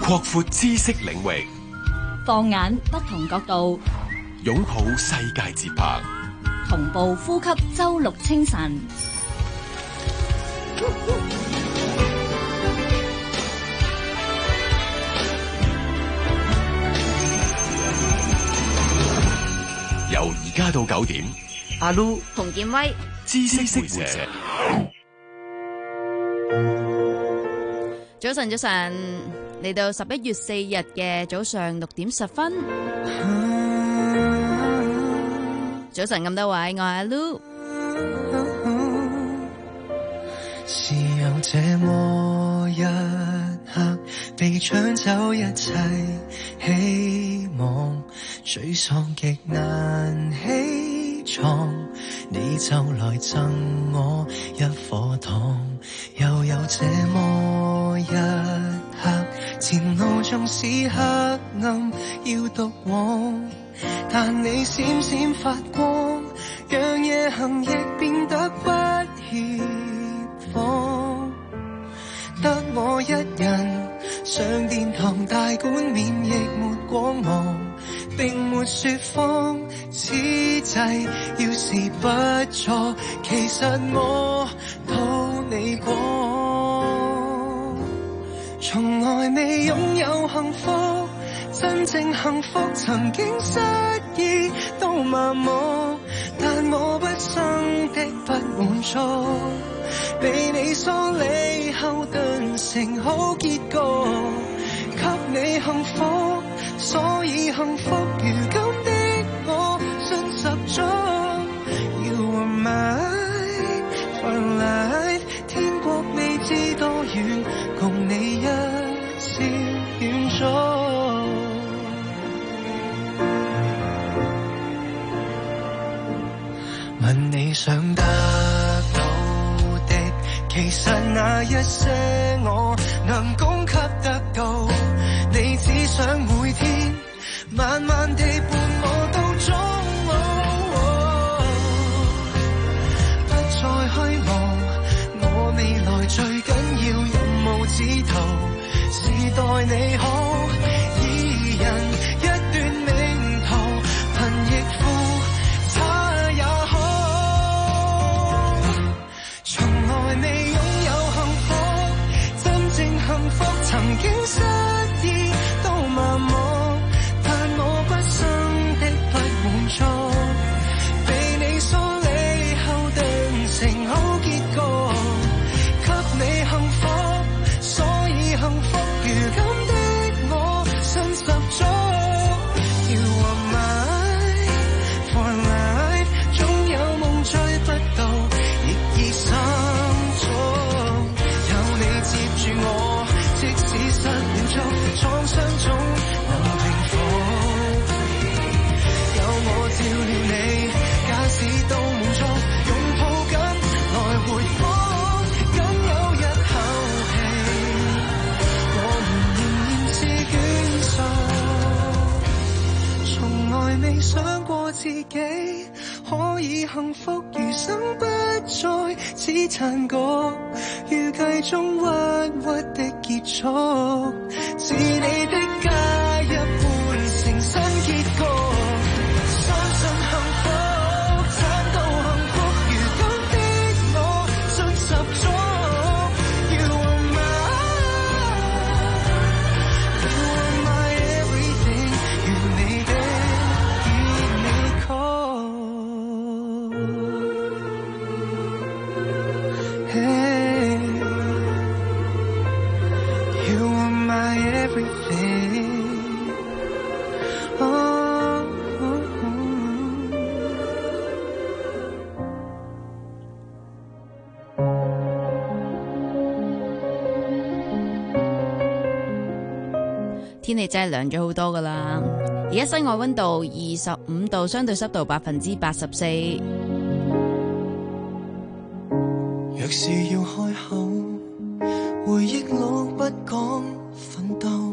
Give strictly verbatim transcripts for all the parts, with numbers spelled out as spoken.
擴闊知識領域， 放眼不同角度， 擁抱世界節拍， 同步呼吸周六清晨。 由而家到九點， 阿 Lu 洪建威， 知識會社。 早晨，早晨，嚟到十一月四日嘅早上六點十分。早晨咁多位，我係阿 Lu。 是有這麼一刻，被搶走一切希望，沮喪極難起床，你就來贈我一顆糖。又有這麼一刻，前路縱是黑暗要獨往，但你閃閃發光，讓夜行亦變得不協防。得我一人上殿堂大館面，亦沒光芒，並沒説謊，此際要是不錯，其實我討你過。從來未擁有幸福，真正幸福曾經失意都麻木，但我不生的不滿足，被你疏離後頓成好結局，給你幸福，所以幸福如今的我信十足。You are mine for life， 天國未知多遠，共你一笑遠足。問你想得到的，其實那一些我能供給得到，你只想每天慢慢地伴我到終，哦哦，不再虛妄，我未來最緊要任務指途，是待你好，二人一段命途，貧亦富差也好，從來未擁有幸福，真正幸福曾經失意都麻木，但我不生的不滿足，被你疏離後頓成好結局，給你幸福，所以幸福如今的我信十足。You are mine for life， 總有夢追不到，亦已心中有你接住我，即使失戀中創傷總能平復，有我照料你，假使都滿足，擁抱緊來回放，僅有一口氣，我們仍然是眷屬，從來未想過自己可以幸福，餘生不再只殘局，預計中鬱鬱的結束，是你的加一半成新結局，相信幸福，找到幸福，如今的我信十足。You are mine， You are my everything， 願你的熱你 call。Hey， You are my everything。Oh, oh, oh。 天氣真係涼咗好多噶啦，而家室外溫度二十五度，相對濕度百分之八十四。 若是要開口，回憶錄不講奮鬥，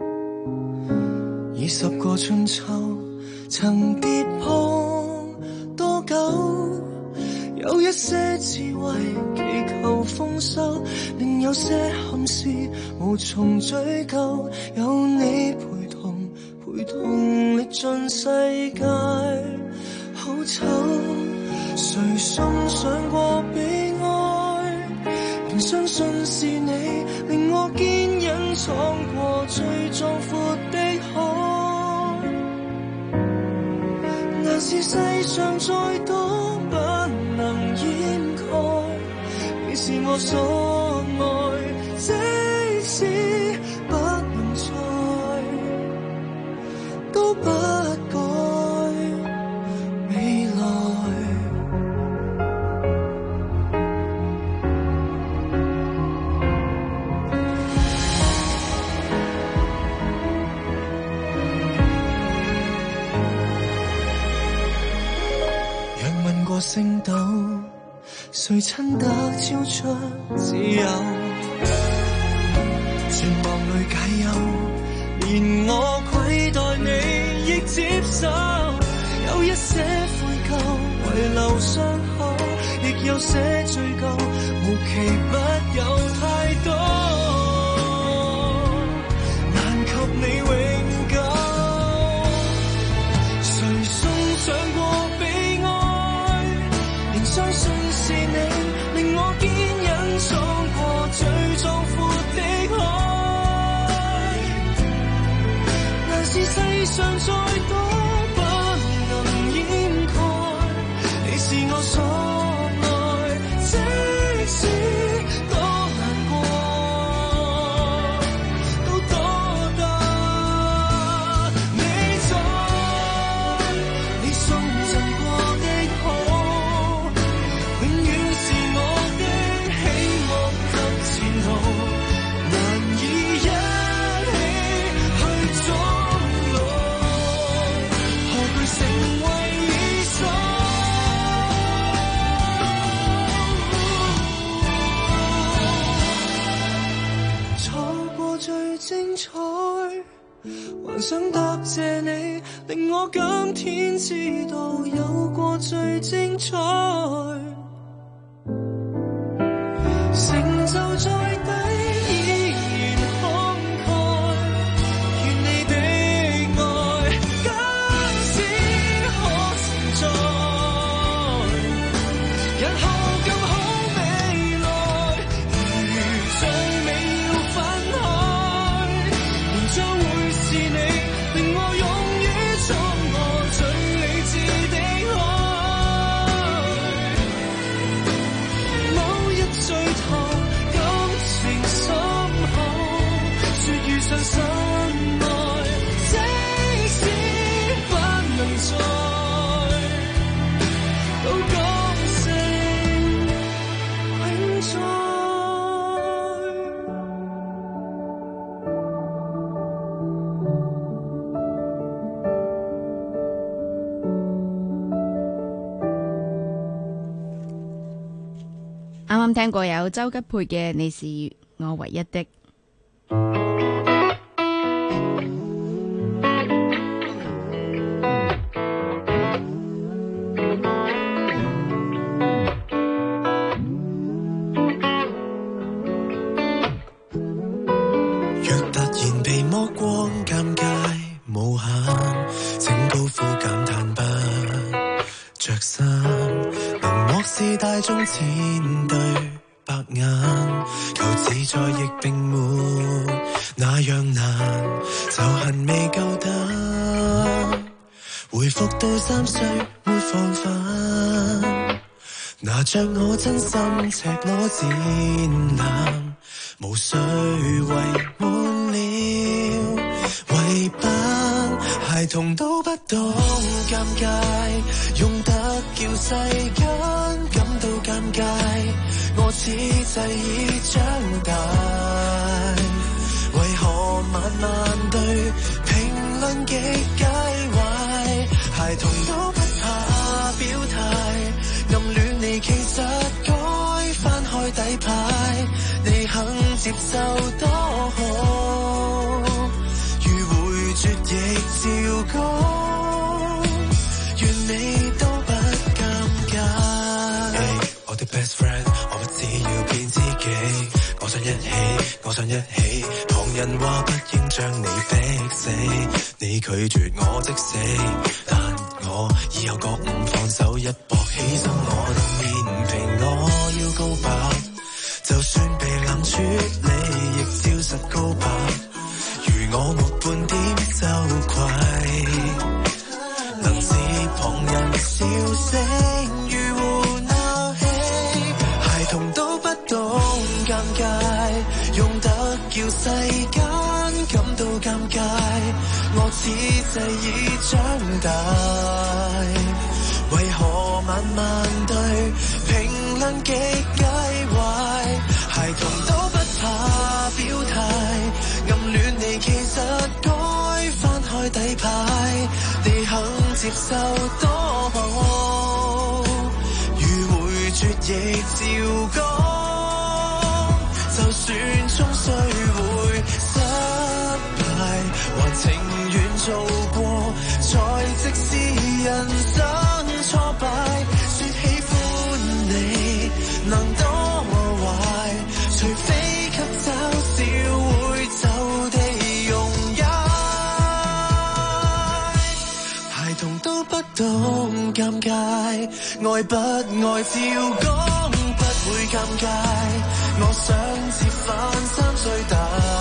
二十個春秋曾跌碰多久， 有一些智慧祈求豐收，另有些憾事無從追究。有你陪同，陪同歷盡世界好醜。誰送上過悲哀，仍相信是你令我堅忍闖過最壯闊的海。難是世上再多不能掩蓋，你是我所愛，即使不能再都不改未來。星斗，誰親得超出自由？絕望裏解憂，連我愧待你亦接受。有一些悔疚遺留傷口，亦有些追究，無奇不有太多，難及你永久。誰送上過悲哀，相信是你令我堅忍闖過最壯闊的海。難是世上再多不能掩蓋，你是我所愛，即使多難過都多得你在。你送贈過的好，永遠是我的希望及前途，難以一起去終老，何懼成為異數。錯過最精彩，還想答謝你，令我今天知道有過最精彩。成就再低依然慷慨，願你的愛今只可承載，日後更好未來。如最美要分開，仍將會是你令我勇於闖我最理智的海。某日聚頭感情深厚，說遇上心愛，即使不能再都講聲永在。 啱啱聽過有周吉佩嘅《你是我唯一的》。 若突然被摸光，尷尬無限，請高呼感嘆不着衫，能漠視大眾前對白眼，求自在亦並沒那樣難，就恨未夠膽回復到三歲沒防範，拿着我真心赤裸展覽，無需圍滿了圍板，孩童都不懂尷尬，用得叫世間感到尷尬，我此際已長大，為何慢慢對評論極介懷，孩童都不怕表態，暗戀你其實該翻開底牌，你肯接受多好，如回絕亦照講，願你都不尷尬。 我不只要變知己，我想一起，我想一起。旁人話不應將你逼死，你拒絕我即死，但我以後覺悟放手一搏，犧牲我的面皮，我要高白，就算被冷處理，亦照實高白。如我沒半點羞愧，能使旁人笑聲如胡鬧戲，孩童都不懂尷尬，用得叫世間感到尷尬。我此際已長大，為何慢慢對評論極介懷？孩童都不怕表態，暗戀你其實該翻開底牌，你肯接受多好，如回絕亦照講，就算終須會失敗，還情願做過，才即使人生挫敗。說喜歡你能多壞，除非給嘲笑會就地溶解。孩童都不懂尷尬，愛不愛照講，不會尷尬。我想接返三歲大，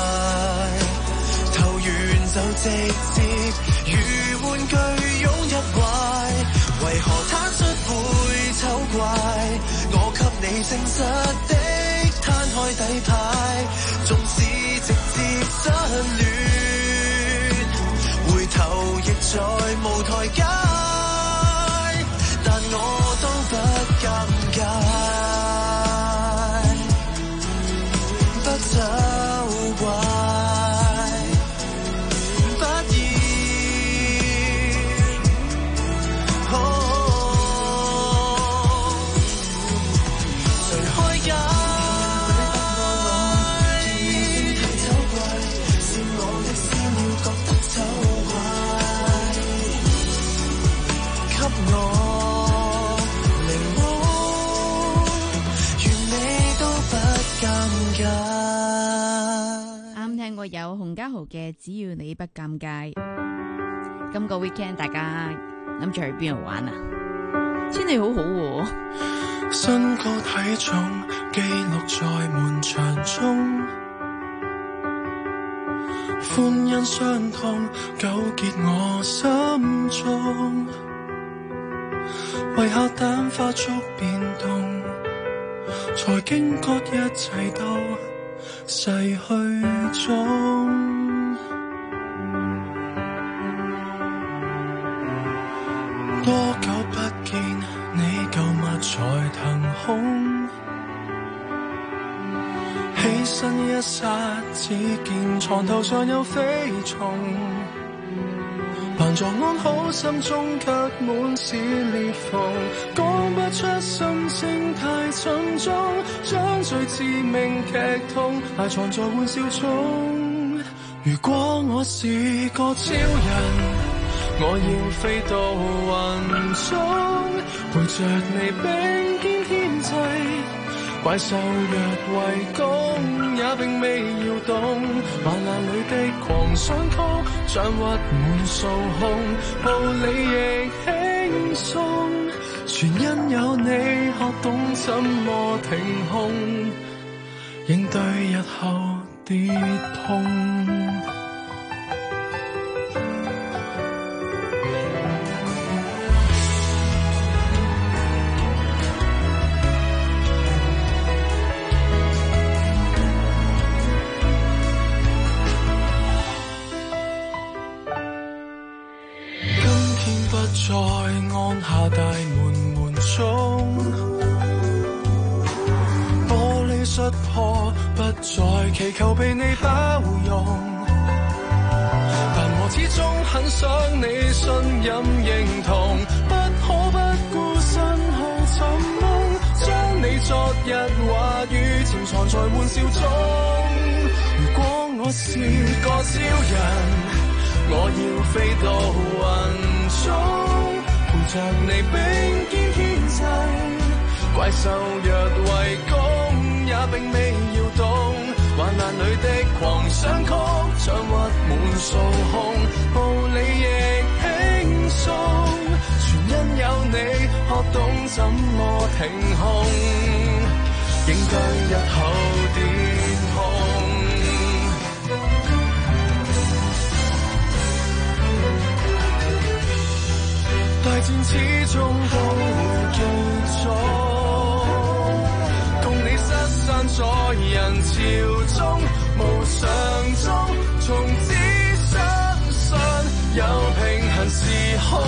投完就直接如玩具擁一懷，為何他出會醜怪？我給你誠實的攤開底牌，縱使直接失戀，回頭亦再無台階，但我都不尷尬，不醜怪。 啱聽過有洪家豪嘅只要你不尷尬。今個 weekend 大家諗住去邊度玩啊？天氣好好喎。 身高體重記錄在門牆中，歡欣傷痛糾結我心中，為下蛋花速變動，才驚覺一切都逝去中。多久不見你舊物才騰空，起身一剎只見床頭上有飛蟲，扮作安好，心中卻滿是裂縫，講不出心情太沉重，將最致命劇痛埋藏在玩笑中。如果我是個超人，我要飛到雲中，陪着你並肩天際，怪獸若圍攻也並未搖動，萬難裏的狂想曲掌鬱滿數控，步履亦輕鬆，全因有你學懂怎麼停控，應對日後跌碰。再按下大門門鐘，玻璃摔破，不再祈求被你包容，但我始終很想你信任認同，不可不顧身後尋夢，將你昨日話語潛藏在玩笑中。如果我是個超人，我要飛到雲中，陪着你並肩天際，怪怪獸若圍攻，也並未搖動。患難裏的狂想曲，像鬱滿數空，無理亦輕鬆。全因有你，學懂怎麼停控，應該日後跌控。大戰始終都會結束，共你失散在人潮中，無常中，從此相信有平行時空。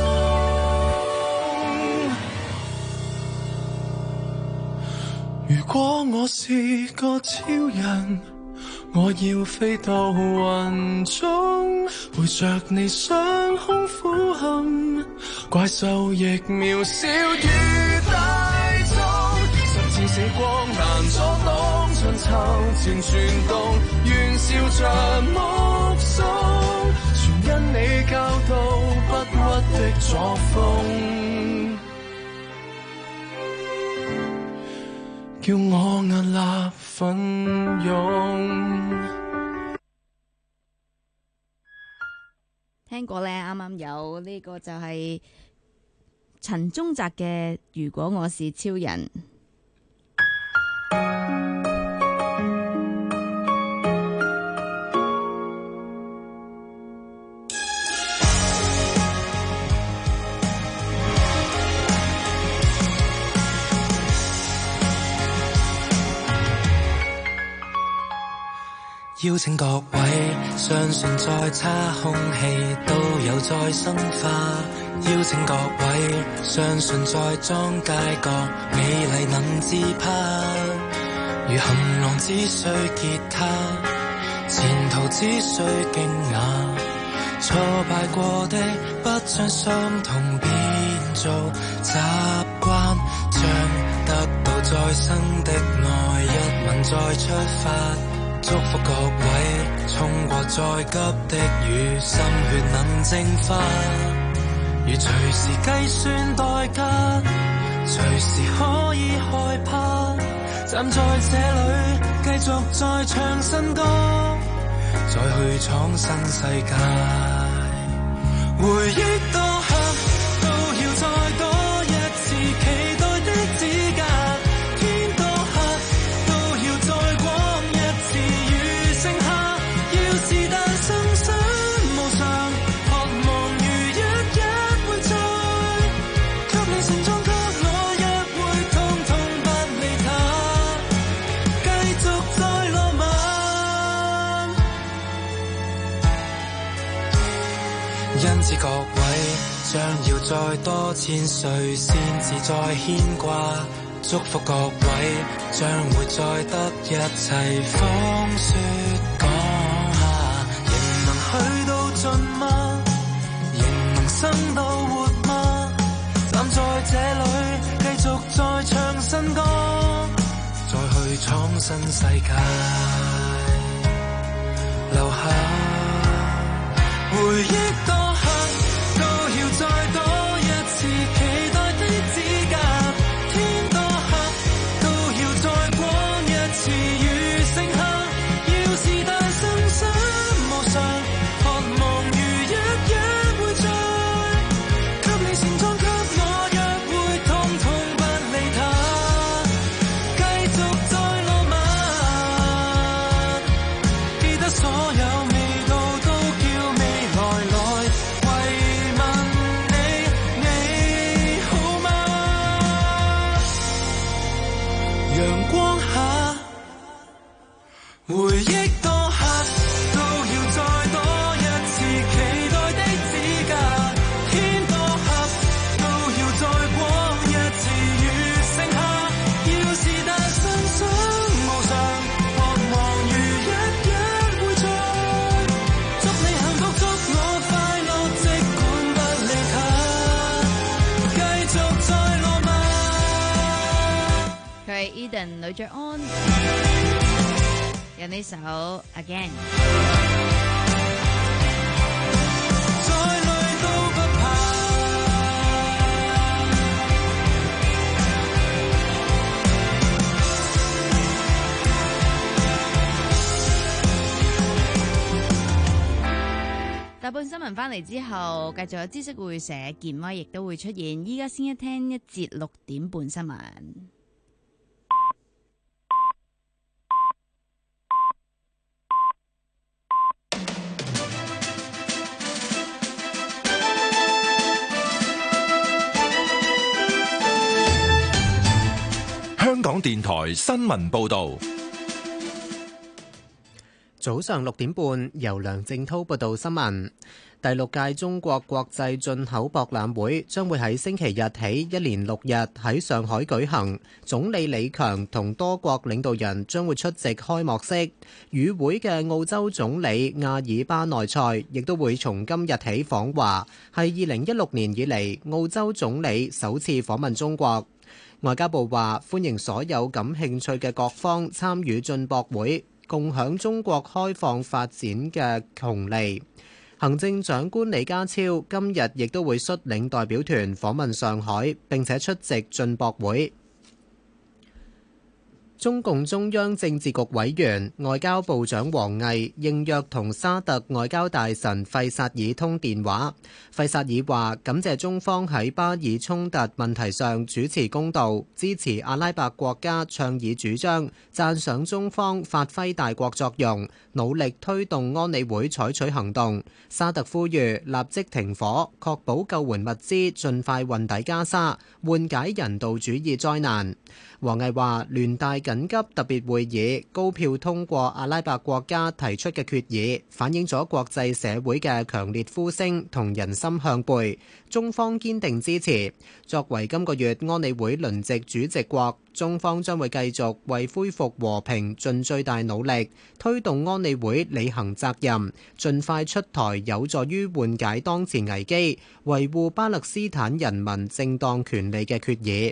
如果我是個超人，我要飛到雲中，陪着你雙胸俯瞰，怪獸亦渺小於大眾，甚至死光難阻擋，春秋漸轉動，願笑着目送，全因你教導不屈的作風，叫我屹立奮勇。 聽過呢，啱啱有呢個就係陳宗澤嘅《如果我是超人》。 邀請各位相信再差空氣都有再生化，邀請各位相信再裝街角美麗能自拍，如行囊只需吉他，前途只需驚訝，挫敗過的不將傷痛變做習慣，將得到再生的愛一吻再出發，祝福各位衝過再急的雨，心血能淨化，如隨時計算代價，隨時可以害怕，站在這裡繼續再唱新歌，再去闖新世界，回憶多刻都要再多一次期待的指甲，天多黑都要再光一次，餘剩下要是但生生無常，渴望如一日會再給你盛裝，給我約會，通通不理他，繼續再浪漫。因此各位將要再多千歲先至再牽掛，祝福各位將會再得一切風雪講下，仍能去到盡嗎？仍能生到活嗎？站在這裡繼續再唱新歌，再去闖新世界，留下回憶多刻都要再多一次期待的指甲，天多黑都要再光一次，餘剩下要是但生生無常，渴望如一日會再給你盛裝，給我約會，通通不理他，繼續再浪漫，記得所有味道都叫未來來慰問你，你好嗎？陽光下回憶多刻都要再多一次期待的指甲，天多黑都要再光一次，餘剩下要是但生生無常，渴望如一日會再祝你幸福，祝我快樂，即管不理他，繼續再浪漫。 佢係 Eden 呂爵安，有呢首 Again。 再累都不怕， 新聞翻嚟之後，繼續有知識會社健威亦都會出現。依家先一聽一節六點半新聞。 香港電台新聞報道。 早上六點半，由梁正滔報道新聞。第六屆中國國際進口博覽會將會喺星期日起一連六日喺上海舉行。總理李強同多國領導人將會出席開幕式。與會嘅澳洲總理阿爾巴內塞亦都會從今日起訪華，係二零一六年以嚟澳洲總理首次訪問中國。外交部話歡迎所有感興趣嘅各方參與進博會，共享中國開放發展嘅紅利。行政長官李家超今日亦都會率領代表團訪問上海，並且出席進博會。中共中央政治局委員、外交部長王毅應約同沙特外交大臣費薩爾通電話。費薩爾話感謝中方喺巴以衝突問題上主持公道，支持阿拉伯國家倡議主張，讚賞中方發揮大國作用，努力推動安理會採取行動。沙特呼籲立即停火，確保救援物資盡快運抵加沙，緩解人道主義災難。王毅話聯大緊急特別會議高票通過阿拉伯國家提出嘅決議，反映咗國際社會嘅強烈呼聲同人心向背，中方堅定支持。作為今個月安理會輪值主席國，中方將會繼續為恢復和平盡最大努力，推動安理會履行責任，盡快出台有助於緩解當前危機、維護巴勒斯坦人民正當權利嘅決議。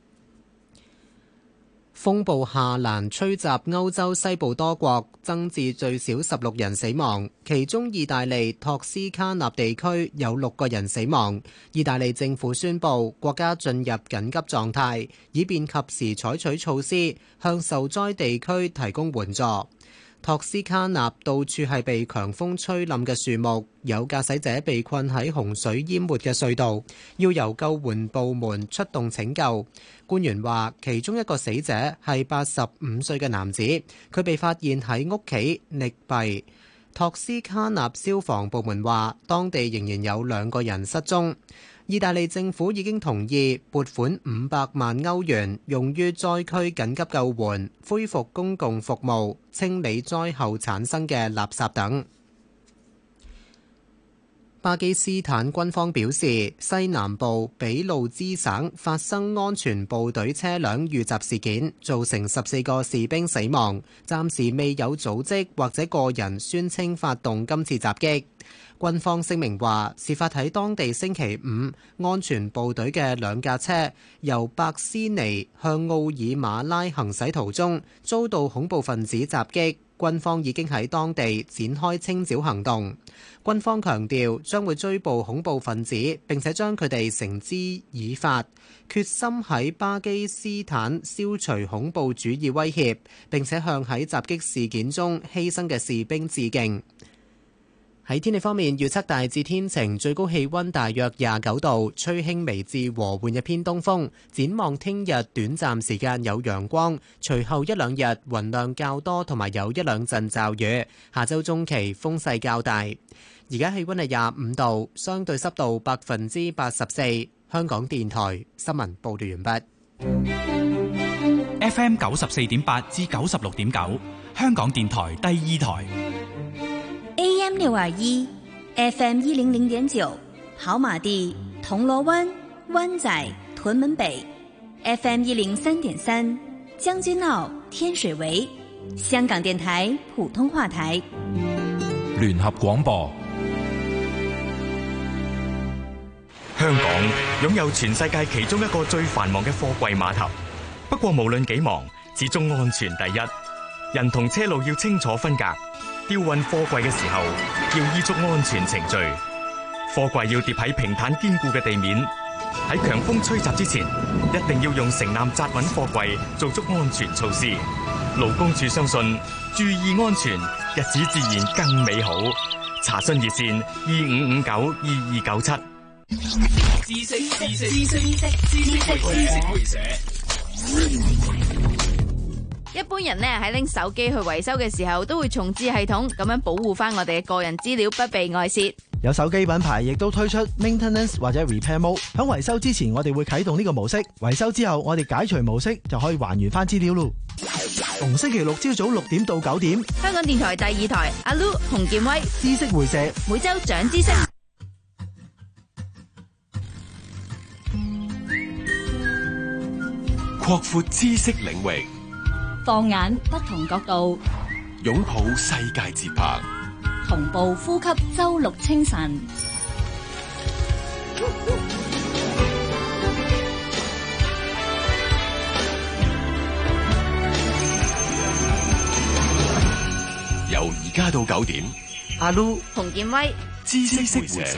風暴夏蘭吹襲歐洲西部多國，增至最少十六人死亡，其中意大利托斯卡納地區有六個人死亡。意大利政府宣布國家進入緊急狀態，以便及時採取措施，向受災地區提供援助。托斯卡納到處係被強風吹冧嘅樹木，有駕駛者被困喺洪水淹沒嘅隧道，要由救援部門出動拯救。官員話，其中一個死者係八十五歲嘅男子，佢被發現喺屋企溺斃。托斯卡納消防部門話，當地仍然有兩個人失蹤。意大利政府已經同意撥款五百萬歐元，用於災區緊急救援、恢復公共服務、清理災後產生嘅垃圾等。巴基斯坦軍方表示，西南部俾路支省發生安全部隊車輛遇襲事件，造成十四個士兵死亡，暫時未有組織或者個人宣稱發動今次襲擊。軍方聲明話，事發喺當地星期五，安全部隊嘅兩架車由白斯尼向奧爾馬拉行駛途中遭到恐怖分子襲擊，軍方已經喺當地展開清剿行動。軍方強調將會追捕恐怖分子，並且將佢哋繩之以法，決心喺巴基斯坦消除恐怖主義威脅，並且向喺襲擊事件中犧牲嘅士兵致敬。喺天氣方面，預測大致天晴，最高氣溫大約廿九度，吹輕微至和緩嘅偏東風。展望聽日短暫時間有陽光，隨後一兩日雲量較多，同埋有一兩陣驟雨。下周中期風勢較大。而家氣溫係廿五度，相對濕度百分之八十四。香港電台新聞報道完畢。 F M 九十四點八至九十六點九，香港電台第二台。 A M 六二一 ，F M 一零零點九，跑馬地、銅鑼灣、灣仔、屯門北 ，F M 一零三點三，將軍澳、天水圍，香港電台普通話台。 聯合廣播。香港擁有全世界其中一個最繁忙嘅貨櫃碼頭，不過無論幾忙，始終安全第一。人同車路要清楚分隔。吊運貨櫃嘅時候，要依足安全程序。貨櫃要疊喺平坦堅固嘅地面。喺強風吹襲之前，一定要用繩纜紮穩貨櫃，做足安全措施。勞工處相信，注意安全，日子自然更美好。 查詢熱線二五五九二二九七。 知識知識知識知識知識會社。 一般人呢喺拎手機去維修嘅時候，都會重置系統，咁樣保護翻我哋嘅個人資料不被外泄。 有手機品牌亦都推出 maintenance 或者 repair mode， 喺維修之前我哋會啟動呢個模式，維修之後我哋解除模式就可以還原翻資料咯。逢星期六朝早六點到九點， 香港電台第二台阿 Lu 洪建威知識會社， 每周長知識。 擴闊知識領域， 放眼不同角度， 擁抱世界節拍， 同步呼吸周六清晨。 由而家到九點， 阿 Lu 洪建威知識會社。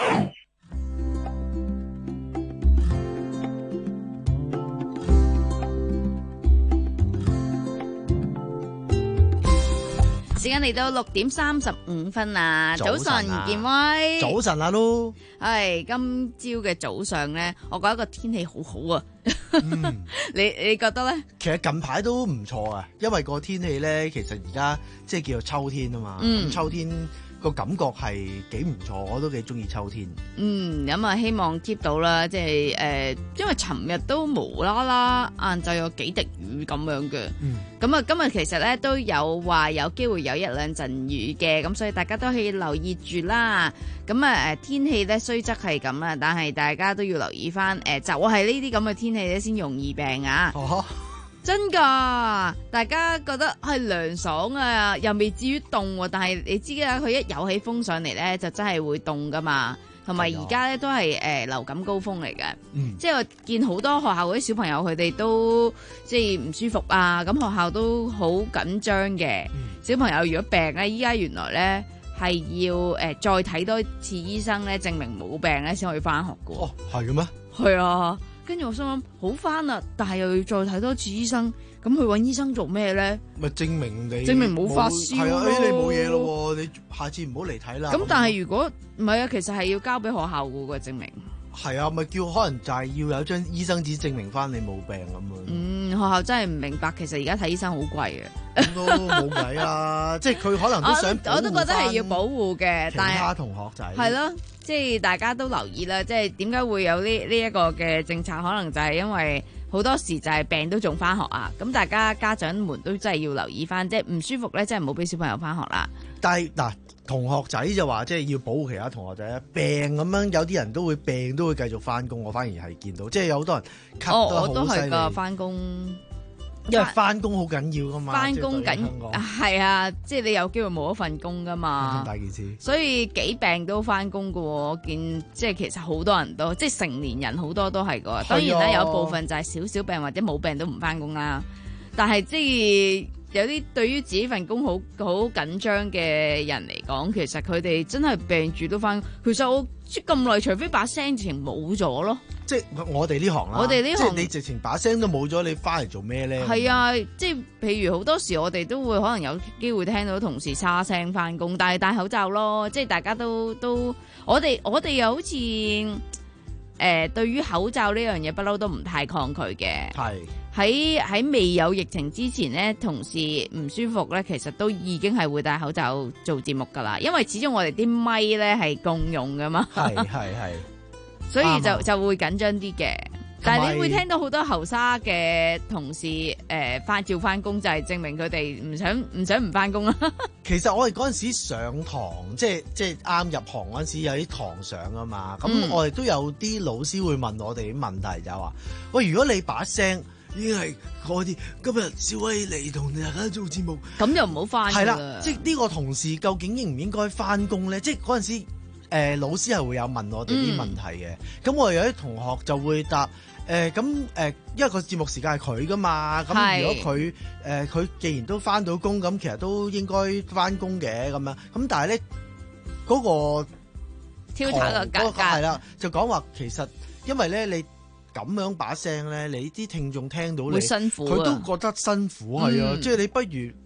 時間嚟到六點三十五分啊！早晨，吳建威。 早晨阿 Lu。 係今朝嘅早上咧，我覺得個天氣好好啊。 嗯， 你你覺得咧？ 其實近排都唔錯啊，因為個天氣咧，其實而家即係叫做秋天啊嘛。 嗯， 秋天個感覺係幾唔錯，我都幾中意秋天。 嗯，咁啊，希望 keep 到啦，即係誒，因為尋日都無啦啦晏晝有幾滴雨咁樣嘅。 嗯， 咁啊，今日其實咧都有話有機會有一兩陣雨嘅，咁所以大家都可以留意住啦。咁啊誒，天氣咧雖則係咁啦，但係大家都要留意翻誒，就係呢啲咁嘅天氣咧先容易病啊。 哦， 真噶，大家覺得係涼爽啊，又未至於凍喎。但係你知啦，佢一有起風上嚟咧，就真係會凍噶嘛。同埋而家咧都係誒、呃、流感高峰嚟嘅， 嗯、 即係我見好多學校嗰啲小朋友佢哋都即係唔舒服啊，咁學校都好緊張嘅。 嗯、小小朋友如果病咧，依家原來咧係要誒、呃、再睇多次醫生咧，證明冇病咧先可以翻學㗎。 哦，係嘅咩？ 係啊。跟住我心諗好翻啦，但係又要再睇多次醫生，咁去揾醫生做咩咧？ 咪證明你證明冇發燒咯。 係啊，你冇嘢咯，你下次唔好嚟睇啦。 咁但係如果唔係啊，其實係要交俾學校嘅個證明。 係啊，咪叫可能就係要有張醫生紙證明翻你冇病咁樣。 嗯，學校真係唔明白，其實而家睇醫生好貴嘅。 咁都冇計啊！即係佢可能都想我，我都覺得係要保護嘅，但係其他同學仔係咯，即係大家都留意啦。即係點解會有呢呢一個嘅政策？可能就係因為好多時就係病都仲翻學啊。咁大家家長們都真係要留意翻，即係唔舒服咧，真係唔好俾小朋友翻學啦。 但係嗱，同學仔就話即係要保護其他同學仔病咁樣，有啲人都會病都會繼續翻工。我反而係見到，即係有好多人咳得好犀利。 哦，我都係噶翻工。 因為翻工好緊要噶嘛， 翻工緊係啊，即係你有機會冇一份工噶嘛， 咁大件事。所以幾病都翻工噶，我見即係其實好多人都即係成年人好多都係噶。當然咧，有部分就係少少病或者冇病都唔翻工啦。但係即係有啲對於自己份工好好緊張嘅人嚟講，其實佢哋真係病住都翻。其實我即咁耐，除非把聲直情冇咗咯。 即係我哋呢行啦， 我哋呢行即係你直情把聲都冇咗，你翻嚟做咩咧？ 係啊，即係譬如好多時我哋都會可能有機會聽到同事沙聲翻工，但係戴口罩咯，即係大家都都我哋我哋又好似誒、呃、對於口罩呢樣嘢不嬲都唔太抗拒嘅。 係喺喺未有疫情之前咧，同事唔舒服咧，其實都已經係會戴口罩做節目噶啦，因為始終我哋啲咪咧係共用噶嘛。 係係係。 所以就就會緊張啲嘅，但係你會聽到好多後生嘅同事誒翻照翻工，就係證明佢哋唔想唔想唔翻工啦。 其實我哋嗰陣時上堂，即係即係啱入行嗰陣時有啲堂上啊嘛，咁、嗯、我哋都有啲老師會問我哋啲問題，就係話：喂，如果你把聲已經係嗰啲，今日小威嚟同大家做節目， 咁就唔好翻。 係啦，即係呢個同事究竟應唔應該翻工咧？即係嗰陣時。誒、呃、老師係會有問我哋啲問題嘅，咁、嗯、我有啲同學就會答誒咁誒，因為個節目時間係佢噶嘛，咁如果佢誒佢既然都翻到工，咁其實都應該翻工嘅咁樣，咁但係咧嗰個挑打個格格係啦，就講話其實因為咧你咁樣把聲咧，你啲聽眾聽到你會辛苦， 佢都覺得辛苦係啊，即係、嗯、你不如。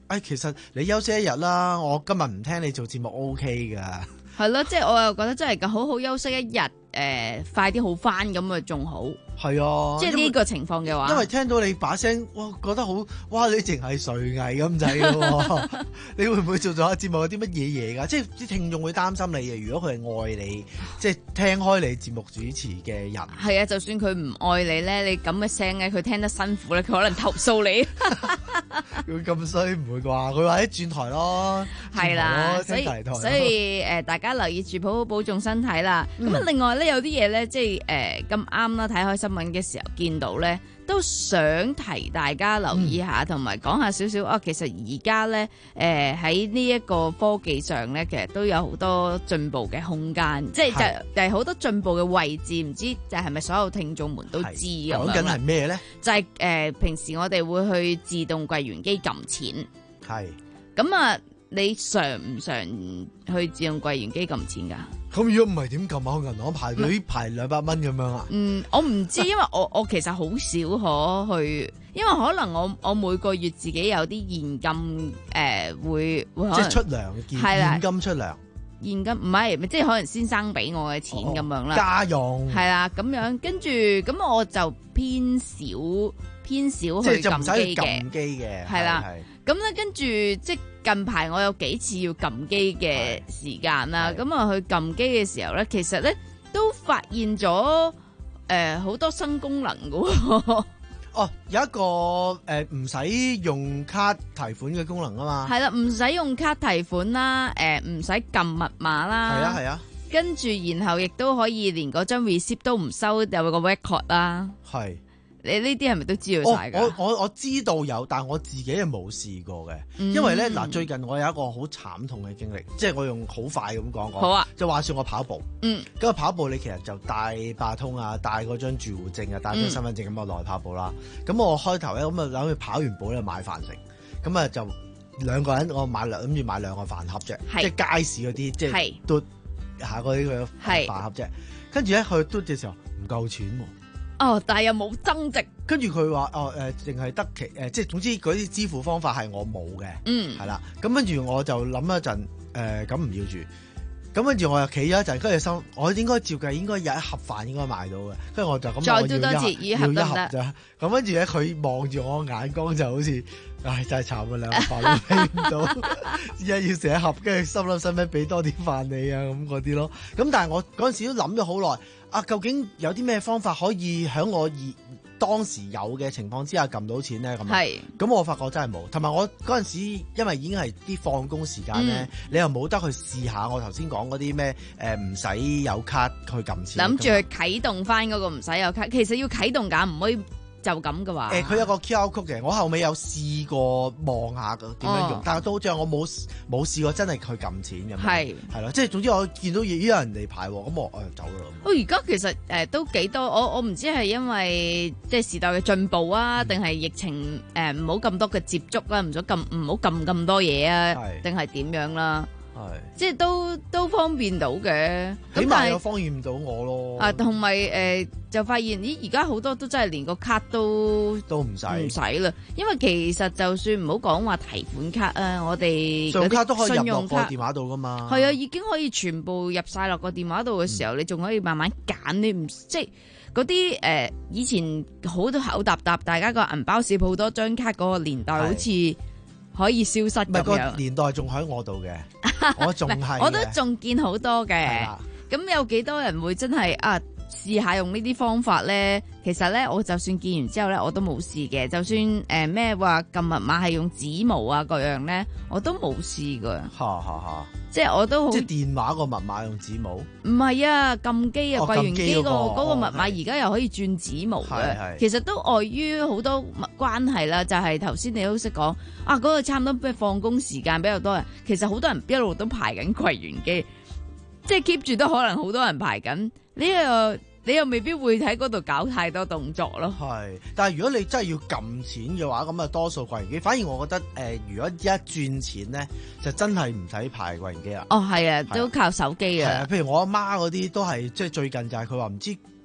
哎，其實你休息一日啦，我今日唔聽你做節目 O K 噶。 係咯，即係我又覺得真係好好休息一日，誒、呃，快啲好翻咁啊，仲好。 係啊， 即係呢個情況嘅話， 因為聽到你把聲，哇，覺得好，哇，你淨係垂藝咁滯咯。你會唔會做咗下節目有啲乜嘢嘢㗎？即係啲聽眾會擔心你嘅。如果佢係愛你，即係聽開你節目主持嘅人， 係啊，就算佢唔愛你咧，你咁嘅聲咧，佢聽得辛苦咧，佢可能投訴你。 佢咁衰唔會啩？佢話啲轉台咯， 係啦， 所以所以誒、呃，大家留意住，好好保重身體啦。咁啊、嗯，另外咧有啲嘢咧，即係誒咁啱啦，睇開新聞嘅時候見到咧，都想提大家留意下，同埋講下少少啊。其實而家咧誒喺呢一個科技上咧，其實都有好多進步嘅空間，即係就就係好多進步嘅位置，唔知就係咪所有聽眾們都知咁樣？講緊係咩咧？ 就係、是、誒、呃、平時我哋會去自動櫃員機撳錢， 係咁啊。你常唔常去自動櫃員機撳錢㗎？ 咁如果唔係點撳啊？去銀行排隊排兩百蚊咁樣啊？ 嗯，我唔知，因為我我其實好少可去，因為可能我我每個月自己有啲現金誒、呃、會會即係出糧現現金出糧， 現金唔係即係可能先生俾我嘅錢咁、哦、樣啦， 家用係啦咁樣，跟住咁我就偏少偏少去撳機嘅， 機嘅係啦，咁咧跟住即近排我有幾次要撳機嘅時間啦，咁啊去撳機嘅時候咧，其實咧都發現咗誒好多新功能㗎喎。 哦，有一個誒唔使用卡提款嘅功能啊嘛。 係啦，唔使用卡提款啦，誒唔使撳密碼啦。 係啊係啊。 跟住然後亦都可以連嗰張 receipt 都唔收，有個 record 啦。 係。 你呢啲係咪都知道晒㗎？ 我我我知道有，但係我自己係冇試過嘅。 嗯、 因為咧嗱，最近我有一個好慘痛嘅經歷，即係我用好快咁講講。 好啊， 就話說我跑步， 嗯， 咁跑步你其實就帶八達通啊，帶嗰張住戶證啊，帶張身份證咁我落去跑步啦。咁、嗯、我開頭咧咁啊諗住跑完步咧買飯食，咁啊就兩個人我買兩諗住買兩個飯盒啫，即係街市嗰啲即係嘟下嗰啲個飯盒啫。跟住咧去嘟嘅時候唔夠錢喎。 哦，但係又冇增值。 跟住佢話哦誒，淨、呃、係得其誒、呃，即係總之嗰啲支付方法係我冇嘅， 嗯， 係啦。咁跟住我就諗一陣，誒、呃，咁唔要住。咁跟住我又企咗一陣，跟住心，我應該照計應該有一盒飯應該買到嘅。跟住我就咁， 再嘟多次，一盒要一盒咋。咁跟住咧，佢望住我眼光就好似，唉，真係慘啊！兩盒飯都俾唔到，依家要成一盒，跟住心諗使唔使俾多啲飯你啊？咁嗰啲咯。咁但係我嗰陣時都諗咗好耐。啊，究竟有啲咩方法可以喺我而當時有嘅情況之下撳到錢咧？咁係，咁我發覺真係冇。同埋我嗰陣時，因為已經係啲放工時間咧，嗯、你又冇得去試下我頭先講嗰啲咩誒唔使有卡去撳錢。諗住去啟動翻嗰個唔使有卡，其實要啟動㗎，唔可以。就咁嘅話， 誒、欸、佢有個 Q R code 嘅，我後尾有試過望下點樣用，哦、但係到最後我冇冇試過真係去撳錢咁樣，係係咯，即係總之我見到已經有人嚟排喎，咁我我就走啦。 我而家其實誒、呃、都幾多，我我唔知係因為即係時代嘅進步啊，定係、嗯、疫情誒唔好咁多嘅接觸啦，唔想撳唔好撳咁多嘢啊，定係點樣啦？即係都都方便到嘅， 起碼又方便唔到我咯。 啊，同埋誒就發現咦，而家好多都真係連個卡都都唔使唔使啦。因為其實就算唔好講話提款卡啊，我哋信用卡都可以入落個電話度噶嘛。 係啊，已經可以全部入晒落個電話度嘅時候，嗯、你仲可以慢慢揀。你唔即係嗰啲誒以前好多口搭搭，大家個銀包攝好多張卡嗰個年代，好似可以消失咁樣。唔係個年代仲喺我度嘅。我仲係， 我都仲見好多嘅。咁的有幾多人會真係啊試下用呢啲方法咧？其實咧，我就算見完之後咧，我都冇試嘅。就算誒咩話撳密碼係用指模啊各樣咧，我都冇試過。 吓吓吓！ 即係我都好。即係電話個密碼用指模？ 唔係啊，撳機啊，櫃員機個嗰個密碼而家又可以轉指模嘅。其實都礙於好多關係啦。就係頭先你都識講啊，嗰個差唔多咩放工時間比較多人。其實好多人一路都排緊櫃員機，即係 keep 住都可能好多人排緊呢個。你又未必會喺嗰度搞太多動作咯。 係，但係如果你真係要撳錢嘅話，咁啊多數櫃員機。反而我覺得誒、呃，如果一轉錢咧，就真係唔使排櫃員機啦。 哦，係啊，都靠手機啊。 係啊，譬如我阿媽嗰啲都係，即係最近就係佢話唔知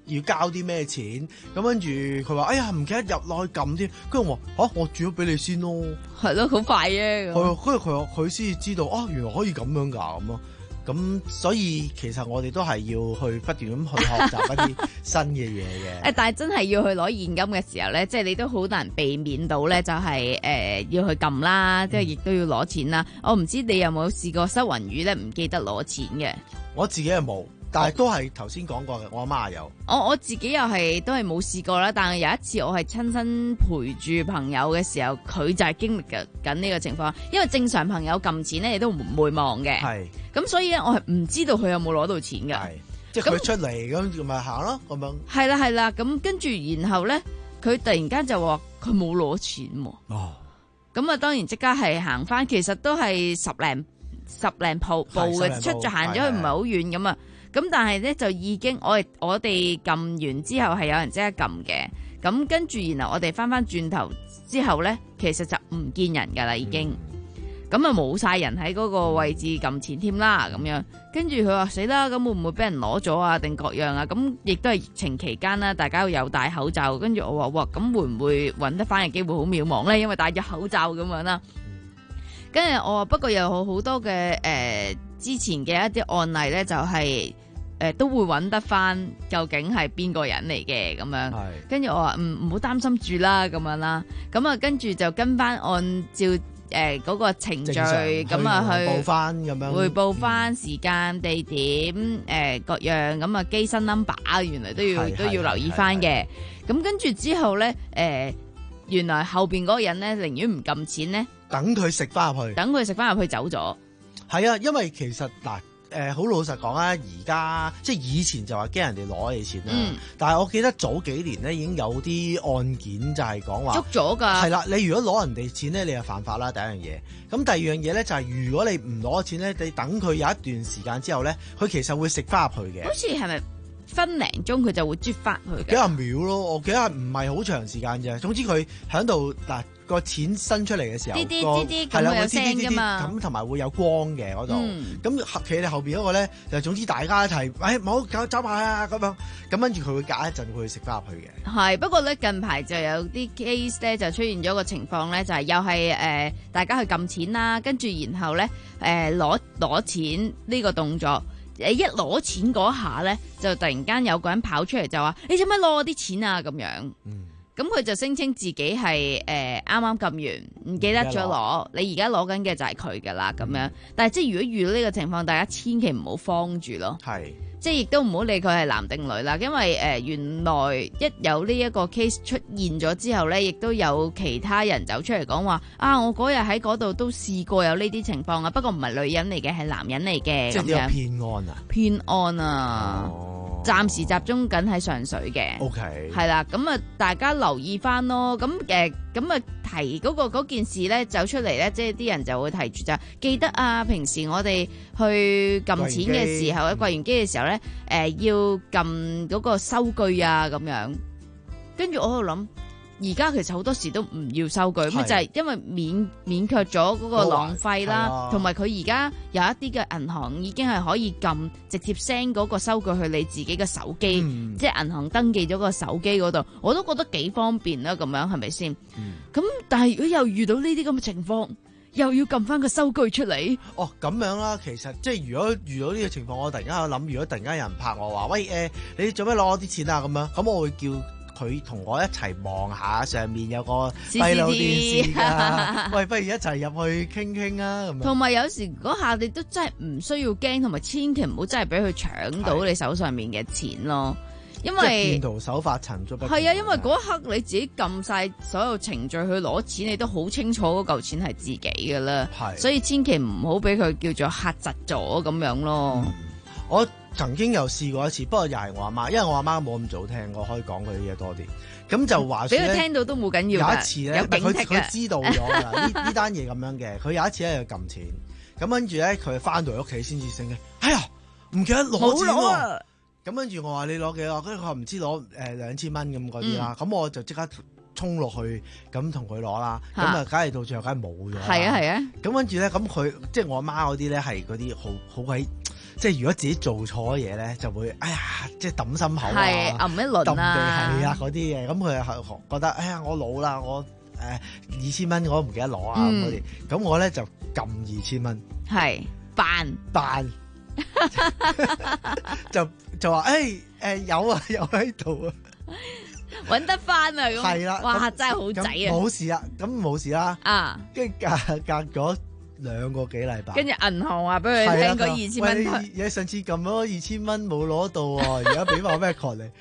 要交啲咩錢，咁跟住佢話：哎呀，唔記得入落去撳添。跟住我話：嚇，我轉咗俾你先咯。 係咯，好快啫。 係啊，跟住佢佢先至知道，啊，原來可以咁樣㗎咁咯。咁所以其實我哋都係要去不斷咁去學習一啲新嘅嘢嘅。 誒，但係真係要去攞現金嘅時候咧，即係你都好難避免到咧，就係、是、誒、呃、要去撳啦，即係亦都要攞錢啦。我唔知你有冇試過收銀魚咧，唔記得攞錢嘅？ 我自己係冇。但係都係頭先講過嘅，我阿媽有。 我我自己又係都係冇試過啦，但係有一次我係親身陪住朋友嘅時候，佢就係經歷緊緊呢個情況。因為正常朋友撳錢咧，你都唔會望嘅。係。咁所以咧，我係唔知道佢有冇攞到錢嘅。係。 即係佢出嚟咁，咪行咯咁樣。係啦係啦，咁跟住然後咧，佢突然間就話佢冇攞錢喎。哦。咁啊，當然即刻係行翻，其實都係十零十零步步嘅，出咗行咗去唔係好遠咁啊。咁但係咧就已經我哋我哋撳完之後係有人即刻撳嘅，咁跟住然後我哋翻翻轉頭之後咧，其實就唔見人噶啦已經，咁啊冇晒人喺嗰個位置撳錢添啦咁樣，跟住佢話死啦，咁會唔會俾人攞咗啊定各樣啊？咁亦都係疫情期間啦，大家有戴口罩，跟住我話哇，咁會唔會揾得翻嘅機會好渺茫咧？因為戴咗口罩咁樣啦，跟住我話不過有好好多嘅誒、呃、之前嘅一啲案例咧，就係、是。誒都會揾得翻究竟係邊個人嚟嘅咁樣，跟住我話唔唔好擔心住啦咁樣啦，咁啊跟住就跟翻按照誒嗰、呃那個程序咁啊去報翻咁樣， 匯報翻時間、嗯、地點誒、呃、各樣，咁啊機身 number 原來都要都要留意翻嘅，咁跟住之後咧誒、呃、原來後邊嗰個人咧寧願唔撳錢咧， 等佢食翻入去， 等佢食翻入去走咗。係啊，因為其實嗱。誒好、呃、老實講啊，而家即係以前就話驚人哋攞你錢啦，嗯、但係我記得早幾年咧已經有啲案件就係講話捉咗㗎， 係啦，你如果攞人哋錢咧，你係犯法啦第一樣嘢。咁第二樣嘢咧就係、是、如果你唔攞錢咧，你等佢有一段時間之後咧，佢其實會食翻入去嘅。 好似係咪分零鐘佢就會啜翻去？ 幾廿秒咯，我記得唔係好長時間啫。總之佢喺度嗱。個錢伸出嚟嘅時候，係啦，會有聲㗎嘛，咁同埋會有光嘅嗰度。咁企喺後邊嗰個咧，就總之大家一齊，誒唔好搞走埋啊咁樣。咁跟住佢會隔一陣，佢會食翻入去嘅。 係不過咧，近排就有啲 case 咧，就出現咗個情況咧，就係又係誒大家去撳錢啦，跟住然後咧誒攞攞錢呢個動作，誒一攞錢嗰下咧，就突然間有個人跑出嚟就話：你做乜攞我啲錢啊？咁樣。嗯。咁佢就聲稱自己係誒啱啱撳完，唔記得咗攞。你而家攞緊嘅就係佢㗎啦，咁樣。但係即係如果遇到呢個情況，大家千祈唔好慌住咯。係。即係亦都唔好理佢係男定女啦，因為誒、呃、原來一有呢一個 case 出現咗之後咧，亦都有其他人走出嚟講話啊，我嗰日喺嗰度都試過有呢啲情況啊，不過唔係女人嚟嘅，係男人嚟嘅。 即係呢個騙案啊？ 騙案啊！哦。暫時集中緊喺上水嘅。O K。係啦，咁啊大家留意翻咯。咁誒咁啊提嗰、嗰個嗰件事咧走出嚟咧，即係啲人就會提住就記得啊，平時我哋去撳錢嘅時候，喺櫃員機嘅時候咧。誒、呃，要撳嗰個收據啊，咁樣，跟住我喺度諗，而家其實好多時都唔要收據，咁是就係因為免免卻咗嗰個浪費啦，同埋佢而家有一啲嘅銀行已經係可以撳直接 send 嗰個收據去你自己嘅手機，嗯、即係銀行登記咗個手機嗰度，我都覺得幾方便啦，咁樣係咪先？咁、嗯、但係如果又遇到呢啲咁嘅情況。又要撳翻個收據出嚟？ 哦，咁樣啦，其實即係如果遇到呢個情況，我突然間有諗，如果突然間有人拍我話，喂誒、呃，你做咩攞我啲錢啊？咁樣，咁我會叫佢同我一齊望下上面有個閉路電視㗎。喂，不如一齊入去傾傾啊！咁樣。同埋有，有時嗰下你都真係唔需要驚，同埋千祈唔好真係俾佢搶到你手上面嘅錢咯。因為騙徒手法層出不窮。 係啊，因為嗰一刻你自己撳晒所有程序去攞錢，你都好清楚嗰嚿錢係自己噶啦。係，所以千祈唔好俾佢叫做嚇窒咗咁樣咯。 嗯、我曾經有試過一次，不過又係我阿媽，因為我阿媽冇咁早聽，我可以講佢啲嘢多啲。咁就話俾佢聽到都冇緊要。 有一次咧，佢佢知道咗噶呢呢單嘢咁樣嘅。佢有一次咧就撳錢，咁跟住咧佢翻到屋企先至醒嘅。哎呀，唔記得攞錢喎。咁跟住我話你攞幾多？跟住佢話唔知攞誒兩千蚊咁嗰啲啦。咁、嗯、我就即刻衝落去咁同佢攞啦。咁啊，梗係到最後梗係冇咗。 係啊係啊。 咁跟住咧，咁佢即係我阿媽嗰啲咧係嗰啲好好鬼即係如果自己做錯嘢咧，就會哎呀，即係揼心口啊， 係揞一輪揼地啊， 係啊嗰啲嘢，咁佢係覺得哎呀我老啦，我誒二千蚊我都唔記得攞啊咁嗯嗰啲，咁我咧就撳二千蚊， 係扮扮就就話誒誒有啊有喺度啊， 揾得翻啊咁， 係啦， 哇咁真係好仔咁啊！ 冇事啦，咁冇事啦， 啊， 跟住隔隔咗兩個幾禮拜。 跟住銀行話俾佢係啊聽嗰二千蚊喂你你上次撳咗二千蚊冇攞到喎，而家俾翻我咩確你？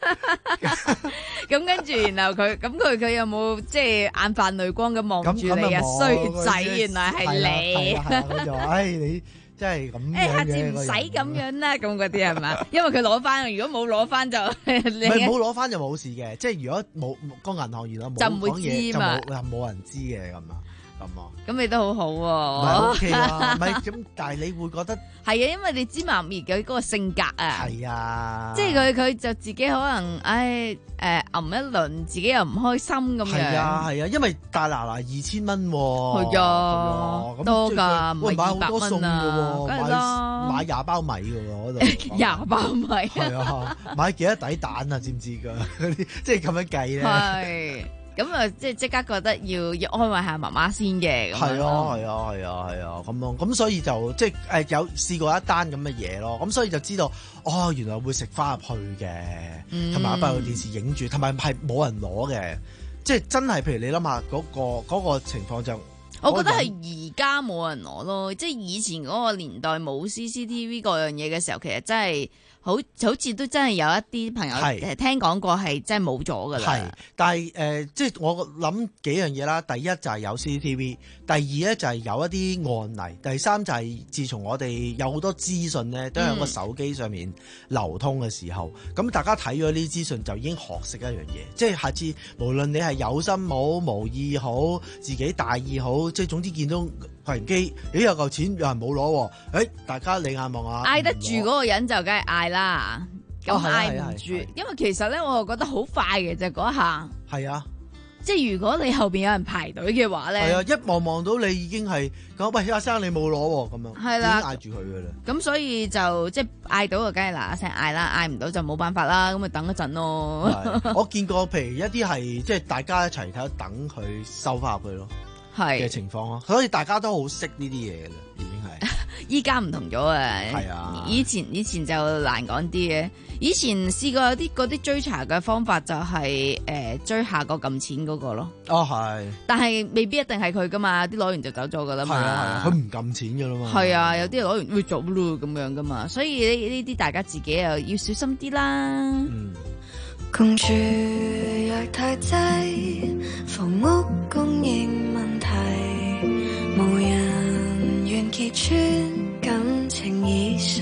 咁跟住，然後佢咁佢佢有冇即係眼泛淚光咁望咁住你啊？ 咁衰仔，原來係你。 係啦係啦係啦佢就話：，唉，你真係咁誒， 樣下次嘅唔使咁個人。 樣啦，咁嗰啲係嘛？因為佢攞翻，如果冇攞翻就唔係冇攞翻就冇事嘅，即係如果冇個銀行原來冇就唔會講嘢知嘛就冇冇人知嘅咁啊，咁啊， 咁你都好好唔喎。 係 OK 啊，唔係咁，但係你會覺得係啊，因為你知媽咪嘅嗰個性格啊， 係啊， 即係佢佢就自己可能唉誒揞一輪，自己又唔開心咁樣。 係啊係啊，因為大嗱嗱二千蚊喎， 係啊咁多㗎即係唔係喂買好多餸㗎二百蚊啊喎， 梗係買啦買廿包米㗎喎嗰度， 廿包米。 係啊，買幾多底蛋啊？知唔知㗎？嗰啲即係咁樣計咧。 係，咁啊，即係即刻覺得要要安慰下媽媽先嘅，咁樣係咯啊係啊係啊係啊咁咯，咁所以就即係誒有試過一單咁嘅嘢咯，咁所以就知道哦原來會食翻入去嘅， 嗯同埋閉路電視影住，同埋係冇人攞嘅，即係真係譬如你諗下嗰個嗰個情況就， 我覺得嗰個人係而家冇人攞咯，即係以前嗰個年代冇 C C T V 嗰樣嘢嘅時候，其實真係好好似都真係有一啲朋友係誒聽講過係真係冇咗噶係啦。， 但係誒、呃即係我諗幾樣嘢啦。第一就係有 C C T V，第二咧就係有一啲案例，第三就係自從我哋有好多資訊咧，都喺個手機上面流通嘅時候，咁、 嗯大家睇咗呢啲資訊就已經學識一樣嘢，即係下次無論你係有心好、無意好、自己大意好，即係總之見到櫃員機，咦有嚿錢有人冇攞喎，誒大家你眼望下， 嗌得住嗰個人就梗係嗌啦，咁哦係啊嗌唔係啊住係啊， 因為其實咧我又覺得好快嘅就嗰一下， 係啊。 即係如果你後邊有人排隊嘅話係啊， 咧， 一望望到你已經係講喂阿生你冇攞喎咁樣， 係啦已經嗌住佢噶啦。 咁所以就即係嗌到就梗係嗱嗱聲嗌啦，嗌唔到就冇辦法啦，咁咪等一陣咯。 係我見過譬如一啲係即係大家一齊睇等佢收翻入去咯嘅係， 情況咯，所以大家都好識呢啲嘢嘅啦，已經係。 依家唔同咗啊！ 係啊以前以前就難講啲嘅。以前試過有啲嗰啲追查嘅方法就係、呃、追下個撳錢嗰個咯， 哦係， 但係未必一定係佢噶嘛，啲攞完就走咗噶啦嘛。 係啊係啊，佢唔撳錢噶啦嘛。 係啊，有啲攞完會做咯咁樣噶嘛，所以呢呢啲大家自己又要小心啲啦。 嗯。 共住若太擠，房屋供應問題，無人願揭穿感情已逝，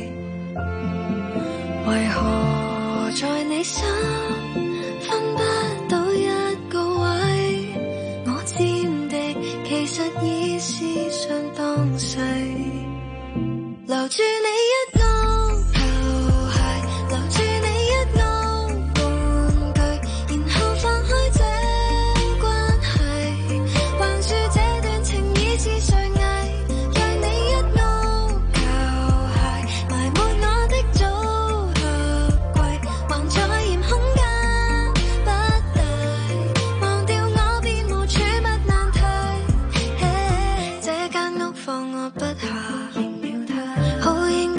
為何在你心分不到一個位？我佔地其實已是相當細，留住你一屋舊鞋，留住你一屋玩具，然後放開這關係，橫豎這段情已是誰偽？讓你一屋舊鞋埋沒我的組合櫃，還在嫌空間不大，忘掉我便無處不難題。這間屋放我不下，好應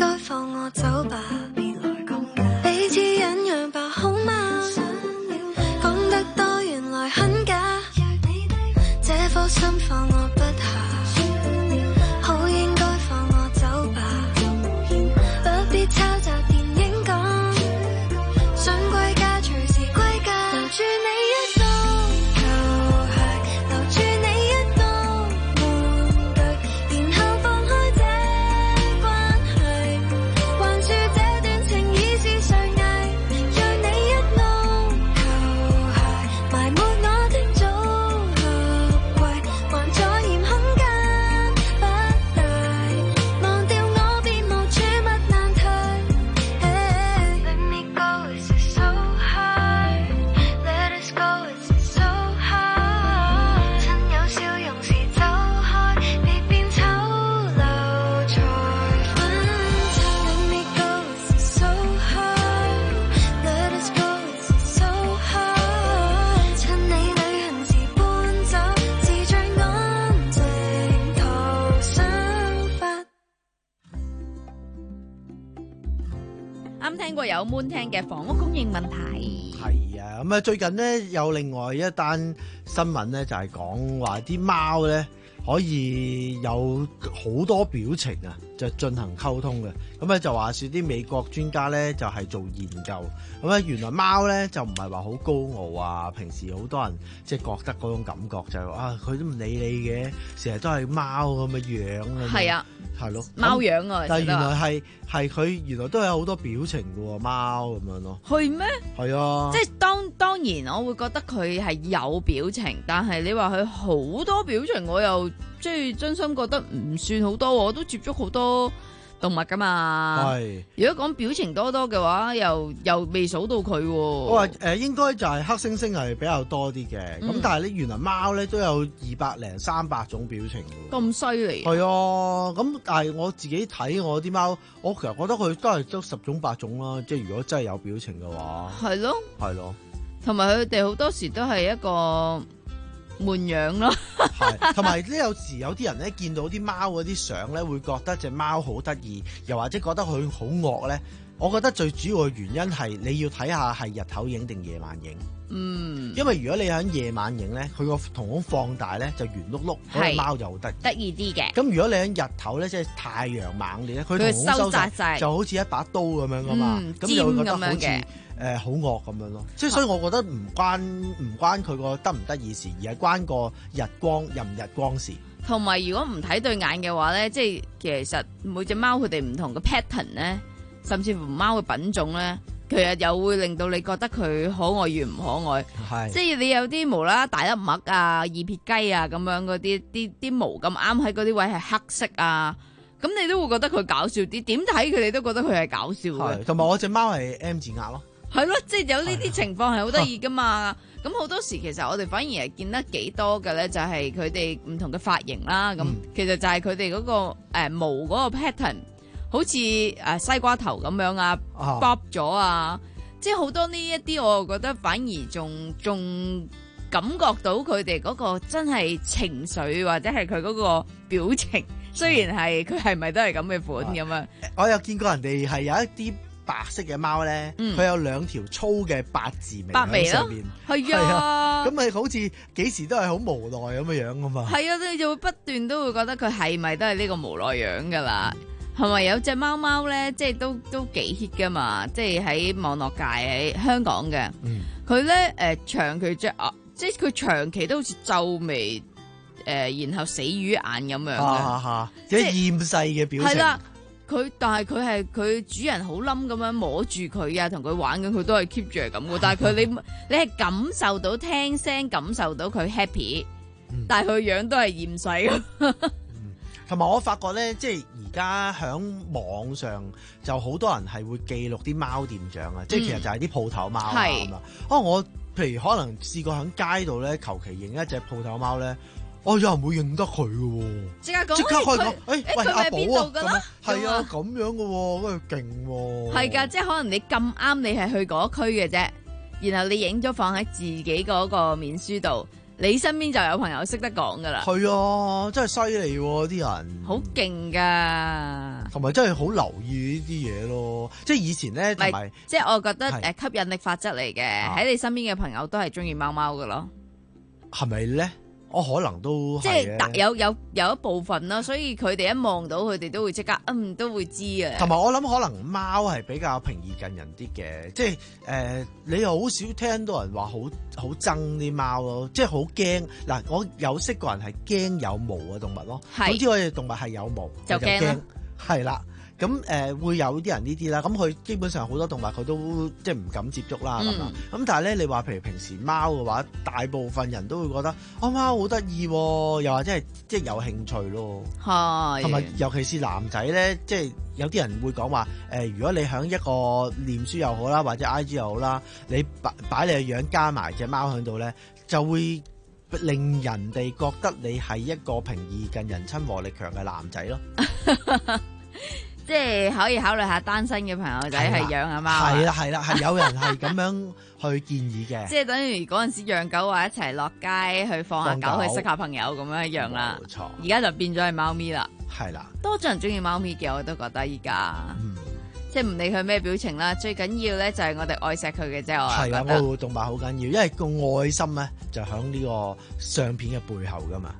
聽過有 Moon 聽嘅房屋供應問題。 係啊，咁啊最近呢，有另外一單新聞咧，就係講話啲貓咧可以有好多表情啊，就進行溝通嘅。咁咧就話說啲美國專家咧就係做研究，咁咧原來貓咧就唔係話好高傲啊，平時好多人即係覺得嗰種感覺就係話啊佢都唔理你嘅，成日都係貓咁嘅樣啊。 係啊， 係咯， 貓樣啊， 但係原來係係佢原來都有好多表情嘅喎，貓咁樣咯。 係咩？ 係啊， 即係當當然，我會覺得佢係有表情，但係你話佢好多表情，我又即係真心覺得唔算好多。我都接觸好多動物噶嘛。係。如果講表情多多嘅話，又又未數到佢。 我話誒應該就係黑猩猩係比較多啲嘅，咁、嗯、但係咧原來貓咧都有二百零三百種表情嘅。 咁犀利？ 係啊，咁但係我自己睇我啲貓，我其實覺得佢都係得十種八種啦。即係如果真係有表情嘅話， 係咯， 係咯。 同埋佢哋好多時都係一個悶樣咯， 係，同埋咧有時有啲人咧見到啲貓嗰啲相咧，會覺得隻貓好得意，又或者覺得佢好惡咧。我覺得最主要嘅原因係你要睇下係日頭影定夜晚影。嗯，因為如果你喺夜晚影咧，佢個瞳孔放大咧就圓碌碌，嗰隻貓就好得得意啲嘅。 咁如果你喺日頭咧，即係太陽猛烈咧，佢瞳孔收窄晒，就好似一把刀咁樣噶嘛，咁、嗯、就會覺得好似誒好惡咁樣咯。即係所以我覺得唔關唔關佢個得唔得意事，而係關個日光日唔日光事。 同埋如果唔睇對眼嘅話咧，即係其實每隻貓佢哋唔同嘅 pattern 咧，甚至乎貓嘅品種咧，其實又會令到你覺得佢可愛與唔可愛。係，即係你有啲無啦啦大粒麥啊、二撇雞啊咁樣嗰啲，啲啲毛咁啱喺嗰啲位係黑色啊，咁你都會覺得佢搞笑啲。點睇佢哋都覺得佢係搞笑嘅。 同埋我隻貓係 M 字額咯。 係咯，即係有呢啲情況係好得意噶嘛。咁好多時其實我哋反而係見得幾多嘅咧，就係佢哋唔同嘅髮型啦。咁、嗯、其實就係佢哋嗰個誒、呃、毛嗰個 pattern。好似誒西瓜頭咁樣啊 ，bob 咗啊，即係好多呢一啲，我覺得反而仲仲感覺到佢哋嗰個真係情緒或者係佢嗰個表情，雖然係佢係咪都係咁嘅款咁啊？ 我有見過人哋係有一啲白色嘅貓咧，佢、嗯、有兩條粗嘅八字眉喺上面，係啊，咁咪好似幾時都係好無奈咁嘅樣噶嘛？係啊，你就會不斷都會覺得佢係咪都係呢個無奈樣噶啦？係咪有隻貓貓咧？即係都都幾 hit 噶嘛？即係喺網絡界喺香港嘅，佢咧誒長期隻啊，即係佢長期都好似皺眉誒、呃，然後死魚眼咁樣嘅， 即係厭世嘅表情。係啦， 佢但係佢係佢主人好冧咁樣摸住佢啊，同佢玩緊，佢都係 keep 住係咁嘅。但係佢你你係感受到聽聲，感受到佢 happy，、嗯、但係佢樣都係厭世嘅。 同埋我發覺咧，即係而家喺網上就好多人係會記錄啲貓店長啊、嗯，即係其實就係啲鋪頭貓啊咁啊。哦，我譬如可能試過喺街度咧，求其認一隻鋪頭貓咧，哦，有人會認得佢嘅喎，即刻講，即刻開講，誒、欸，喂，阿寶啊，係啊，咁樣嘅喎，跟住勁喎，係㗎，即係可能你咁啱你係去嗰區嘅啫，然後你影咗放喺自己嗰個面書度。你身邊就有朋友識得講噶啦，係啊，真係犀利喎！啲人好勁噶，同埋真係好留意呢啲嘢咯。即係以前咧，同埋即係我覺得誒吸引力法則嚟嘅，喺、啊、你身邊嘅朋友都係中意貓貓噶咯，係咪咧？我可能都即係有有有一部分啦，所以佢哋一望到佢哋都會即刻嗯都會知啊。同埋我諗可能貓係比較平易近人啲嘅，即係誒、呃、你又好少聽到人話好好憎啲貓咯，即係好驚嗱。我有識個人係驚有毛嘅動物咯，總之我哋動物係有毛就驚，係啦。咁誒、呃、會有啲人呢啲啦，咁佢基本上好多動物佢都即係唔敢接觸啦咁啊。咁、嗯、但係咧，你話譬如平時貓嘅話，大部分人都會覺得啊貓好得意，又或者係即係有興趣咯。係，同埋尤其是男仔咧，即係有啲人會講話誒，如果你喺一個臉書又好啦，或者 I G 又好啦，你擺擺你嘅樣加埋隻貓喺度咧，就會令人哋覺得你係一個平易近人、親和力強嘅男仔咯。即係可以考慮下單身嘅朋友仔係養下貓。係啦係啦，係有人係咁樣去建議嘅。即係等於嗰陣時養狗話一齊落街去放下狗，狗去識下朋友咁樣一樣啦。冇錯，而家就變咗係貓咪啦。係啦，多咗人中意貓咪嘅，我都覺得依家。嗯， 即係唔理佢咩表情啦，最緊要咧就係我哋愛錫佢嘅啫。我係啊， 覺得愛護動物好緊要，因為個愛心咧就喺呢個相片嘅背後噶嘛。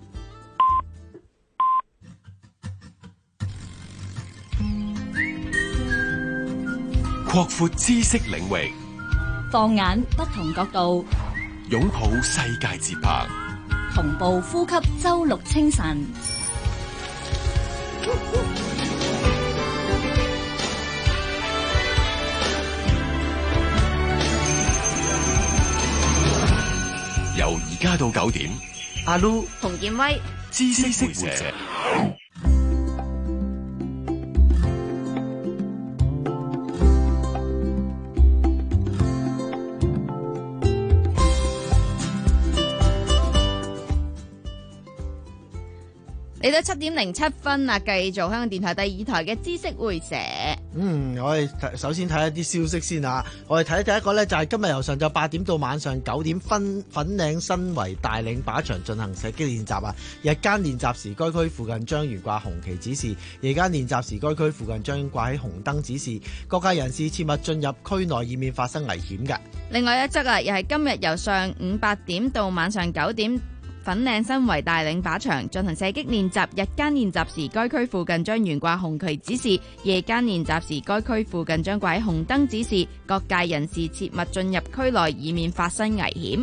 擴闊知識領域， 放眼不同角度， 擁抱世界節拍， 同步呼吸周六清晨。 由而家到九點， 阿 Lu 洪建威， 知識會社。 嚟到七點零七分啊！繼續香港電台第二台嘅知識會社。 嗯，我哋首先睇一啲消息先啊！我哋睇第一個呢，就係今日由上晝八點到晚上九點，分粉嶺新圍大嶺靶場進行射擊練習啊！日間練習時，該區附近將懸掛紅旗指示；夜間練習時，該區附近將掛起紅燈指示。各界人士切勿進入區內，以免發生危險㗎。 另外一則啊，又係今日由上午八點到晚上九點。粉嶺新圍大嶺靶場進行射擊練習，日間練習時該區附近將懸掛紅旗指示，夜間練習時該區附近將掛紅燈指示，各界人士切勿進入區內，以免發生危險。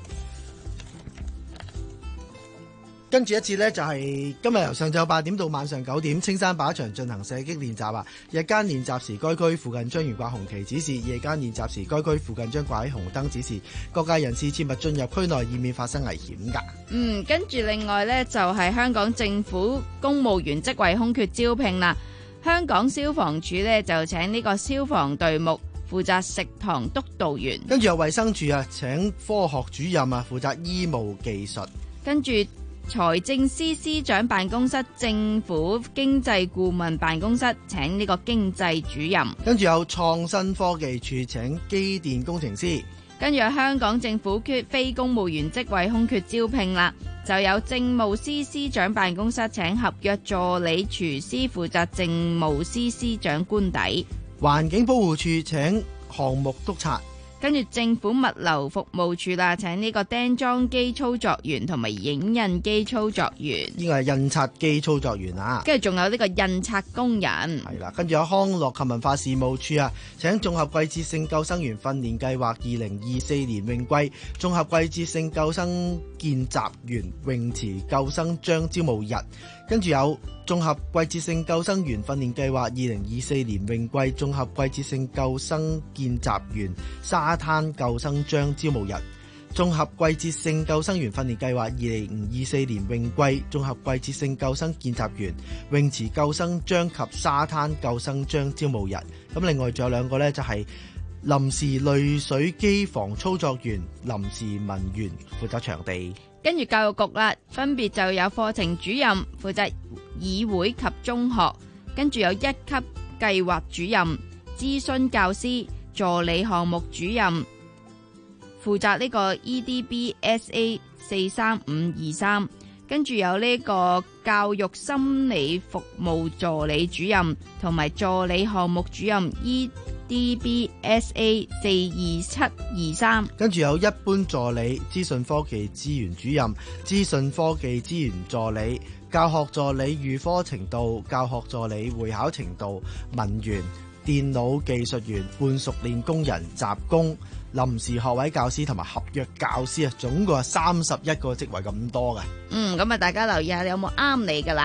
跟住一次呢，就係今日由上晝八點到晚上九點，青山靶場進行射擊練習啊！日間練習時，該區附近將懸掛紅旗指示；夜間練習時，該區附近將掛起紅燈指示。各界人士切勿進入區內，以免發生危險㗎。 嗯，跟住另外呢，就係香港政府公務員職位空缺招聘啦。香港消防處呢，就請呢個消防隊目負責食堂督導員， 跟住有衛生署啊請科學主任啊負責醫務技術， 跟住財政司司長辦公室政府經濟顧問辦公室請呢個經濟主任， 跟住有創新科技處請機電工程師， 跟住有香港政府缺非公務員職位空缺招聘啦，就有政務司司長辦公室請合約助理廚師負責政務司司長官邸， 環境保護處請項目督察。 跟住政府物流服務處啦，請呢個釘裝機操作員同埋影印機操作員， 呢個係印刷機操作員啊。 跟住仲有呢個印刷工人。 係啦，跟住有康樂及文化事務處啊，請綜合季節性救生員訓練計劃二零二四年泳季綜合季節性救生見習員泳池救生章招募日。跟住有綜合季節性救生員訓練計劃二零二四年泳季綜合季節性救生見習員沙灘救生章招募日，綜合季節性救生員訓練計劃二零二四年泳季綜合季節性救生見習員泳池救生章及沙灘救生章招募日。咁另外仲有兩個呢，就係臨時濾水機房操作員、臨時文員負責場地。 跟住教育局啦，分別就有課程主任負責議會及中學，跟住有一級計劃主任、諮詢教師、助理項目主任負責呢個 E D B S A 四三五二三，跟住有呢個教育心理服務助理主任同埋助理項目主任 E D B S A 四二七二三， 跟住有一般助理、資訊科技資源主任、資訊科技資源助理、教學助理預科程度、教學助理會考程度、文員、電腦技術員、半熟練工人、雜工、臨時學位教師同埋合約教師啊，總共係三十一個職位咁多嘅。 嗯，咁啊，大家留意下，你有冇啱你噶啦？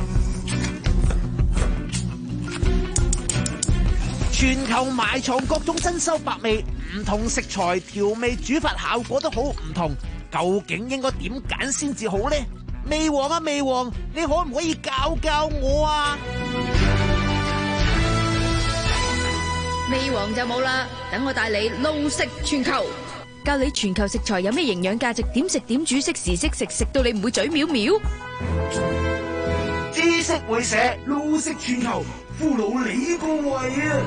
全球埋藏各種珍饈百味，唔同食材調味煮法效果都好唔同，究竟應該點揀先至好呢？味王啊味王，你可唔可以教教我啊？ 味王就冇啦，等我帶你路食全球，教你全球食材有咩營養價值，點食點煮，識時識食，食到你唔會嘴藐藐。 知識會社路食全球，俘虜你個胃啊！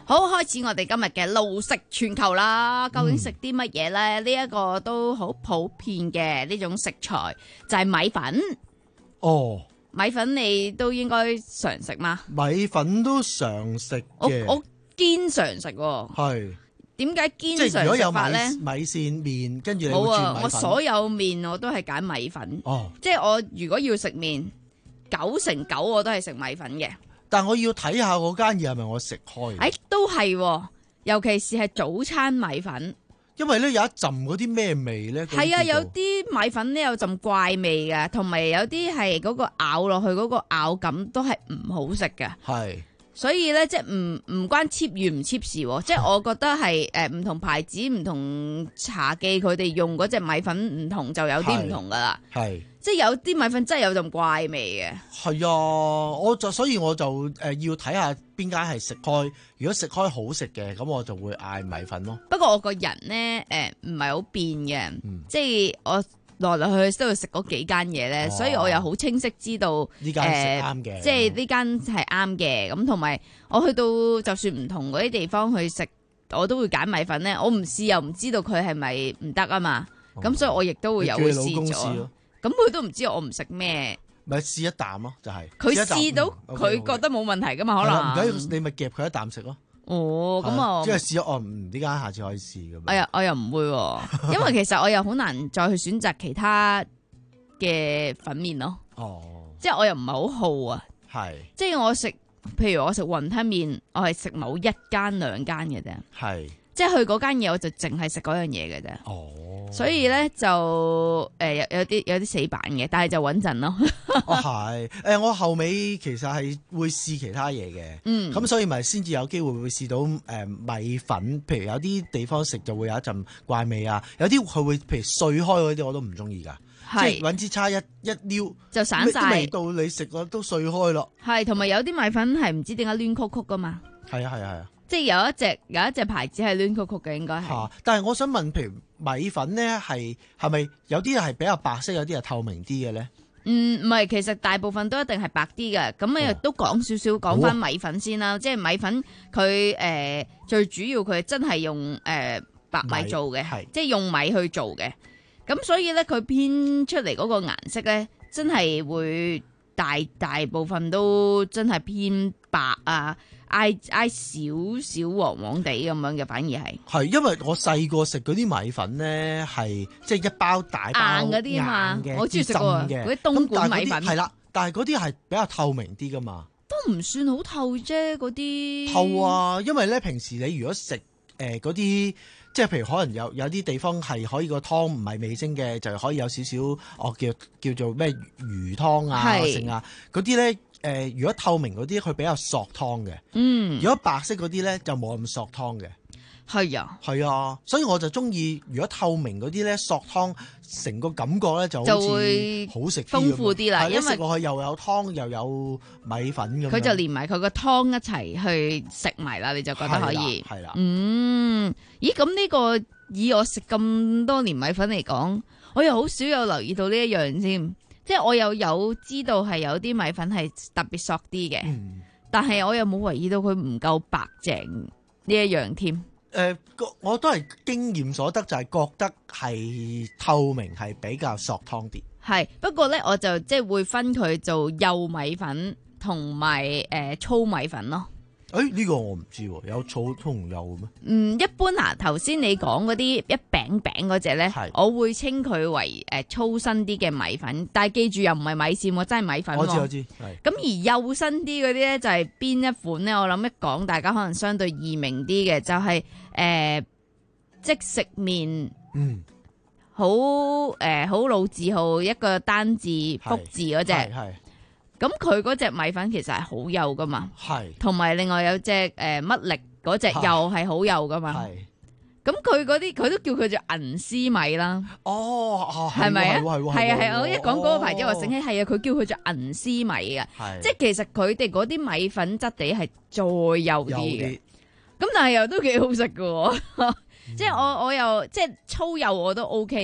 好，開始我哋今日嘅路食全球啦。究竟食啲乜嘢咧？呢、嗯、一個都好普遍嘅呢種食材就係、是、米粉。 哦， 米粉你都應該常食嘛？ 米粉都常食嘅， 我我堅常食喎。 係點解堅常食法咧？ 米線麵，跟住你會轉米粉。 冇啊！我所有麵我都係揀米粉。哦，即係我如果要食麵，九成九我都係食米粉嘅。 但我要睇下嗰間嘢係咪我食開嘅？ 誒，都係，尤其是係早餐米粉，因為咧有一陣嗰啲咩味咧？ 係啊，有啲米粉咧有陣怪味嘅，同埋有啲係嗰個咬落去嗰個咬感都係唔好食嘅。係。所以咧，即係唔唔關 cheap 與唔 cheap 事，即係我覺得係誒唔同牌子、唔同茶記佢哋用嗰隻米粉唔同，就有啲唔同噶啦。係，即係有啲米粉真係有陣怪味嘅。係啊， 我就所以我就誒、呃、要睇下邊間係食開，如果食開好食嘅，咁我就會嗌米粉咯。 不過我個人咧誒唔係好變嘅，嗯、即係我。來來去去都要食嗰幾間嘢咧，哦、所以我又好清晰知道呢間係啱嘅， 即係呢間係啱嘅。咁同埋我去到就算唔同嗰啲地方去食，我都會揀米粉咧。我唔試又唔知道佢係咪唔得啊嘛。咁、哦、所以我亦都會有會試咗。咁佢都唔知我唔食咩，咪試一啖咯，就係佢試到佢覺得冇問題噶嘛，可能唔緊要，你咪夾佢一啖食咯。 哦，咁啊， 即係試咗，哦，唔呢間下次可以試咁。 我又我又唔會，因為其實我又好難再去選擇其他嘅粉麵咯。哦，即係我又唔係好好啊。係，即係我食，譬如我食雲吞麵，我係食某一間兩間嘅啫。係，即係去嗰間嘢，我就淨係食嗰樣嘢嘅啫。哦。所以咧就誒、呃、有有啲有啲死板嘅，但係就穩陣咯。 哦係，誒、呃、我後尾其實係會試其他嘢嘅，嗯，咁所以咪先至有機會會試到誒、呃、米粉，譬如有啲地方食就會有一陣怪味啊，有啲佢會譬如碎開嗰啲我都唔中意噶，即係搵支叉一一撩就散晒， 味道你食過都碎開咯。 係，同埋有啲米粉係唔知點解攣曲曲噶嘛。 係啊係啊係啊。 即係有一隻有一隻牌子係攣曲曲嘅，應該係、啊。但係我想問，譬如米粉咧，係係咪有啲係比較白色，有啲係透明啲嘅咧？嗯，唔係，其實大部分都一定係白啲嘅。咁你亦都講少少講翻米粉先啦。哦、即係米粉佢誒、呃、最主要佢真係用誒、呃、白米做嘅，即係用米去做嘅。咁所以咧，佢編出嚟嗰個顏色咧，真係會大大部分都真係偏白啊。挨挨少少黃黃地咁樣嘅，反而係係，因為我細個食嗰啲米粉咧，係即係一包大包硬嗰啲啊嘛， 嘅我中意食嗰啲東莞米粉係啦，但係嗰啲係比較透明啲噶嘛， 都唔算好透啫，嗰啲透啊，因為咧平時你如果食誒嗰啲，即係譬如可能有有啲地方係可以個湯唔係味精嘅，就可以有少少哦叫叫做咩魚湯啊剩啊嗰啲咧。誒、呃，如果透明嗰啲，佢比較索湯嘅。嗯，如果白色嗰啲咧，就冇咁索湯嘅。係啊，係啊，所以我就中意如果透明嗰啲咧，索湯成個感覺咧就好似好食豐富啲啦。因為食落去又有湯又有米粉咁。 佢就連埋佢個湯一齊去食埋啦，你就覺得可以。 係啦。 嗯，咦？咁呢個以我食咁多年米粉嚟講，我又好少有留意到呢一樣先。即係我又有知道係有啲米粉係特別索啲嘅，嗯、但係我又冇留意到佢唔夠白淨呢一樣添。誒、 呃，我都係經驗所得，就係覺得係透明係比較索湯啲。 係，不過咧我就即係會分佢做幼米粉同埋誒粗米粉咯。 誒，呢、這個我唔知，有粗同幼嘅咩？ 嗯，一般嗱，頭先你講嗰啲一餅餅嗰隻咧，是我會稱佢為誒粗身啲嘅米粉，但係記住又唔係米線，真係米粉。 我知我知。 咁而幼身啲嗰啲咧，就係邊一款咧？我諗一講，大家可能相對易明啲嘅，就係、是、誒、呃、即食麵。嗯。好誒，好、呃、老字號一個單字福字嗰隻。係。咁佢嗰隻米粉其實係好幼噶嘛，係，同埋另外有隻誒乜力嗰隻又係好幼噶嘛，係。咁佢嗰啲佢都叫佢做銀絲米啦。哦，係咪啊？係啊係啊！我一講嗰個牌子，我醒起係啊，佢叫佢做銀絲米嘅，即係其實佢哋嗰啲米粉質地係再幼啲嘅。咁但係又都幾好食噶，即係我我又即係粗幼我都 OK 嘅。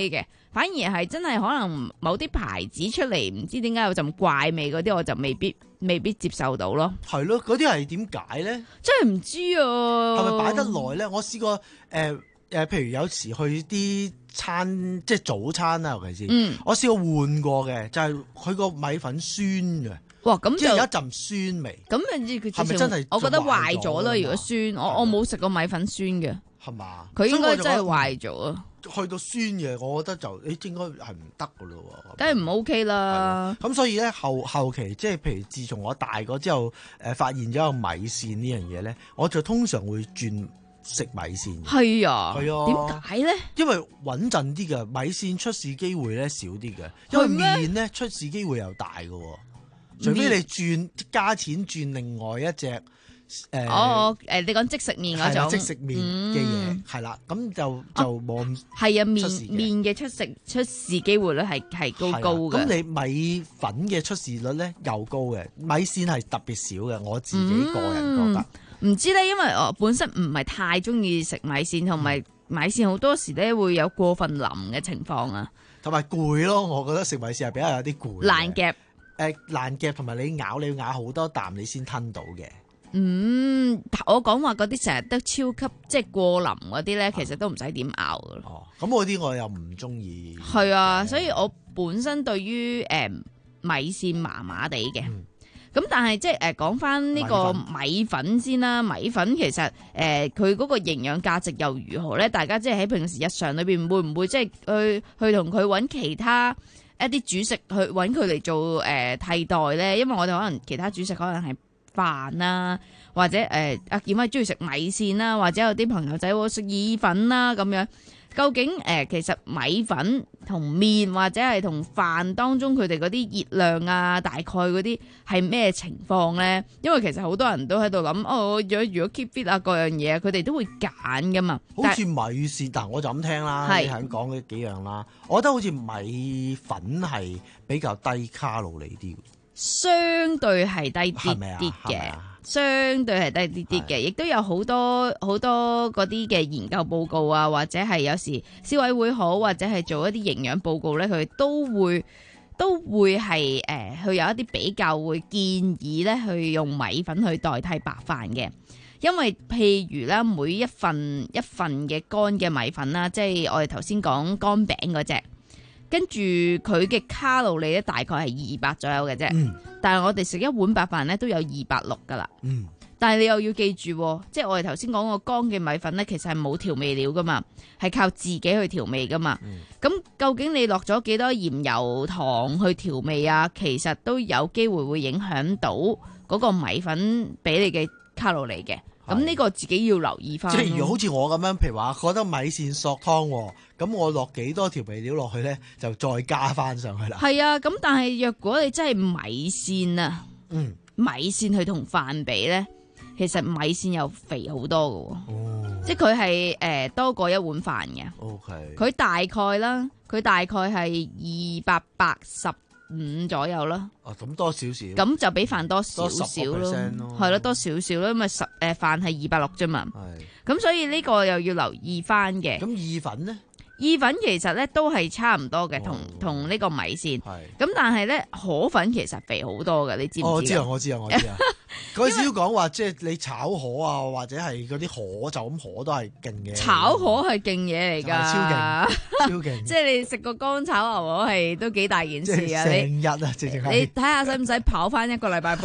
反而係真係可能某啲牌子出嚟，唔知點解有陣怪味嗰啲，我就未必未必接受到咯。 係咯，嗰啲係點解咧？ 真係唔知啊。 係咪擺得耐咧？我試過誒誒、呃呃，譬如有時去啲餐，即係早餐啊，尤其是， 嗯、我試過換過嘅，就係佢個米粉酸嘅。 哇！咁即係有一陣酸味。咁係咪真係？ 我覺得壞咗啦。如果酸，我我冇食過米粉酸嘅。 係嘛？ 佢應該真係壞咗啊！ 去到酸嘅，我覺得就你應該係唔得噶咯喎。 梗係唔 OK 啦。 咁所以咧後後期即係譬如自從我大個之後，誒、呃、發現咗有米線呢樣嘢咧，我就通常會轉食米線。 係啊，係啊。 點解咧？ 因為穩陣啲嘅米線出事機會咧少啲嘅，因為麵咧出事機會又大嘅。除非你轉加錢轉另外一隻。誒哦誒，你講即食麵嗰種即食麵嘅嘢係啦，咁、嗯、就就冇咁係啊，麵麵嘅出食出事機會率係係高高嘅。 咁你米粉嘅出事率咧又高嘅，米線係特別少嘅。我自己個人覺得唔、 嗯、知咧，因為我本身唔係太中意食米線，同埋米線好多時咧會有過分腍嘅情況啊， 同埋攰咯。我覺得食米線係比較有啲攰， 難夾誒難夾，同埋你咬你要咬好多啖你先吞到嘅。 嗯，我講話嗰啲成日都超級即係過腍嗰啲咧，其實都唔使點咬噶咯。 哦，咁嗰啲我又唔中意。 係啊，所以我本身對於誒、呃、米線麻麻地嘅。咁、嗯、但係即係誒講翻呢個米粉先啦，米粉其實誒佢嗰個營養價值又如何咧？大家即係喺平時日常裏邊會唔會即係去去同佢揾其他一啲主食去揾佢嚟做誒、呃、替代咧？因為我哋可能其他主食可能係飯啦，或者誒阿健威中意食米線啦，或者有啲朋友仔會食意粉啦咁樣。究竟誒、呃、其實米粉同麵或者係同飯當中佢哋嗰啲熱量啊，大概嗰啲係咩情況咧？因為其實好多人都喺度諗，哦，如果如果 keep fit 啊各樣嘢，佢哋都會揀噶嘛。 好似米線，但我就咁聽啦，你係咁講嗰幾樣啦，我覺得好似米粉係比較低卡路里啲。 相對係低啲啲嘅，相對係低啲啲嘅，亦都有好多好多嗰啲嘅研究報告啊，或者係有時消委會好，或者係做一啲營養報告咧，佢都會都會係誒，佢、呃、有一啲比較會建議咧，去用米粉去代替白飯嘅，因為譬如咧，每一份一份嘅乾嘅米粉啦，即係我哋頭先講乾餅嗰隻。跟住佢嘅卡路里咧，大概係二百左右嘅啫。嗯、但係我哋食一碗白飯咧，都有二百六噶啦。嗯、但係你又要記住，即係我哋頭先講個乾嘅米粉咧，其實係冇調味料噶嘛，係靠自己去調味噶嘛。咁、嗯、究竟你落咗幾多鹽油糖去調味啊？其實都有機會會影響到嗰個米粉俾你嘅卡路里嘅。咁呢個自己要留意翻。即係如果好似我咁樣，譬如話覺得米線索湯，咁我落幾多調味料落去咧，就再加翻上去啦。 係啊，咁但係若果你真係米線啊，嗯，米線去同飯比咧，其實米線又肥好多㗎，哦，即係佢係誒多過一碗飯嘅。 OK，佢大概啦，佢大概係二百八十五左右啦。 哦，咁多少少， 咁就比飯多少少咯，係咯，多少少咯，因為十誒飯係二百六啫嘛。係，咁所以呢個又要留意翻嘅。 咁意粉咧？ 意粉其實咧都係差唔多嘅，同同呢個米線。係，咁但係咧河粉其實肥好多嘅，你知唔知？ 哦，我知啊，我知啊，我知啊。嗰陣時都講話，即係你炒河啊，或者係嗰啲河就咁河都係勁嘅。 炒河係勁嘢嚟㗎， 超勁，超勁。 即係你食個乾炒牛河係都幾大件事啊！ 成日啊，直情係。 你睇下使唔使跑翻一個禮拜步？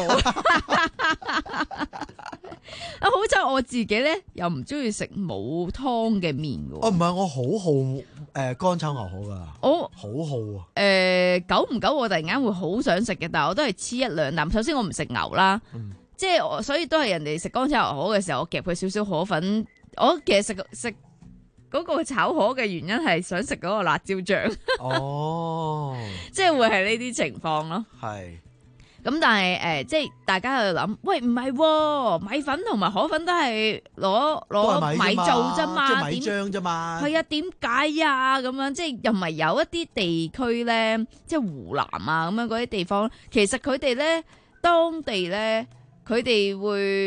啊，好彩我自己咧又唔中意食冇湯嘅麵嘅。 哦，唔係，我好好誒乾炒牛河㗎。 我好好啊。 誒、呃，久唔久我突然間會好想食嘅，但係我都係黐一兩啖。首先我唔食牛啦，嗯、即係我所以都係人哋食乾炒牛河嘅時候，我夾佢少少河粉。我其實食食嗰個炒河嘅原因係想食嗰個辣椒醬。哦，即係會係呢啲情況咯。係。咁但係誒、呃，即係大家喺度諗，喂唔係、哦，米粉同埋河粉都係攞攞米做啫嘛， 即係米漿啫嘛。 係啊，點解啊？咁樣即係又唔係有一啲地區咧，即係湖南啊咁樣嗰啲地方，其實佢哋咧當地咧，佢哋會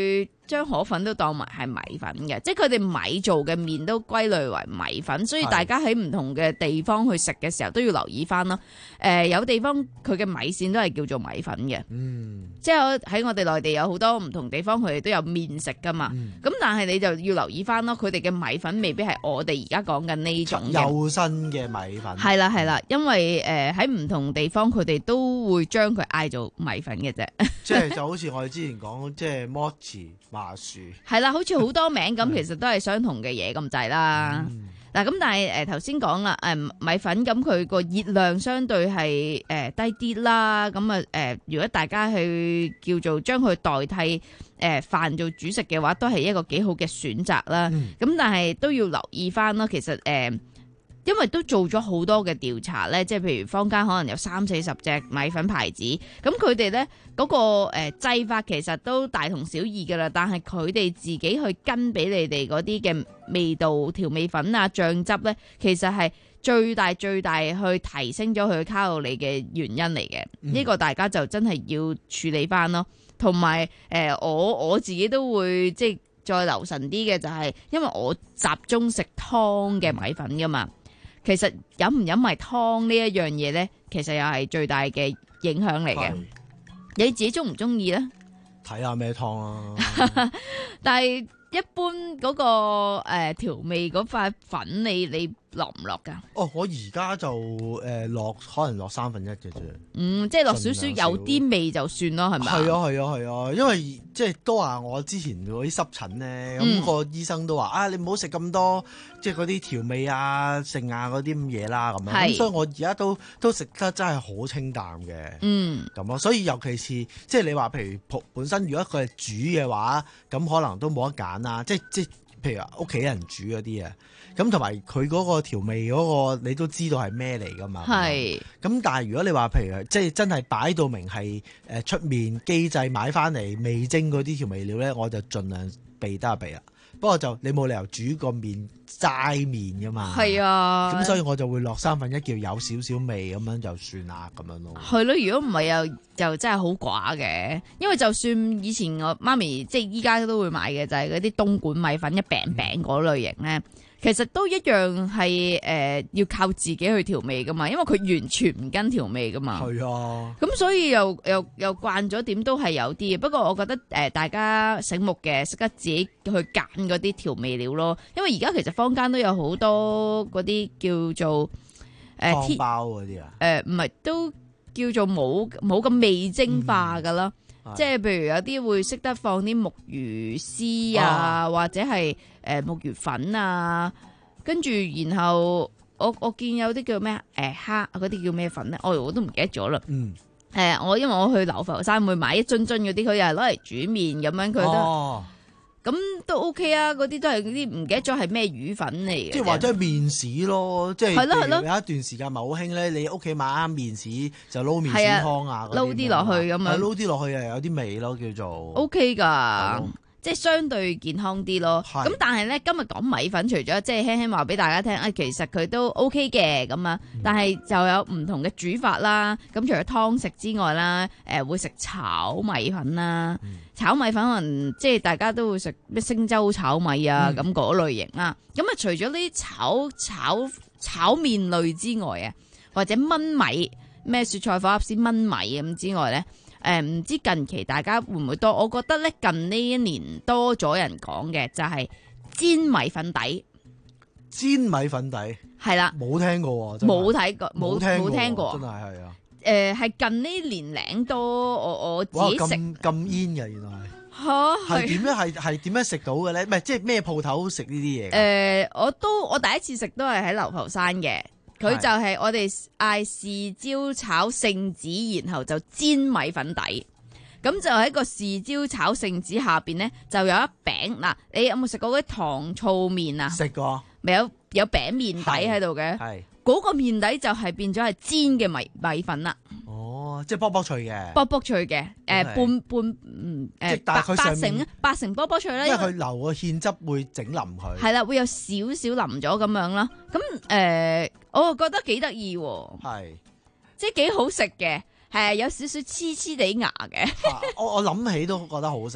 將河粉都當埋係米粉嘅，即係佢哋米做嘅麵都歸類為米粉，所以大家喺唔同嘅地方去食嘅時候都要留意翻咯。誒、呃，有地方佢嘅米線都係叫做米粉嘅，嗯，即係喺我哋內地有好多唔同地方佢哋都有麵食噶嘛，咁、嗯、但係你就要留意翻咯，佢哋嘅米粉未必係我哋而家講緊呢種幼身嘅米粉， 係啦係啦，因為誒喺唔同地方佢哋都會將佢嗌做米粉嘅啫， 即係就好似我哋之前講，即係 mochi 麻薯， 係啦，好似好多名咁，其實都係相同嘅嘢咁滯啦。嗱、嗯，咁但係誒頭先講啦，誒、呃、米粉咁佢個熱量相對係誒、呃、低啲啦，咁啊誒如果大家去叫做將佢代替誒、呃、飯做主食嘅話，都係一個幾好嘅選擇啦。咁、嗯、但係都要留意翻咯，其實誒。呃因為都做咗好多嘅調查咧，即係譬如坊間可能有三四十隻米粉牌子，咁佢哋咧嗰個誒製法其實都大同小異噶啦，但係佢哋自己去跟俾你哋嗰啲嘅味道調味粉啊醬汁咧，其實係最大最大去提升咗佢嘅卡路里嘅原因嚟嘅。呢、嗯、個大家就真係要處理翻咯。同埋誒我我自己都會即係再留神啲嘅，就係因為我集中食湯嘅米粉噶嘛。其實飲唔飲埋湯呢一樣嘢咧，其實又係最大嘅影響嚟嘅。你自己中唔中意咧？ 睇下咩湯啊！ 但係一般嗰、那個誒調、呃、味嗰塊粉你，你你落唔落噶？ 哦，我而家就誒落、呃，可能落三分一嘅啫。 嗯，即係落少少有啲味就算咯，係咪？係啊，係啊，係啊，因為即係都話我之前嗰啲濕疹咧，咁、嗯、個醫生都話啊，你唔好食咁多，即係嗰啲調味啊、剩啊嗰啲咁嘢啦，咁樣。咁所以我而家都都食得真係好清淡嘅。嗯，咁咯，所以尤其是即係你話，譬如本身如果佢係煮嘅話，咁可能都冇得揀啦。即係即係譬如話屋企人煮嗰啲啊。咁同埋佢嗰個調味嗰個，你都知道係咩嚟噶嘛？係。咁但係如果你話譬如即係真係擺到明係誒出面機製買翻嚟味精嗰啲調味料咧，我就盡量避得一避啦。不過就你冇理由煮個麵齋麵噶嘛。係啊。咁所以我就會落三分一，叫有少少味咁樣就算啦，咁樣咯。係咯，如果唔係又就真係好寡嘅，因為就算以前我媽咪即係依家都會買嘅，就係嗰啲東莞米粉一餅餅嗰類型咧。嗯，其實都一樣係誒、呃、要靠自己去調味噶嘛，因為佢完全唔跟調味噶嘛。係啊，咁所以又又又慣咗，點都係有啲嘅。不過我覺得誒、呃、大家醒目嘅，識得自己去揀嗰啲調味料咯。因為而家其實坊間都有好多嗰啲叫做誒湯包嗰啲啊，誒唔係都叫做冇冇咁味精化噶啦。嗯，即係譬如有啲會識得放啲木魚絲啊，啊或者係誒、呃、木魚粉啊，跟住然後我我見有啲叫咩誒蝦嗰啲叫咩粉咧，我我都唔記得咗啦。嗯，誒、呃、我因為我去流浮山會買一樽樽嗰啲，佢又係攞嚟煮麵咁樣，佢都。哦咁都 OK 啊，嗰啲都係嗰啲唔記得咗係咩魚粉嚟嘅。即係或者麵豉咯，即係係咯係咯。有一段時間咪好興咧，你屋企買啱麵豉就撈麵豉湯啊，撈啲落去咁樣，撈啲落去又有啲味咯，叫做 OK 㗎。即係相對健康啲咯，咁但係咧今日講米粉，除咗即係輕輕話俾大家聽，啊其實佢都 OK 嘅咁啊，但係就有唔同嘅煮法啦。咁除咗湯食之外啦，誒會食炒米粉啦，嗯、炒米粉可能即係大家都會食咩星洲炒米啊咁嗰、嗯、類型啦。咁啊除咗呢啲炒炒炒麵類之外啊，或者燜米咩雪菜火鴨絲燜米咁之外咧。誒、嗯，唔知近期大家會唔會多？我覺得咧近呢一年多咗人講嘅就係煎米粉底。煎米粉底係啦，冇聽過，冇睇過，冇冇聽過，真係係啊。誒、呃，係近呢年齡多，我我自己食咁咁煙嘅，原來係係點樣？係係點樣食到嘅咧？唔係即係咩鋪頭食呢啲嘢？誒、呃，我都我第一次食都係喺流浮山嘅。佢就係我哋嗌豉椒炒聖子，然後就煎米粉底，咁就喺個豉椒炒聖子下邊咧，就有一餅嗱。你有冇食過嗰啲糖醋麵啊？食過，咪有有餅麵底喺度嘅，係嗰、嗰個麵底就係變咗係煎嘅米米粉啦。哦，即係卜卜脆嘅，卜卜脆嘅，誒、呃、半半嗯誒八八成八成卜卜脆啦，因為佢流個芡汁會整腍佢，係啦，會有少少腍咗咁樣啦。咁誒。呃我覺得幾得意喎，係即係幾好食嘅，係有少少黐黐地牙嘅。我我諗起都覺得好食，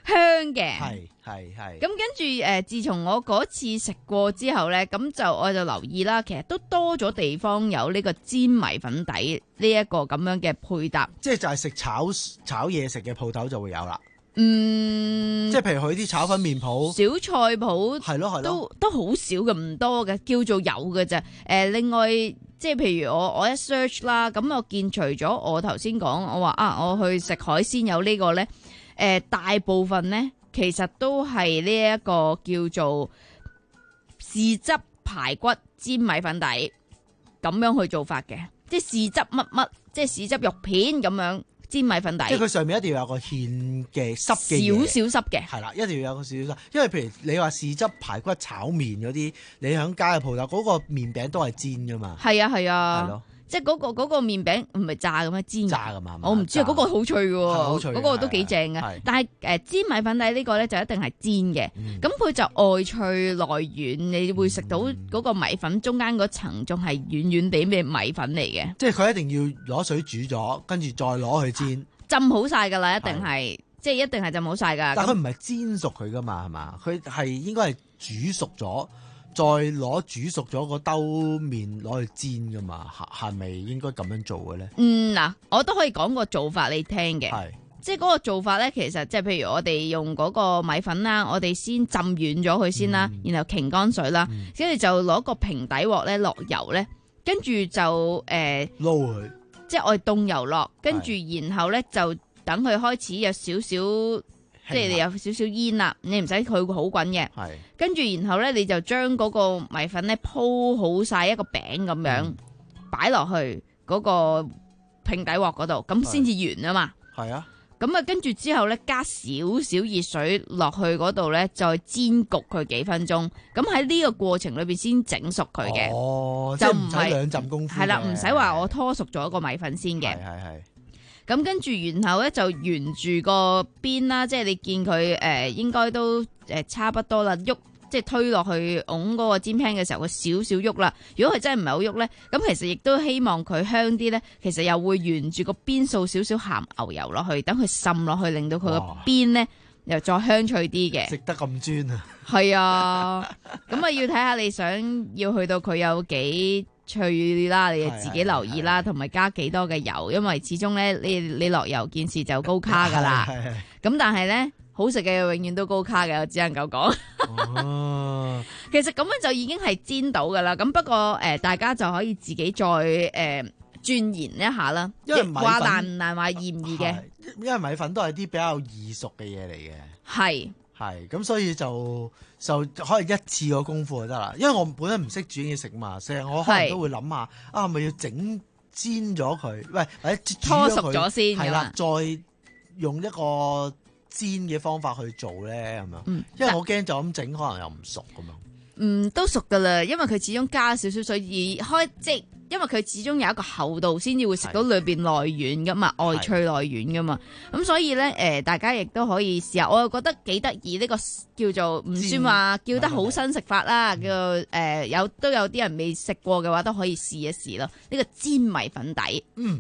香嘅。 係係係。 咁跟住誒，自從我嗰次食過之後咧，咁就我就留意啦，其實都多咗地方有呢個煎米粉底呢一個咁樣嘅配搭。 即係就係食炒炒嘢食嘅鋪頭就會有啦。 嗯， 即係譬如佢啲炒粉麵鋪、 小菜鋪， 係咯係咯， 都都好少嘅，唔多嘅，叫做有嘅啫。誒、呃，另外即係譬如我我一 search 啦，咁我見除咗我頭先講，我話啊，我去食海鮮有個呢個咧，誒、呃，大部分咧其實都係呢一個叫做豉汁排骨煎米粉底咁樣去做法嘅，即係豉汁乜乜，即係豉汁肉片咁樣。煎米粉底， 即係佢上面一定要有個芡嘅濕嘅嘢， 少少濕嘅， 係啦，一定要有個少少濕。因為譬如你話豉汁排骨炒麵嗰啲，你響街嘅鋪頭嗰個麵餅都係煎噶嘛。 係啊係啊， 係咯， 即係嗰個嗰個麵餅唔係炸嘅咩？煎炸㗎嘛。 我唔知啊，嗰個好脆嘅喎， 嗰個都幾正嘅。但係誒煎米粉底呢個咧就一定係煎嘅，咁佢就外脆內軟，你會食到嗰個米粉中間嗰層仲係軟軟地嘅米粉嚟嘅。 即係佢一定要攞水煮咗，跟住再攞去煎， 浸好晒㗎啦，一定係，即係一定係浸好晒㗎。 但佢唔係煎熟佢㗎嘛，係嘛？佢係應該係煮熟咗。再攞煮熟咗個兜麵攞去煎㗎嘛，係咪應該咁樣做嘅咧？ 嗯，嗱，我都可以講個做法你聽嘅， 係即係嗰個做法咧，其實即係譬如我哋用嗰個米粉啦，我哋先浸軟咗佢先啦，嗯、然後擎乾水啦，跟住、嗯、就攞個平底鑊咧落油咧，跟住就誒撈佢， 即係我哋凍油落，跟住然後咧就等佢開始有少少。即係你有少少煙啦，你唔使佢好滾嘅。係，跟住然後咧，你就將嗰個米粉咧鋪好晒一個餅咁樣，擺落、嗯、去嗰個平底鑊嗰度，咁先至完啊嘛。係啊，咁啊，跟住之後咧，加少少熱水落去嗰度咧，再煎焗佢幾分鐘。咁喺呢個過程裏邊先整熟佢嘅。哦，就唔係兩浸功夫。係啦，唔使話我拖熟咗個米粉先嘅。係係係。咁跟住，然後咧就沿住個邊啦，即係你見佢誒、呃、應該都誒差不多啦，喐即係推落去拱嗰個煎 pan 嘅時候，佢少少喐啦。如果佢真係唔係好喐咧，咁其實亦都希望佢香啲咧，其實又會沿住個邊掃少少鹹牛油落去，等佢滲落去，令到佢個邊咧又再香脆啲嘅。食得咁專啊！係啊，咁啊要睇下你想要去到佢有幾脆啦，你就自己留意啦，同埋加幾多嘅油，因為始終咧你你落油件事就高卡噶啦。咁但係咧好食嘅永遠都高卡嘅，我只能夠講。哦，其實咁樣就已經係煎到噶啦。咁不過誒、呃，大家就可以自己再誒鑽研一下啦。因為話難唔難，話易唔易嘅。 因為米粉都係啲比較易熟嘅嘢嚟嘅。係。係，咁所以就就可以一次個功夫就得啦。因為我本身唔識煮嘢食嘛，成日我可能都會諗下，啊，係咪要整煎咗佢，喂，或者拖熟咗先， 係啦，再用一個煎嘅方法去做咧，咁樣。嗯，因為我驚就咁整，可能又唔熟咁樣。 嗯，都熟噶啦，因為佢始終加少少水而開，即係因為佢始終有一個厚度，先至會食到裏邊內軟噶嘛，外脆內軟噶嘛。咁所以咧，誒、呃，大家亦都可以試下。我又覺得幾得意呢個叫做唔算話叫得好新食法啦，叫誒、呃、有都有啲人未食過嘅話，都可以試一試咯。呢、這個煎米粉底，嗯。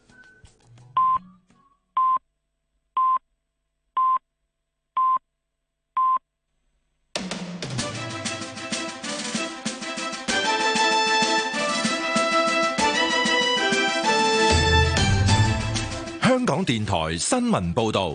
香港電台新聞報道，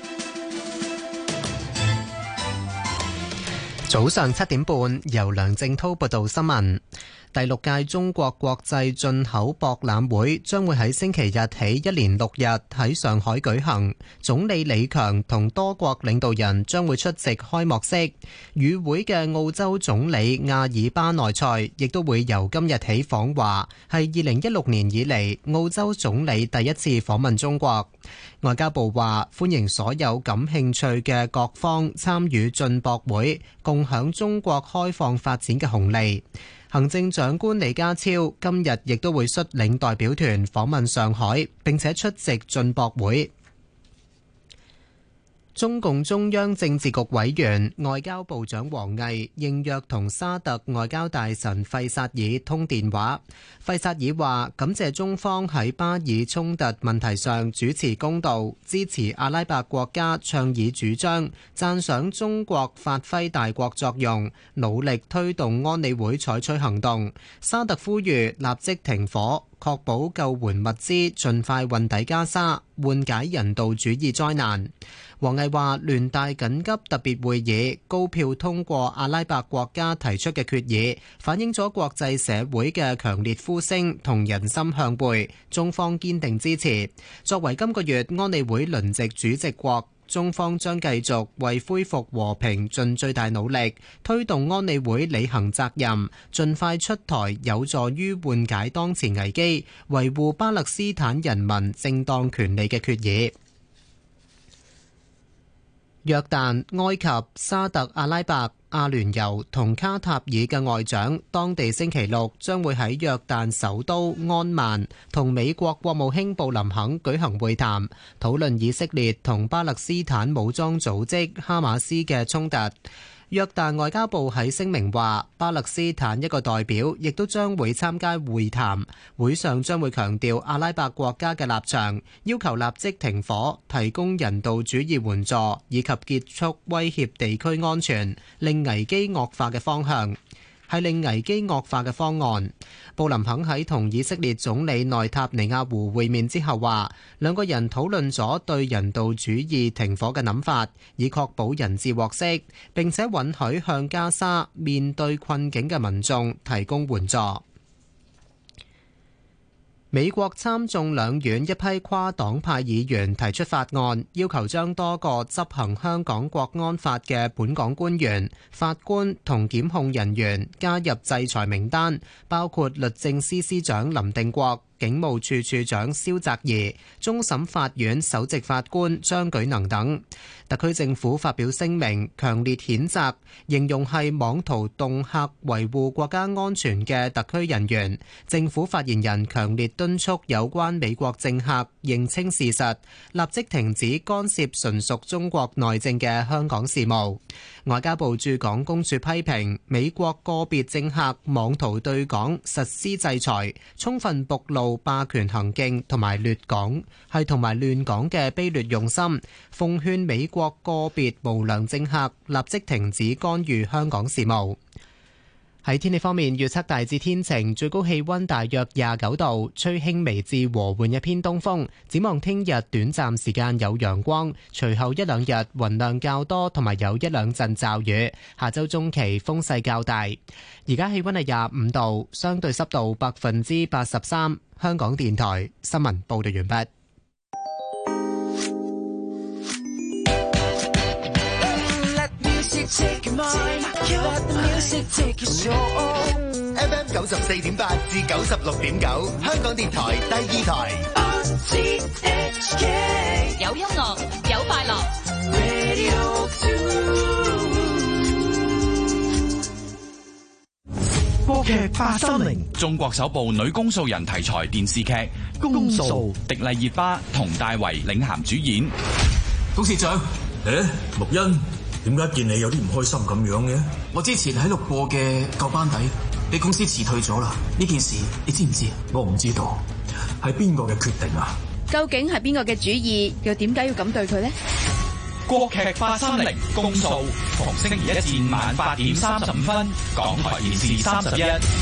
早上七點半，由梁正濤報道新聞。第六屆中國國際進口博覽會將會喺星期日起一連六日喺上海舉行。總理李強同多國領導人將會出席開幕式。與會嘅澳洲總理阿爾巴內塞亦都會由今日起訪華，係二零一六年以嚟澳洲總理第一次訪問中國。外交部話歡迎所有感興趣嘅各方參與進博會，共享中國開放發展嘅紅利。行政長官李家超今日亦都會率領代表團訪問上海，並且出席進博會。 中共中央政治局委員、外交部長王毅應約同沙特外交大臣費薩爾通電話。費薩爾話感謝中方喺巴以衝突問題上主持公道，支持阿拉伯國家倡議主張，讚賞中國發揮大國作用，努力推動安理會採取行動。沙特呼籲立即停火，確保救援物資盡快運抵加沙，緩解人道主義災難。王毅話聯大緊急特別會議高票通過阿拉伯國家提出嘅決議，反映咗國際社會嘅強烈呼聲同人心向背，中方堅定支持。作為今個月安理會輪值主席國，中方將繼續為恢復和平盡最大努力，推動安理會履行責任，盡快出台有助於緩解當前危機、維護巴勒斯坦人民正當權利嘅決議。約旦、埃及、沙特阿拉伯、阿聯酋同卡塔爾嘅外長，當地星期六將會喺約旦首都安曼同美國國務卿布林肯舉行會談，討論以色列同巴勒斯坦武裝組織哈馬斯嘅衝突。約旦外交部喺聲明話，巴勒斯坦一個代表亦都將會參加會談，會上將會強調阿拉伯國家嘅立場，要求立即停火、提供人道主義援助以及結束威脅地區安全、令危機惡化嘅方向。係令危機惡化嘅方案。布林肯喺同以色列總理內塔尼亞胡會面之後話，兩個人討論咗對人道主義停火嘅諗法，以確保人質獲釋，並且允許向加沙面對困境嘅民眾提供援助。美國參眾兩院一批跨黨派議員提出法案，要求將多個執行香港國安法嘅本港官員、法官同檢控人員加入制裁名單，包括律政司司長林定國、警務處處長蕭澤頤、終審法院首席法官張舉能等。特區政府發表聲明，強烈譴責，形容係妄圖恫嚇維護國家安全嘅特區人員。政府發言人強烈敦促有關美國政客認清事實，立即停止干涉純屬中國內政嘅香港事務。外交部駐港公署批評美國個別政客妄圖對港實施制裁，充分暴露霸權行徑同埋劣港係同埋亂港嘅卑劣用心，奉勸美國個別無良政客立即停止干預香港事務。喺天氣方面，預測大致天晴，最高氣溫大約廿九度，吹輕微至和緩一偏東風。展望聽日短暫時間有陽光，隨後一兩日雲量較多，同埋有一兩陣驟雨。下周中期風勢較大。而家氣溫係廿五度，相對濕度百分之八十三。香港電台新聞報道完畢。 F M 九十四點八至九十六點九，香港電台第二台。 有音樂，有快樂。 國劇八三零，中國首部女公訴人題材電視劇《公訴》，迪麗熱巴、佟大為領銜主演。 董事長，誒，木欣。點解見你有啲唔開心咁樣嘅？我之前喺度過嘅舊班底俾公司辭退咗啦，呢件事你知唔知？我唔知道，係邊個嘅決定啊？ 究竟係邊個嘅主意？又點解要咁對佢呢？ 國劇八三零公訴，逢星期一至五晚八點三十五分，港台電視三十一。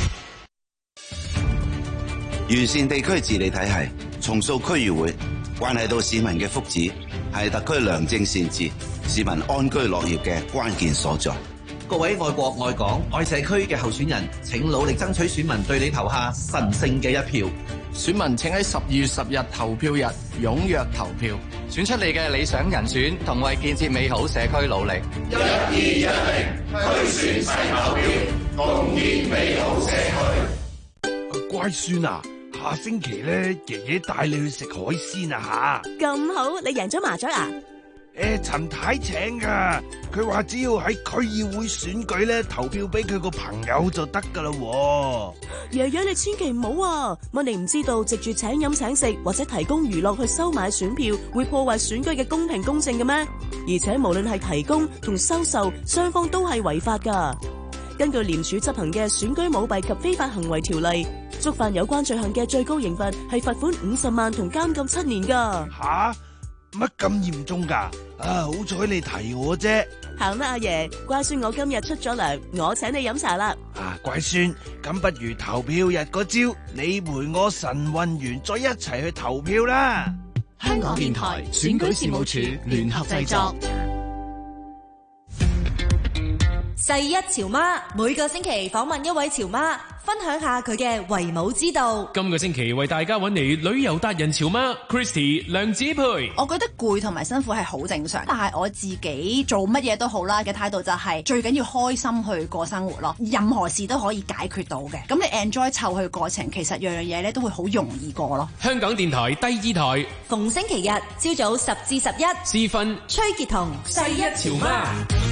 完善地區治理體系，重塑區議會，關係到市民嘅福祉，係特區良政善治、市民安居樂業嘅關鍵所在。 各位愛國愛港愛社區嘅候選人，請努力爭取選民對你投下神聖嘅一票。 選民請喺十二月十日投票日踴躍投票，選出你嘅理想人選，同為建設美好社區努力。 一、二、一零，區選齊投票，共建美好社區。 乖孫啊，下星期咧，爺爺帶你去食海鮮啊吓！ 咁好，你贏咗麻雀啊？ 誒，陳太請噶，佢話只要喺區議會選舉咧投票俾佢個朋友就得噶啦。 爺爺你千祈唔好啊！乜你唔知道藉住請飲請食或者提供娛樂去收買選票，會破壞選舉嘅公平公正嘅咩？而且無論係提供同收受，雙方都係違法噶。根據廉署執行嘅選舉舞弊及非法行為條例，觸犯有關罪行嘅最高刑罰係罰款五十萬同監禁七年噶。 吓？乜咁嚴重噶？啊，好彩你提我啫。 行啦，阿爺，乖孫我今日出咗糧，我請你飲茶啦。 啊，乖孫，咁不如投票日嗰朝，你陪我晨運完再一齊去投票啦。 香港電台選舉事務處聯合製作。 世一潮媽每個星期訪問一位潮媽，分享下佢嘅為母之道。 今個星期為大家揾嚟旅遊達人潮媽 Christy 梁子培。 我覺得攰同埋辛苦係好正常，但係我自己做乜嘢都好啦嘅態度就係最緊要開心去過生活咯。任何事都可以解決到嘅，咁你 enjoy 湊去過程，其實樣樣嘢咧都會好容易過咯。 香港電台第二台， 逢星期日朝早十至十一， 時分崔潔彤世一潮媽。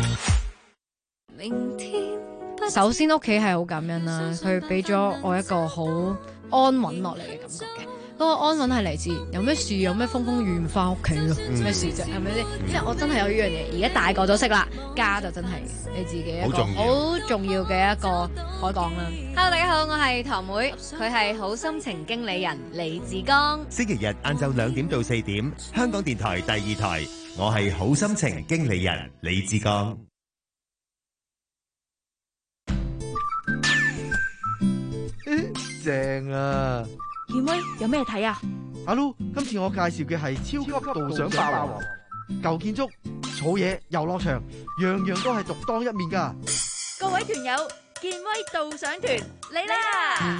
首先屋企係好感恩啦，佢俾咗我一個好安穩落嚟嘅感覺嘅。嗰個安穩係嚟自有咩事有咩風風雨雨翻屋企咯，咩事啫係咪先？即係我真係有呢樣嘢，而家大個咗識啦，家就真係你自己一個好重要嘅一個海港啦。 Hello， 大家好，我係堂妹，佢係好心情經理人李志剛。 星期日晏晝兩點到四點，香港電台第二台，我係好心情經理人李志剛。 正啊！ 健威有咩睇啊？ 阿 Lu，今次我介紹嘅係超級導賞霸王，舊建築、草野、遊樂場，樣樣都係獨當一面噶。 各位團友，健威導賞團嚟啦！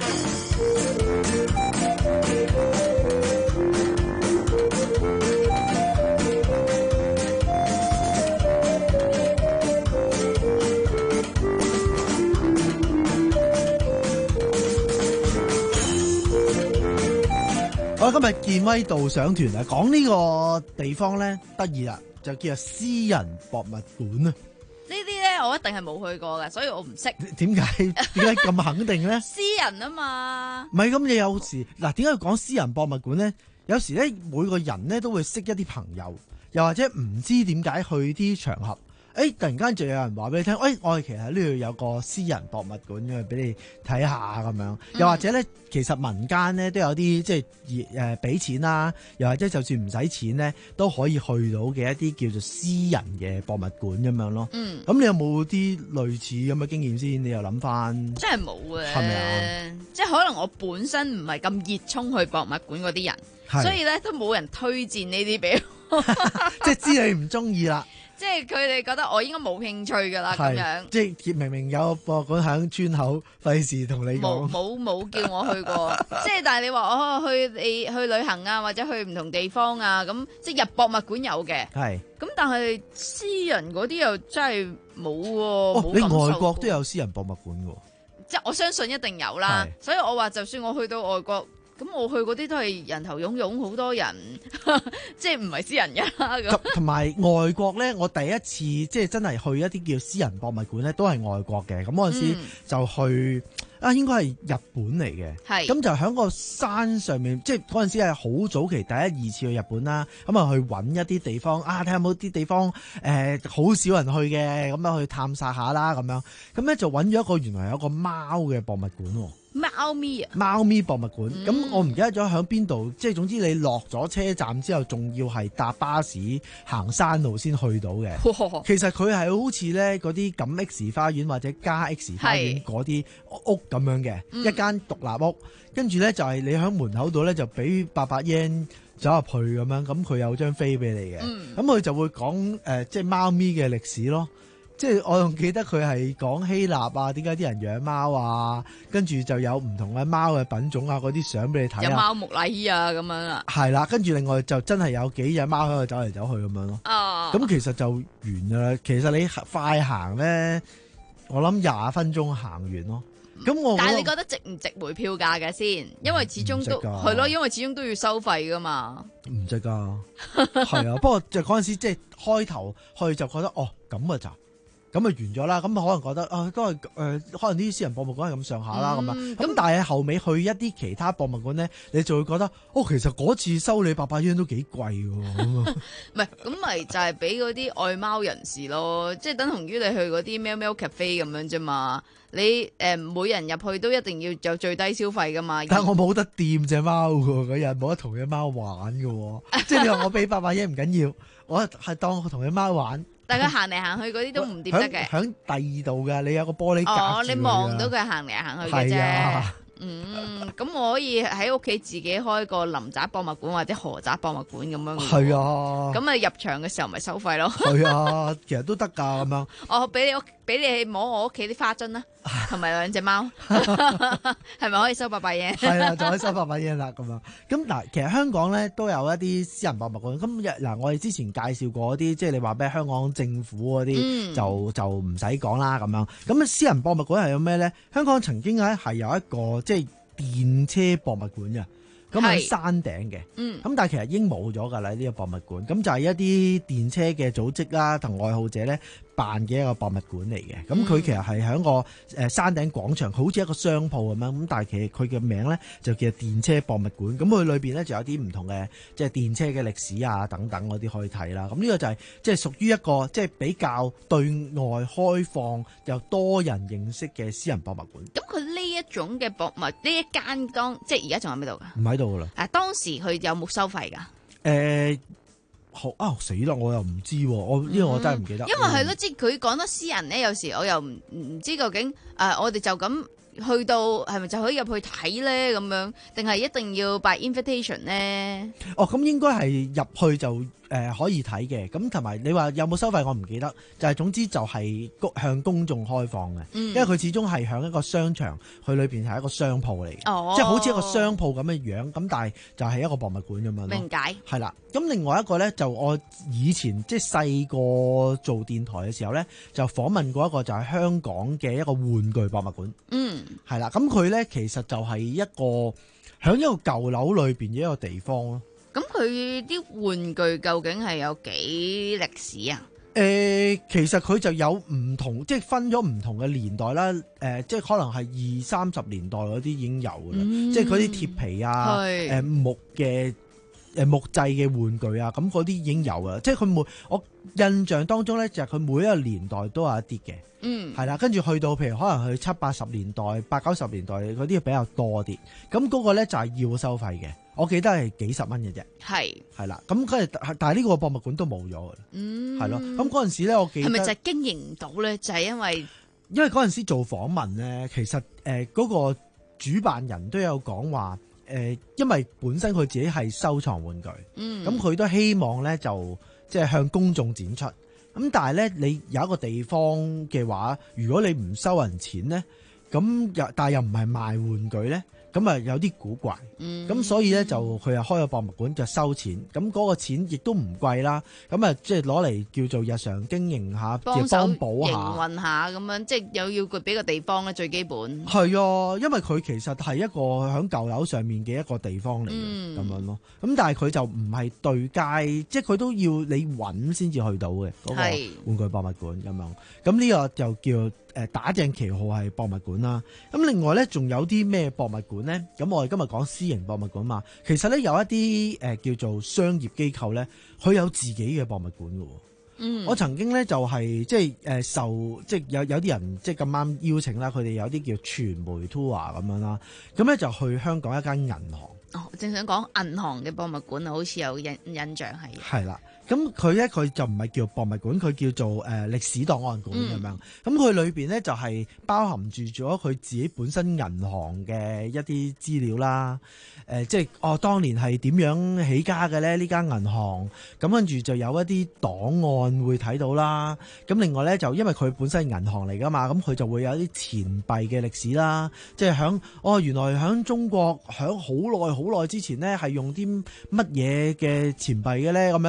我今日健威導賞團啊，講呢個地方咧得意啦，就叫做私人博物館啊。 呢啲咧我一定係冇去過嘅，所以我唔識。 點解點解咁肯定咧？ 私人啊嘛。 唔係咁，你有時嗱，點解要講私人博物館咧？有時咧，每個人咧都會識一啲朋友，又或者唔知點解去啲場合。誒，突然間就有人話俾你聽，誒，我哋其實呢度有個私人博物館嘅，俾你睇下咁樣。又或者咧，其實民間咧都有啲即係誒俾錢啦，又或者就算唔使錢咧，都可以去到嘅一啲叫做私人嘅博物館咁樣咯。嗯，咁你有冇啲類似咁嘅經驗先？你又諗翻？ 真係冇嘅， 係咪啊？ 即係可能我本身唔係咁熱衷去博物館嗰啲人，所以咧都冇人推薦呢啲俾我。 即係知你唔中意啦。 即係佢哋覺得我應該冇興趣噶啦，咁樣。即係明明有博物館喺村口，費事同你講。 冇冇冇叫我去過。即係但係你話我去你去旅行啊，或者去唔同地方啊，咁即係入博物館有嘅。係。咁但係私人嗰啲又真係冇喎。 哦，你外國都有私人博物館㗎？ 即係我相信一定有啦。所以我話就算我去到外國。咁我去嗰啲都係人頭湧湧，好多人，即係唔係私人㗎。咁同埋外國咧，我第一次即係真係去一啲叫私人博物館咧，都係外國嘅。咁嗰陣時就去、嗯、啊，應該係日本嚟嘅。係咁就喺個山上面，即係嗰陣時係好早期第一二次去日本啦。咁啊去揾一啲地方啊，睇下有冇啲地方誒好、呃、少人去嘅，咁樣去探索下啦，咁樣咁咧就揾咗一個原來有一個貓嘅博物館喎。 貓咪啊！貓咪博物館，咁、嗯、我唔記得咗喺邊度，即係總之你落咗車站之後，仲要係搭巴士行山路先去到嘅。其實佢係好似咧嗰啲錦 X 花園或者加 X 花園嗰啲屋咁樣嘅、嗯，一間獨立屋，跟住咧就係你喺門口度咧就俾八百 yen 走入去咁樣，咁佢有張飛俾你嘅，咁、嗯、佢就會講誒、呃，即係貓咪嘅歷史咯。即係我仲記得佢係講希臘啊，點解啲人養貓啊，跟住就有唔同嘅貓嘅品種啊，嗰啲相俾你睇啊。有貓木乃伊啊咁樣啊。係啦，跟住另外就真係有幾隻貓喺度走嚟走去咁樣咯。哦。咁其實就完㗎啦。其實你快行咧，我諗廿分鐘行完咯。 咁我但係你覺得值唔值回票價嘅先？因為始終都唔值㗎係咯，因為始終都要收費噶嘛。 唔值㗎，係啊。不過就嗰陣時即係開頭去就覺得哦咁啊咋。咁啊完咗啦，咁可能覺得啊都係誒、呃，可能啲私人博物館係咁上下啦咁啊，咁、嗯、但係後尾去一啲其他博物館咧，你就會覺得哦，其實嗰次收你八百英都幾貴喎咁啊， 唔係咁咪就係俾嗰啲愛貓人士咯，即係等同於你去嗰啲喵喵 cafe 咁樣啫嘛。你誒、呃、每人入去都一定要有最低消費噶嘛。 但係我冇得掂隻貓喎，嗰日冇得同隻貓玩嘅喎，即係你話我俾八百英唔緊要，我係當同隻貓玩。 但係佢行嚟行去嗰啲都唔掂得嘅。 喺第二度㗎，你有個玻璃隔住。 哦，你望到佢行嚟行去嘅啫。 啊、 嗯，咁我可以喺屋企自己開個林宅博物館或者何宅博物館咁樣。 係啊。咁啊入場嘅時候咪收費咯。 係啊，其實都得㗎咁樣。 我俾你屋俾你摸我屋企啲花樽啦，同埋兩隻貓，係咪可以收八百嘢？ 係啦，就可以收八百嘢啦咁樣。咁嗱，其實香港咧都有一啲私人博物館。咁嗱，我哋之前介紹過嗰啲，即係你話咩香港政府嗰啲、嗯，就就唔使講啦咁樣。咁私人博物館係有咩咧？香港曾經咧係有一個即係電車博物館嘅。咁喺山頂嘅，咁、嗯、但係其實已經冇咗㗎啦呢個博物館，咁就係一啲電車嘅組織啦同愛好者咧辦嘅一個博物館嚟嘅。咁佢其實係喺個誒山頂廣場，好似一個商鋪咁樣，咁但係其實佢嘅名咧就叫電車博物館。咁佢裏邊咧就有啲唔同嘅即係電車嘅歷史啊等等嗰啲可以睇啦。咁呢個就係即係屬於一個即係比較對外開放又多人認識嘅私人博物館。 咁佢呢一種嘅博物呢一間當即係而家仲喺邊度㗎？ 唔喺度㗎啦。 啊，當時佢有冇收費㗎？誒、 欸。好啊！死啦！我又唔知喎，我因為我真係唔記得。 嗯、因為係咯，即係佢講得私人咧，有時我又唔唔知究竟誒、呃，我哋就咁去到係咪就可以入去睇咧？咁樣定係一定要 by invitation 咧？ 哦，咁應該係入去就誒、呃、可以睇嘅。咁同埋你話有冇收費，我唔記得。就係、是、總之就係向公眾開放嘅、嗯，因為佢始終係響一個商場，佢裏邊係一個商鋪嚟嘅，哦、即係好似一個商鋪咁嘅樣。咁但係就係一個博物館咁樣咯。 明解。係啦。咁另外一個咧，就我以前即係細個做電台嘅時候咧，就訪問過一個就係香港嘅一個玩具博物館。嗯，係啦。咁佢咧其實就係一個喺一個舊樓裏邊嘅一個地方咯。 咁佢啲玩具究竟係有幾歷史啊？ 誒、呃，其實佢就有唔同，即係分咗唔同嘅年代啦。誒、呃，即係可能係二三十年代嗰啲已經有㗎啦、嗯。即係嗰啲鐵皮啊，誒、呃、木嘅。誒木製嘅玩具啊，咁嗰啲已經有啦，即係佢每我印象當中咧，就係佢每一個年代都有一啲嘅，嗯，係啦，跟住去到譬如可能去七八十年代、八九十年代嗰啲比較多啲，咁嗰個咧就係要收費嘅，我記得係幾十蚊嘅啫，係係啦，咁跟住但係呢個博物館都冇咗嘅，嗯，係咯，咁嗰陣時咧，我記得係咪就係經營唔到咧？就係、是、因為因為嗰陣時做訪問咧，其實誒嗰、呃嗰個主辦人都有講話。誒、呃，因為本身佢自己係收藏玩具，嗯，咁佢都希望咧就即係向公眾展出。咁但係咧，你有一個地方嘅話，如果你唔收人錢咧，咁又但係又唔係賣玩具咧，咁啊有啲古怪。嗯，咁所以咧就佢又開個博物館就收錢，咁嗰個錢亦都唔貴啦。咁啊即係攞嚟叫做日常經營下，幫手幫補下營運下咁樣，即係又要佢俾個地方咧最基本。 係啊，因為佢其實係一個喺舊樓上面嘅一個地方嚟嘅，咁、嗯、樣咯。咁但係佢就唔係對街，即係佢都要你揾先至去到嘅嗰、嗰個玩具博物館咁樣。咁呢個就叫誒打正旗號係博物館啦。咁另外咧仲有啲咩博物館咧？咁我哋今日講私營博物館嘛，其實咧有一啲誒、呃、叫做商業機構咧，佢有自己嘅博物館嘅。嗯，我曾經咧就係、是、即係誒、呃、受即係有有啲人即係咁啱邀請啦，佢哋有啲叫傳媒 tour 咁樣啦，咁咧就去香港一間銀行。 哦，正想講銀行嘅博物館啊，好似有印印象係。係啦。咁佢咧佢就唔係叫博物館，佢叫做誒、呃、歷史檔案館咁樣。咁佢裏邊咧就係、是、包含住咗佢自己本身銀行嘅一啲資料啦。誒、呃，即係哦，當年係點樣起家嘅咧？呢間銀行咁跟住就有一啲檔案會睇到啦。咁另外咧就因為佢本身係銀行嚟噶嘛，咁佢就會有一啲錢幣嘅歷史啦。即係響哦，原來響中國響好耐好耐之前咧係用啲乜嘢嘅錢幣嘅咧？咁樣就哦。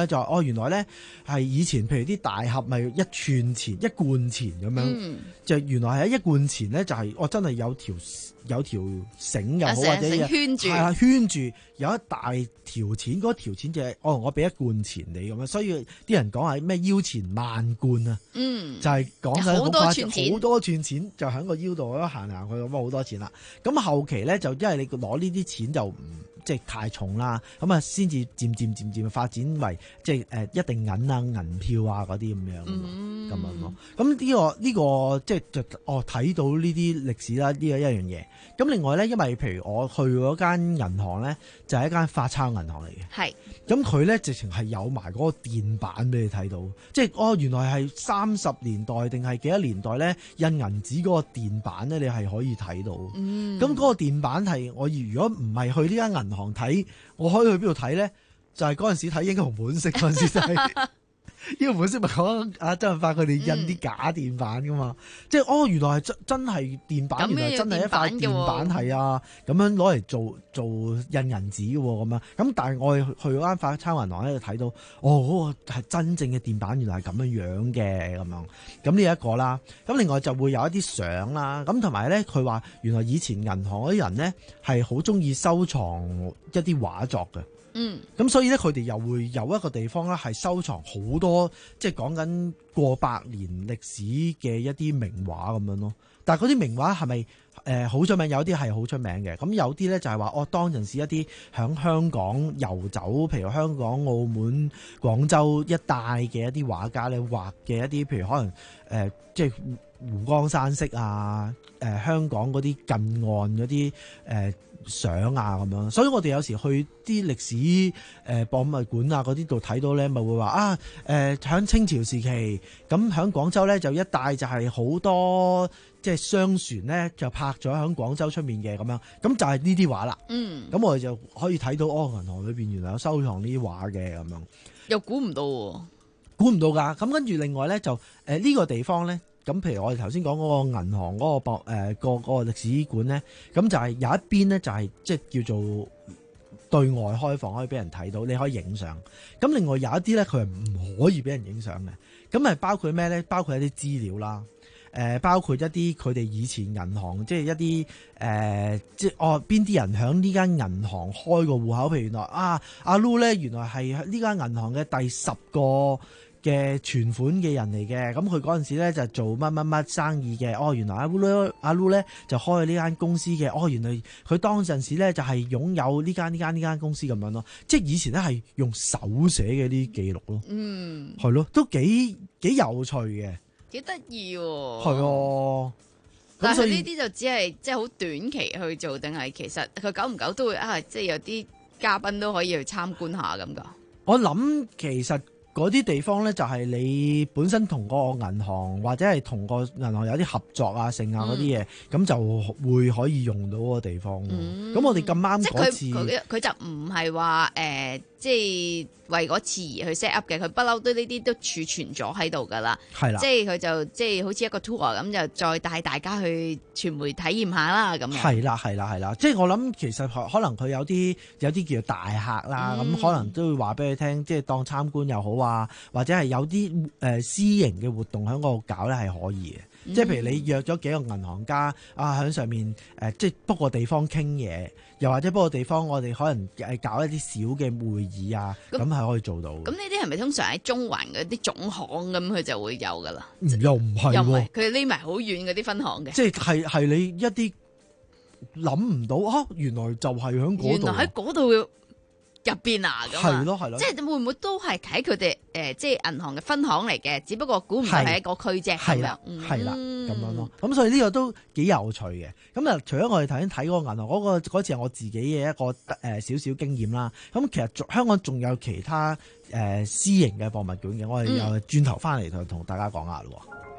原來咧係以前譬如啲大盒咪一串錢一罐錢咁樣， 嗯、 就原來係一罐錢咧就係、是、我真係有條有條繩又好或者圈住， 係啊圈住有一大條錢，嗰條錢就係、是、哦我俾一罐錢你咁樣，所以啲人講係咩腰錢萬貫啊， 嗯， 就係講緊好多串錢， 好多串錢就喺個腰度行行去咁啊好多錢啦。咁後期咧就因為你攞呢啲錢就唔即係太重啦，咁啊先至漸漸漸漸發展為即係誒一定銀啊銀票啊嗰啲咁樣咁樣咯。咁呢、這個呢、這個即係就哦睇到呢啲歷史啦，呢個一樣嘢。咁另外咧，因為譬如我去嗰間銀行咧，就係、是、一間發鈔銀行嚟嘅。 係。咁佢咧直情係有埋嗰個電板俾你睇到，即係哦原來係三十年代定係幾多年代咧印銀紙嗰個電板咧，你係可以睇到。嗯。咁嗰個電板係我如果唔係去呢間銀行睇，我可以去邊度睇咧？就係嗰陣時睇英雄本色嗰陣時睇。英雄本色咪講阿周潤發佢哋印啲假電板噶嘛，嗯、即係哦原來係真真係電板，原來真係一塊電板係啊，咁樣攞嚟做做印銀紙嘅咁樣。咁但係我哋去嗰間發鈔銀行咧就睇到，哦嗰個係真正嘅電板，原來係咁樣樣嘅咁樣。咁呢一個啦，咁另外就會有一啲相啦，咁同埋咧佢話原來以前銀行嗰啲人咧係好中意收藏一啲畫作嘅。嗯，咁所以咧，佢哋又會有一個地方咧，係收藏好多，即係講緊過百年歷史嘅一啲名畫咁樣咯。但係嗰啲名畫係咪誒好出名？有啲係好出名嘅，咁有啲咧就係話，哦，當陣時一啲響香港遊走，譬如香港、澳門、廣州一帶嘅一啲畫家咧畫嘅一啲，譬如可能誒、呃、即係湖光山色啊，誒、呃、香港嗰啲近岸嗰啲誒。呃相啊咁樣，所以我哋有時去啲歷史誒、呃、博物館啊嗰啲度睇到咧，咪會話啊誒喺、呃、清朝時期，咁喺廣州咧就一帶就係好多即係商船咧就泊咗喺廣州出面嘅咁樣，咁就係呢啲畫啦。嗯，咁我哋就可以睇到哦，銀行裏邊原來有收藏呢啲畫嘅咁樣，又估唔到喎，估唔到㗎。咁跟住另外咧就誒呢、呃呢個地方咧。咁譬如我哋頭先講嗰個銀行嗰個博誒個個歷史館咧，咁就係有一邊咧就係即係叫做對外開放，可以俾人睇到，你可以影相。咁另外有一啲咧，佢係唔可以俾人影相嘅。咁係包括咩咧？包括一啲資料啦，誒包括一啲佢哋以前銀行即係一啲誒即係哦邊啲人喺呢間銀行開個戶口？譬如原來啊阿 Lu 咧，原來係呢間銀行嘅第十個嘅存款嘅人嚟嘅，咁佢嗰陣時咧就做乜乜乜生意嘅，哦原來阿 Lu 阿 Lu 咧就開呢間公司嘅，哦原來佢當陣時咧就係擁有呢間呢間呢間公司咁樣咯，即係以前咧係用手寫嘅啲記錄咯，嗯，係咯，都幾幾有趣嘅，幾得意喎，係啊， 但係呢啲就只係即係好短期去做，定係其實佢久唔久都會啊，即係有啲嘉賓都可以去參觀下咁噶？我諗其實。嗰啲地方咧就係你本身同個銀行或者係同個銀行有啲合作啊、剩啊嗰啲嘢，咁、嗯、就會可以用到嗰個地方。咁、嗯、我哋咁啱嗰次，佢佢就唔係話誒，即係為嗰次而去 set up 嘅，佢不嬲都呢啲都儲存咗喺度噶啦。係啦，即係佢就即係好似一個 tour 咁，就再帶大家去傳媒體驗下啦咁樣。係啦，係啦，係啦，即係我諗其實可能佢有啲有啲叫做大客啦，咁、嗯、可能都會話俾佢聽，即係當參觀又好啊，或者係有啲誒、呃、私營嘅活動喺嗰度搞咧係可以嘅。即係譬如你約咗幾個銀行家啊，喺上面誒、呃，即係 book 個地方傾嘢，又或者 book 個地方，我哋可能誒搞一啲小嘅會議啊，咁係可以做到。咁呢啲係咪通常喺中環嗰啲總行咁，佢就會有噶啦？又唔係，又唔係，佢匿埋好遠嗰啲分行嘅。即係係係你一啲諗唔到啊！原來就係喺嗰度。原來喺嗰度。入邊啊，咁係咯係咯，即係會唔會都係喺佢哋誒，即係銀行嘅分行嚟嘅？只不過估唔到係一個區啫，係啦，係啦，咁樣咯。咁所以呢個都幾有趣嘅。咁啊，除咗我哋頭先睇嗰個銀行嗰個嗰次係我自己嘅一個誒少少經驗啦。咁其實香港仲有其他誒私營嘅博物館嘅，我哋又轉頭翻嚟同同大家講下咯。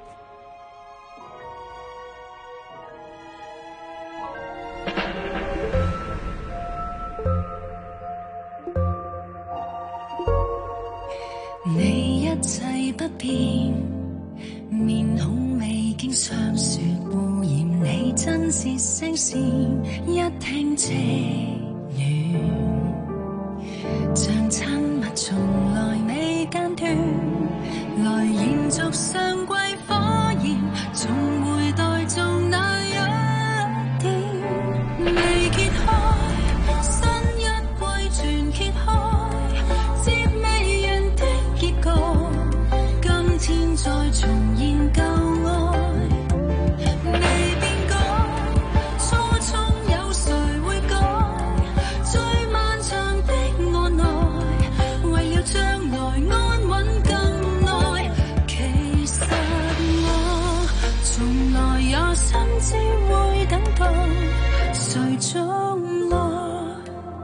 你一切不變，面孔未經相說，污染你真是聲線，一聽即暖，像親密從來未間圈，來延續上季火焰，總會待做那一天。未揭開新一季全揭開，接未完的結局，今天再重現舊愛。未變改，初衷有誰會改？最漫長的愛愛，為了將來安穩更耐。其實我從來也心知會等到誰將來。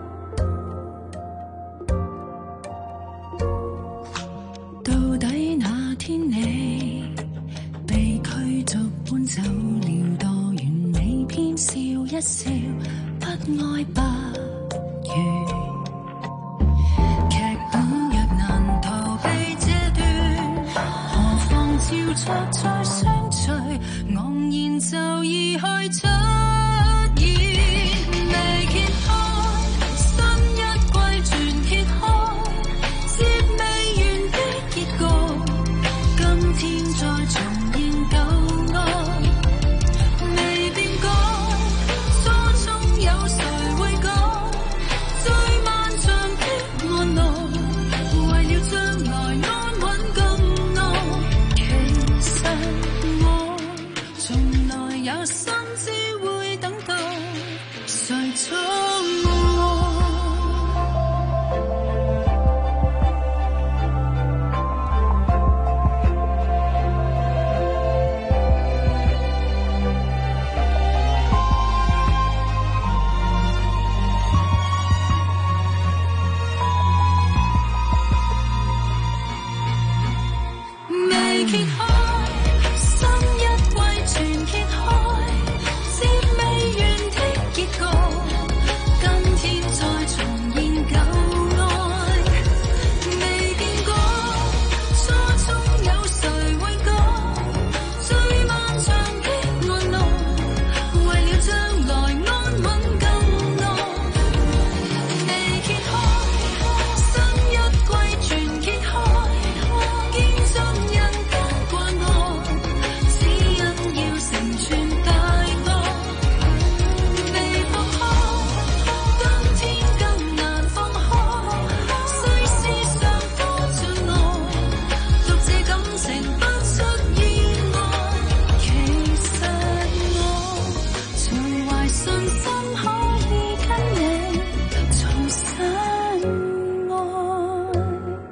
到底那天你被驅逐搬走了，墮完美偏笑一笑，不愛不如。劇本若難逃避這段，何況照着再相隨，昂然就已去出現。未揭開新一季全揭開，接未完的結局，今天再重現舊愛。未變改，初衷有誰會改？最漫長的愛愛，為了將來安穩更耐。其實我從來有心知會等到誰將愛。未揭開新一季全揭開，接未完的結局，今天再重現舊愛。未變改，初衷有誰會改？最漫長的愛愛，為了將來安穩更耐。未揭開新一季全揭開，見盡人間關愛，只因要成全大愛。未放開，今天更難放開，世事上多障礙，獨這感情不出意外。其實我從懷信心可以跟你重新愛。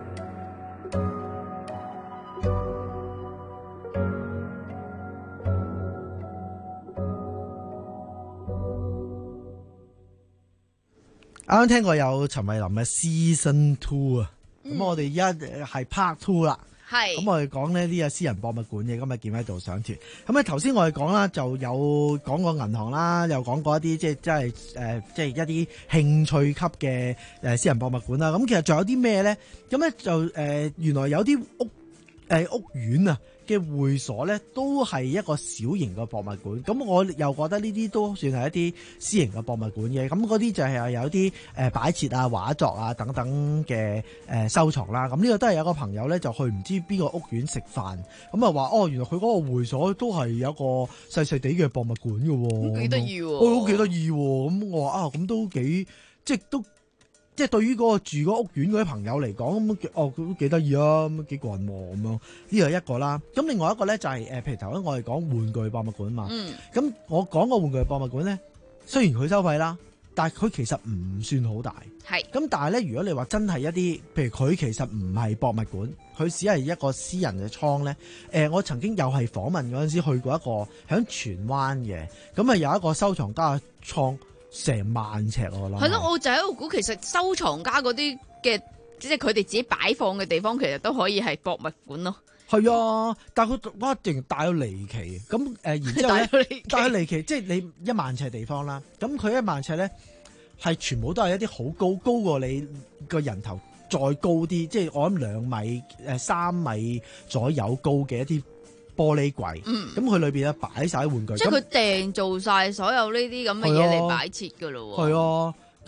啱啱聽過有陳慧琳嘅 Season Two 啊，咁我哋一係 Part Two 啦。 係咁我哋講呢呢個私人博物館嘅，今日見喺度上團。咁咧頭先我哋講啦，就有講過銀行啦，又講過一啲即係即係誒，即係一啲興趣級嘅誒私人博物館啦。咁其實仲有啲咩咧？咁咧就誒、呃、原來有啲屋誒、呃、屋苑啊嘅會所咧，都係一個小型嘅博物館。咁我又覺得呢啲都算係一啲私營嘅博物館嘅。咁嗰啲就係有啲誒擺設啊、畫作啊等等嘅誒收藏啦。咁呢個都係有個朋友咧，就去唔知邊個屋苑食飯，咁啊話哦，原來佢嗰個會所都係有一個細細地嘅博物館嘅喎， 幾得意喎， 哦，幾得意喎。咁我話啊，咁都幾即係都。即係對於嗰個住嗰屋苑嗰啲朋友嚟講，咁哦都幾得意啊，咁幾過癮喎咁樣。呢個係一個啦。咁另外一個咧就係、是、誒，譬如頭先我哋講玩具博物館嘛。咁、嗯、我講個玩具博物館咧，雖然佢收費啦，但係佢其實唔算好大。 係。咁但係咧，如果你話真係一啲，譬如佢其實唔係博物館，佢只係一個私人嘅倉咧。誒、呃，我曾經又係訪問嗰陣時去過一個喺荃灣嘅，咁啊有一個收藏家嘅倉。成萬尺我諗係咯，我就喺度估，其實收藏家嗰啲嘅，即係佢哋自己擺放嘅地方，其實都可以係博物館咯。 係啊，但係佢哇，淨大到離奇。咁誒、呃，然之後咧，大到離奇，即係你一萬尺地方啦。咁佢一萬尺咧，係全部都係一啲好高，高過你個人頭再高啲，即係我諗兩米誒三米左右高嘅一啲玻璃櫃。嗯，咁佢裏邊咧擺晒啲玩具。 即係佢訂做晒所有呢啲咁嘅嘢嚟擺設噶咯。 係啊。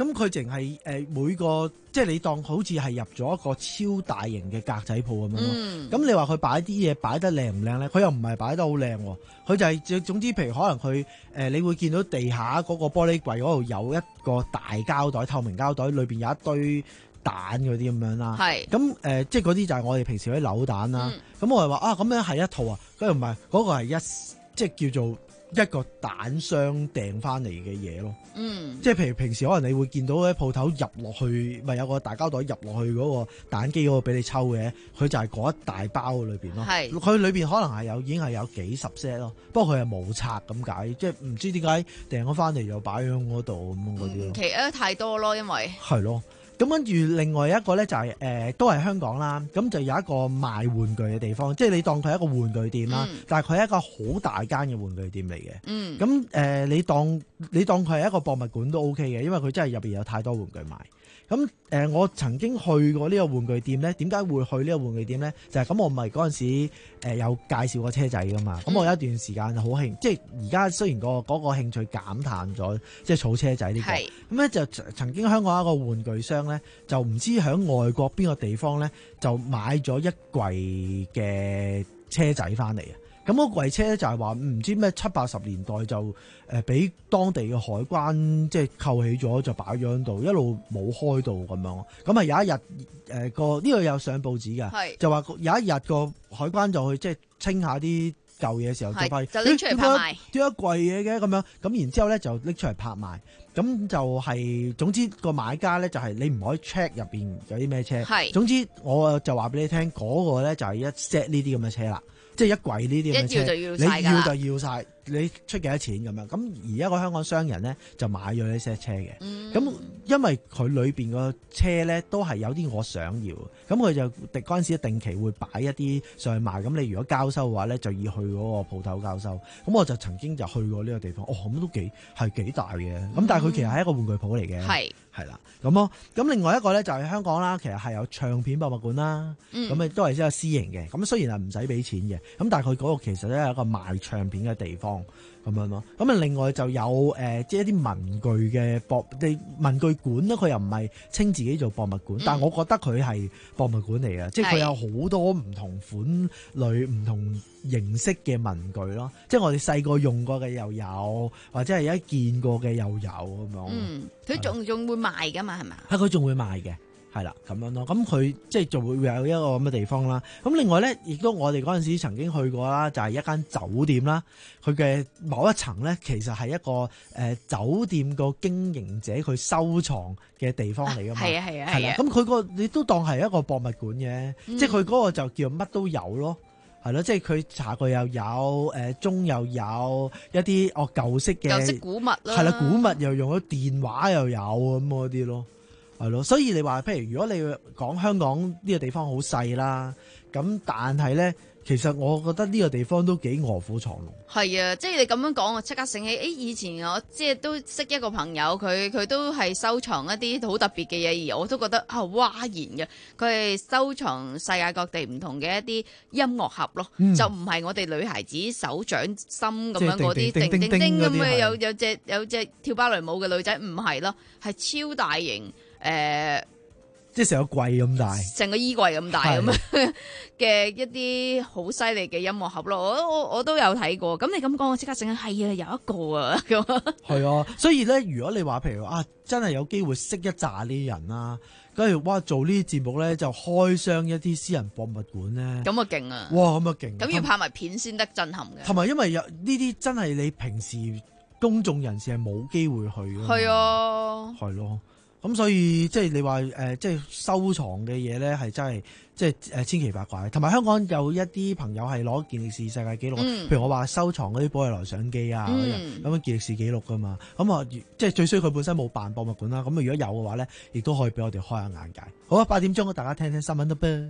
咁佢淨係誒每個即係你當好似係入咗一個超大型嘅格仔鋪咁樣咯。咁、嗯、你話佢擺啲嘢擺得靚唔靚咧？佢又唔係擺得好靚喎。佢就係、是、總之，譬如可能佢誒、呃，你會見到地下嗰個玻璃櫃嗰度有一個大膠袋，透明膠袋，裏邊有一堆蛋嗰啲咁樣啦。係咁誒，即係嗰啲就係我哋平時嗰啲扭蛋啦。咁、嗯、我係話啊，咁樣係一套啊，跟住唔係嗰個係一即係叫做一個蛋箱訂翻嚟嘅嘢咯。嗯，即係譬如平時可能你會見到喺鋪頭入落去，咪有個大膠袋入落去嗰個蛋機嗰個俾你抽嘅，佢就係嗰一大包裏邊咯。係，佢裏邊可能係有已經係有幾十 set 咯，不過佢係冇拆咁解，即係唔知點解訂咗翻嚟又擺喺嗰度咁嗰啲咯。 其實太多咯，因為係咯。咁跟住另外一個咧就係、是、誒、呃、都係香港啦，咁就有一個賣玩具嘅地方，即係你當佢係一個玩具店啦，嗯、但係佢係一個好大間嘅玩具店嚟嘅。嗯，咁誒、呃、你當你當佢係一個博物館都 OK 嘅，因為佢真係入邊有太多玩具賣。咁誒、呃，我曾經去過呢個玩具店咧，點解會去呢個玩具店咧？就係、是、咁，我唔係嗰陣時、呃、有介紹過車仔噶嘛。咁、嗯、我有一段時間好興，即係而家雖然、嗰個嗰、嗰個興趣減淡咗，即係儲車仔呢、呢個。咁咧就曾經香港一個玩具商咧，就唔知喺外國邊個地方咧，就買咗一櫃嘅車仔翻嚟啊！咁嗰櫃車咧就係話唔知咩七八十年代就誒俾、呃、當地嘅海關即係扣起咗，就擺咗喺度，一路冇開到咁樣。咁啊有一日誒個呢個有上報紙㗎，就話有一日個海關就去即係清下啲舊嘢嘅時候，就發現就拎出嚟拍賣， 丟一櫃嘢嘅咁樣。咁然之後咧就拎出嚟拍賣。咁就係、是、總之個買家咧就係你唔可以 check 入邊有啲咩車。係總之我就話俾你聽，嗰、那個咧就係一 set 呢啲咁嘅車啦。即係一櫃呢啲咁嘅車， 要要你要就要晒，你出幾多錢咁樣？咁而家個香港商人咧就買咗呢些車嘅，咁、嗯、因為佢裏邊個車咧都係有啲我想要，咁佢就嗰陣時定期會擺一啲上去賣。咁你如果交收嘅話咧，就要去嗰個鋪頭交收。咁我就曾經就去過呢個地方，哦咁都幾係幾大嘅。咁、嗯、但係佢其實係一個玩具鋪嚟嘅，係係啦咁咯。咁另外一個咧就係香港啦，其實係有唱片博物館啦，咁、嗯、亦都係一個私營嘅。咁雖然係唔使俾錢嘅。咁但係佢嗰個其實咧係一個賣唱片嘅地方咁樣咯。咁啊另外就有誒、呃，即係一啲文具嘅博，你文具館咧，佢又唔係稱自己做博物館，嗯、但係我覺得佢係博物館嚟嘅，即係佢有好多唔同款類、唔同形式嘅文具咯。即係我哋細個用過嘅又有，或者係一見過嘅又有咁樣。嗯， 佢仲仲會賣噶嘛？係咪？ 係佢仲會賣嘅。係啦，咁樣咯，咁佢即係就會有一個咁嘅地方啦。咁另外咧，亦都我哋嗰陣時曾經去過啦，就係、是、一間酒店啦。佢嘅某一層咧，其實係一個誒、呃、酒店個經營者佢收藏嘅地方嚟噶嘛。係啊係啊係啊。咁佢個你都當係一個博物館嘅，嗯、即係佢嗰個就叫乜都有咯。係咯，即係佢茶具又有，誒鐘又有一啲哦舊式嘅舊式古物啦。 係啦，古物又用咗電話又有咁嗰啲咯。係咯，所以你話，譬如如果你講香港呢個地方好細啦，咁但係咧，其實我覺得呢個地方都幾臥虎藏龍。係啊，即係你咁樣講，我即刻醒起，誒以前我即係都識一個朋友，佢佢都係收藏一啲好特別嘅嘢，而我都覺得啊嘩然嘅。佢係收藏世界各地唔同嘅一啲音樂盒咯，嗯、就唔係我哋女孩子手掌心咁樣嗰啲叮叮叮咁嘅，有有隻有隻跳芭蕾舞嘅女仔，唔係咯，係超大型。誒、呃， 即係成個櫃咁大， 成個衣櫃咁大咁樣嘅一啲好犀利嘅音樂盒咯，我我我都有睇過。咁你咁講，我即刻醒起，係啊，有一個啊咁。係啊，所以咧，如果你話譬如啊，真係有機會識一紮呢啲人啦，跟住哇做呢啲節目咧，就開箱一啲私人博物館咧， 咁啊勁啊！ 哇，咁啊勁！ 咁要拍埋片先得震撼嘅。 同埋因為有呢啲真係你平時公眾人士係冇機會去嘅。係啊，係咯。咁所以即係你話誒、呃，即係收藏嘅嘢咧，係真係即係誒千奇百怪。同埋香港有一啲朋友係攞健力士世界紀錄，嗯、譬如我話收藏嗰啲寶麗來相機啊，咁樣健力士紀錄噶嘛。咁啊，即係最衰佢本身冇辦博物館啦。咁如果有嘅話咧，亦都可以俾我哋開下眼界。好啊，八點鐘大家聽聽新聞啦噃。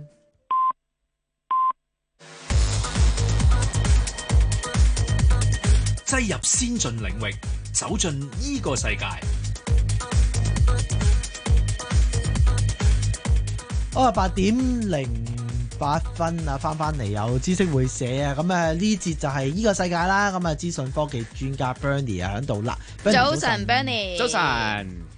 擠入先進領域，走進呢個世界。 哦，八點零八分啊，翻翻嚟有知識會社啊，咁啊呢節就係呢個世界啦，咁啊資訊科技專家 Bernie 啊喺度啦。 早晨 Bernie， 早晨。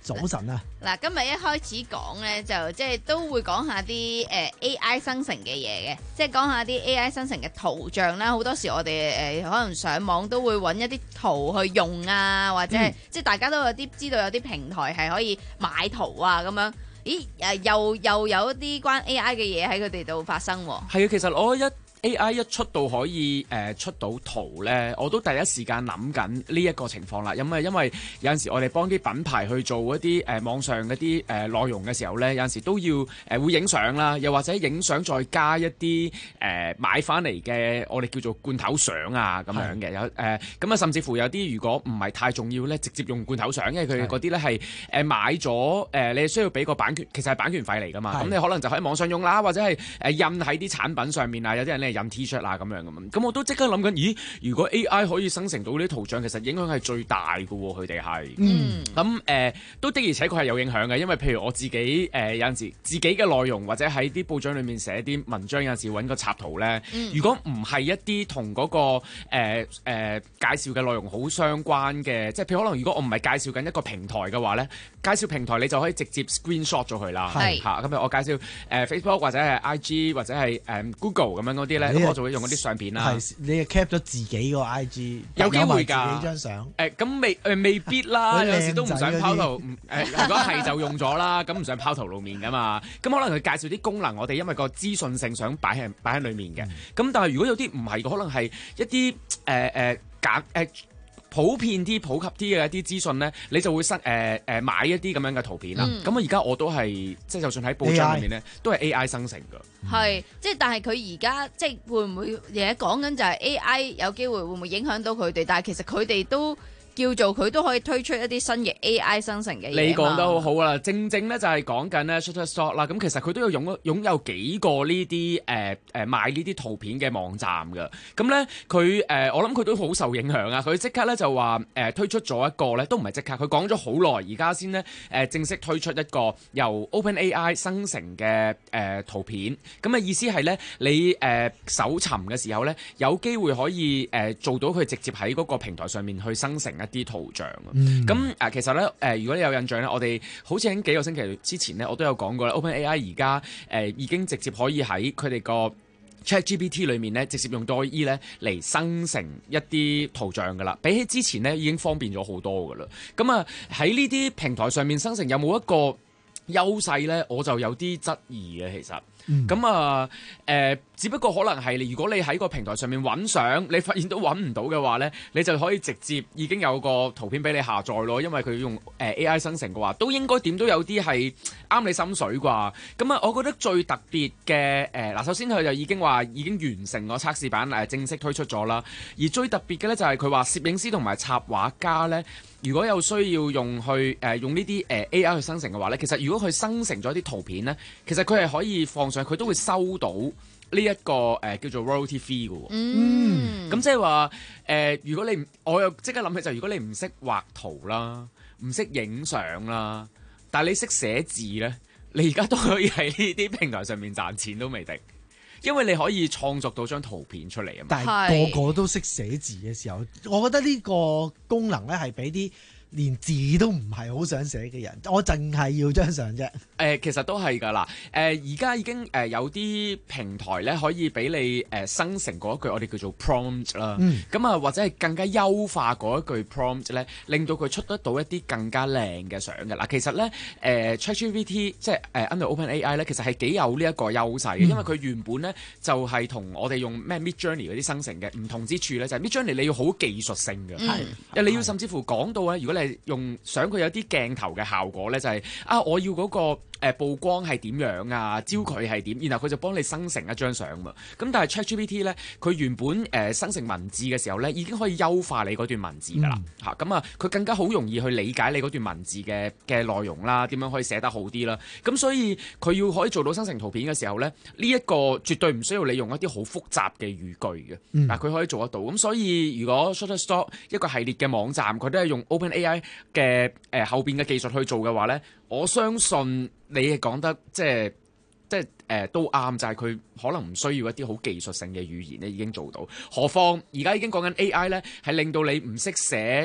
早晨啊！ 嗱，今日一開始講咧，就即係都會講下啲誒 A I 生成嘅嘢嘅，即係講下啲 A I 生成嘅圖像啦。好多時我哋誒可能上網都會揾一啲圖去用啊，或者係、嗯、即係大家都有啲知道有啲平台係可以買圖啊咁樣。咦誒，又又有一啲關 A I 嘅嘢喺佢哋度發生喎。 係啊，其實我一A I 一出到可以誒、呃、出到圖咧，我都第一時間諗緊呢一個情況啦。因為因為有陣時我哋幫啲品牌去做一啲誒、呃、網上嗰啲誒內容嘅時候咧，有陣時都要誒、呃、會影相啦，又或者影相再加一啲誒、呃、買翻嚟嘅我哋叫做罐頭相啊咁樣嘅。有誒咁啊，甚至乎有啲如果唔係太重要咧，直接用罐頭相，因為佢嗰啲咧係誒買咗誒、呃、你需要俾個版權，其實係版權費嚟㗎嘛。咁你可能就喺網上用啦，或者係誒印喺啲產品上面啊。有啲人咧印 T-shirt 啊咁樣咁，咁我都即刻諗緊，咦？如果 A I 可以生成到啲圖像，其實影響係最大嘅喎，佢哋係。嗯。咁誒、呃、都的而且確係有影響嘅，因為譬如我自己誒、呃、有陣時自己嘅內容，或者喺啲報章裏面寫啲文章，有陣時揾個插圖咧、嗯，如果唔係一啲同嗰個誒、呃呃、介紹嘅內容好相關嘅，即係譬如可能如果我唔係介紹緊一個平台嘅話咧，介紹平台你就可以直接 screenshot 咗佢啦。係。嚇，咁譬如我介紹誒、呃、Facebook 或者係 I G 或者係誒、呃、Google 咁樣嗰啲咧，咁我就會用嗰啲相片啦。係，你係 cap 咗自己個 I G， 有機會㗎。自己張相。誒，咁未誒未必啦，有時都唔想拋頭。誒，如果係就用咗啦，咁唔想拋頭露面㗎嘛。咁可能佢介紹啲功能，我哋因為個資訊性想擺喺擺喺裡面嘅。咁、嗯、但係如果有啲唔係，可能係一啲誒誒假誒。呃普遍啲、普及啲嘅一啲資訊咧，你就會失誒誒買一啲咁樣嘅圖片啦。咁啊，而家我都係即係，就算喺報章裏面咧，都係 A I 生成㗎。係，即係但係佢而家即係會唔會而家講緊就係 A I 有機會會唔會影響到佢哋？但係其實佢哋都叫做佢都可以推出一啲新嘅 A I 生成嘅嘢。你講得好好啦，正正咧就係講緊咧 Shutterstock 啦。咁其實佢都有擁擁有幾個呢啲誒誒賣呢啲圖片嘅網站㗎。咁咧佢誒我諗佢都好受影響啊。佢即刻咧就話誒、呃、推出咗一個咧，都唔係即刻，佢講咗好耐，而家先咧誒正式推出一個由 OpenAI 生成嘅誒、呃、圖片。咁嘅意思係咧，你誒、呃、搜尋嘅時候咧，有機會可以誒、呃、做到佢直接喺嗰個平台上面去生成一啲圖像啊，咁、嗯、誒其實咧誒、呃，如果你有印象咧，我哋好似喺幾個星期之前咧，我都有講過啦。OpenAI 而家誒已經直接可以喺佢哋個 ChatGPT 裏面咧，直接用 D A I 咧嚟生成一啲圖像噶啦。比起之前咧，已經方便咗好多噶啦。咁啊喺呢啲平台上面生成有冇一個優勢咧？我就有啲質疑嘅，其實。咁、嗯、啊，誒、呃，只不過可能係你，如果你喺個平台上面揾相，你發現都揾唔到嘅話咧，你就可以直接已經有個圖片俾你下載咯。因為佢用誒 A I 生成嘅話，都應該點都有啲係啱你心水啩。咁啊，我覺得最特別嘅誒嗱，首先佢就已經話已經完成個測試版誒，正式推出咗啦。而最特別嘅咧就係佢話攝影師同埋插畫家咧，如果有需要用去誒、呃、用呢啲誒 A I 去生成嘅話咧，其實如果佢生成咗啲圖片咧，其實佢係可以放上，佢都會收到呢、這、一個誒、呃、叫做 royalty fee 嘅喎。嗯，咁即係話誒，如果你我又即刻諗起就係，如果你唔識畫圖啦，唔識影相啦，但係你識寫字咧，你而家都可以喺呢啲平台上面賺錢都未定。因為你可以創作到張圖片出嚟啊嘛，但係個個都識寫字嘅時候，我覺得呢個功能咧係俾啲連字都唔係好想寫嘅人，我淨係要張相啫。誒、呃，其實都係㗎啦。誒、呃，而家已經誒有啲平台咧可以俾你誒生成嗰一句我哋叫做 prompt 啦。咁、嗯、啊，或者係更加優化嗰一句 prompt 咧，令到佢出得到一啲更加靚嘅相嘅。嗱，其實咧誒、呃、ChatGPT 即係誒 under OpenAI 咧，其實係幾有呢一個優勢嘅、嗯，因為佢原本咧就係、是、同我哋用咩 Midjourney 嗰啲生成嘅唔同之處咧，就係、是、Midjourney 你要好技術性嘅，係、嗯，你要甚至乎講到咧，如果你用想佢有啲鏡頭嘅效果咧，就係、是、啊，我要嗰、那個誒、呃、曝光係點樣啊，焦距係點，然後佢就幫你生成一張相嘛。咁但係 ChatGPT 咧，佢原本誒、呃、生成文字嘅時候咧，已經可以優化你嗰段文字噶啦嚇。咁、嗯、啊，佢更加好容易去理解你嗰段文字嘅嘅內容啦，點樣可以寫得好啲啦。咁所以佢要可以做到生成圖片嘅時候咧，呢、這、一個絕對唔需要你用一啲好複雜嘅語句嘅，嗱、嗯、佢可以做得到。咁所以如果 Shutterstock 一個系列嘅網站，佢都係用 OpenAI 嘅誒、呃、後邊嘅技術去做嘅話咧，我相信你係講得即係即係誒、呃、都啱，就係、是、佢可能唔需要一啲好技術性嘅語言咧，已經做到。何況而家已經講緊 A I 咧，係令到你唔識寫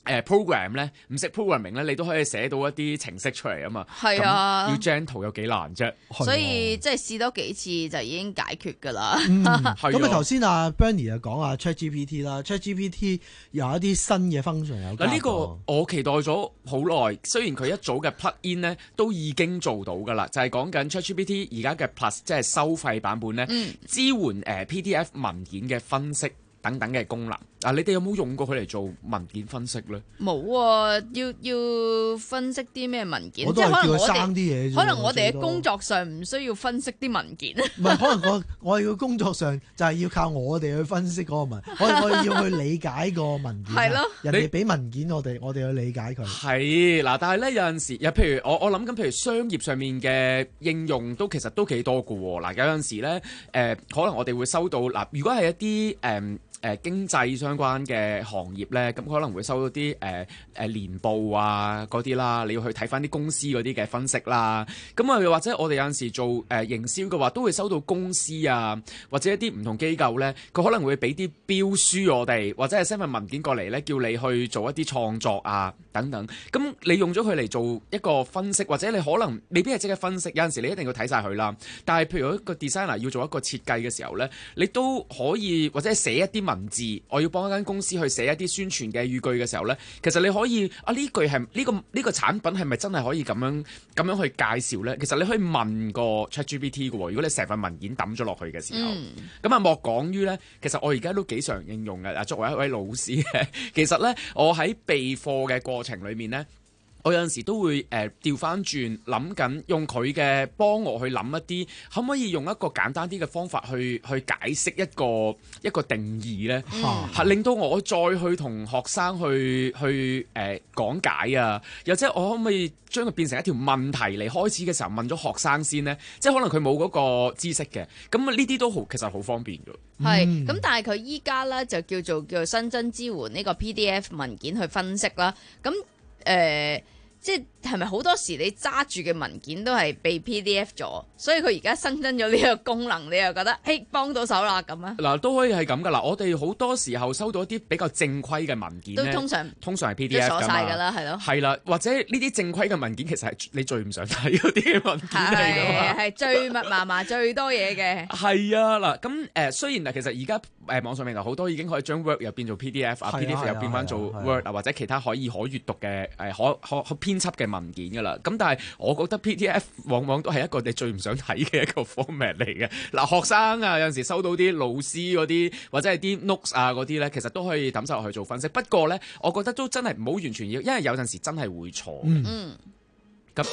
誒 program 咧，唔識 programming 咧，你都可以寫到一啲程式出嚟啊嘛。 係啊， 要 gentle 有幾難啫？ 所以即係試多幾次就已經解決㗎啦。 嗯，咁啊頭先阿 Bernie 又講啊 ChatGPT 啦 ，ChatGPT 有一啲新嘅 function 有。 嗱呢個我期待咗好耐，雖然佢一早嘅 plug in 咧都已經做到㗎啦，就係講緊 ChatGPT 而家嘅 Plus 即係收費版本咧，嗯、支援誒 P D F 文件嘅分析等等嘅功能。啊！你哋有冇用過佢嚟做文件分析咧？ 冇啊！要要分析啲咩文件？ 我都係叫佢生啲嘢。 可能我哋嘅工作上唔需要分析啲文件。 唔係，可能我我哋嘅工作上就係要靠我哋去分析嗰個文，我哋我哋要去理解個文件。係咯，人哋俾文件我哋，我哋去理解佢。 係嗱，但係咧有陣時，又譬如我我諗緊，譬如商業上面嘅應用都其實都幾多㗎喎。嗱，有陣時咧誒、呃，可能我哋會收到嗱，如果係一啲誒。呃誒、呃、經濟相關嘅行業咧，咁可能會收到啲誒誒年報啊嗰啲啦，你要去睇翻啲公司嗰啲嘅分析啦。咁啊，或者我哋有陣時做誒、呃、營銷嘅話，都會收到公司啊，或者一啲唔同機構咧，佢可能會俾啲標書我哋，或者係 send 份文件過嚟咧，叫你去做一啲創作啊等等。咁你用咗佢嚟做一個分析，或者你可能未必係即刻分析，有陣時你一定要睇晒佢啦。但係譬如一個 designer 要做一個設計嘅時候咧，你都可以或者寫一啲文字，我要幫一間公司去寫一啲宣傳嘅語句嘅時候呢，其實你可以啊，呢句係呢、呢個呢、呢個產品係咪真係可以咁樣咁樣去介紹呢？其實你可以問個 ChatGPT 嘅喎，如果你成份文件抌咗落去嘅時候，咁啊、嗯、莫講於呢，其實我而家都幾常應用嘅。作為一位老師嘅，其實呢，我喺備課嘅過程裏面呢，我有陣時都會誒調翻轉諗緊，用佢嘅幫我去諗一啲，可唔可以用一個簡單啲嘅方法去去解釋一個一個定義呢？係、嗯、令到我再去同學生去去誒、呃、講解啊，又即係我可唔可以將佢變成一條問題嚟開始嘅時候問咗學生先呢？即係可能佢冇嗰個知識嘅，咁呢啲都好其實好方便㗎。 係，咁但係佢依家咧就叫做叫做新增支援呢個 P D F 文件去分析啦，咁誒。呃即係咪好多時你揸住嘅文件都係被 P D F 咗，所以佢而家新增咗呢個功能，你又覺得誒幫到手啦咁啊？嗱，都可以係咁噶啦。我哋好多時候收到一啲比較正規嘅文件咧，都通常通常係 P D F 㗎嘛，都鎖晒㗎啦，係咯。係啦，或者呢啲正規嘅文件其實係你最唔想睇嗰啲文件嚟㗎嘛，係最密麻麻最多嘢嘅。係啊，嗱咁誒，雖然嗱，其實而家誒網上面好多已經可以將 Word 又變做 P D F 啊，P D F 又變翻做 Word 啊，或者其他可以可閱讀嘅誒可可可編輯嘅文件㗎啦。咁但係我覺得 P D F 往往都係一個你最唔想睇嘅一個 format 嚟嘅。嗱，學生啊有陣時收到啲老師嗰啲或者係啲 notes 啊嗰啲咧，其實都可以抌晒落去做分析。不過咧，我覺得都真係唔好完全要，因為有陣時真係會錯。嗯。咁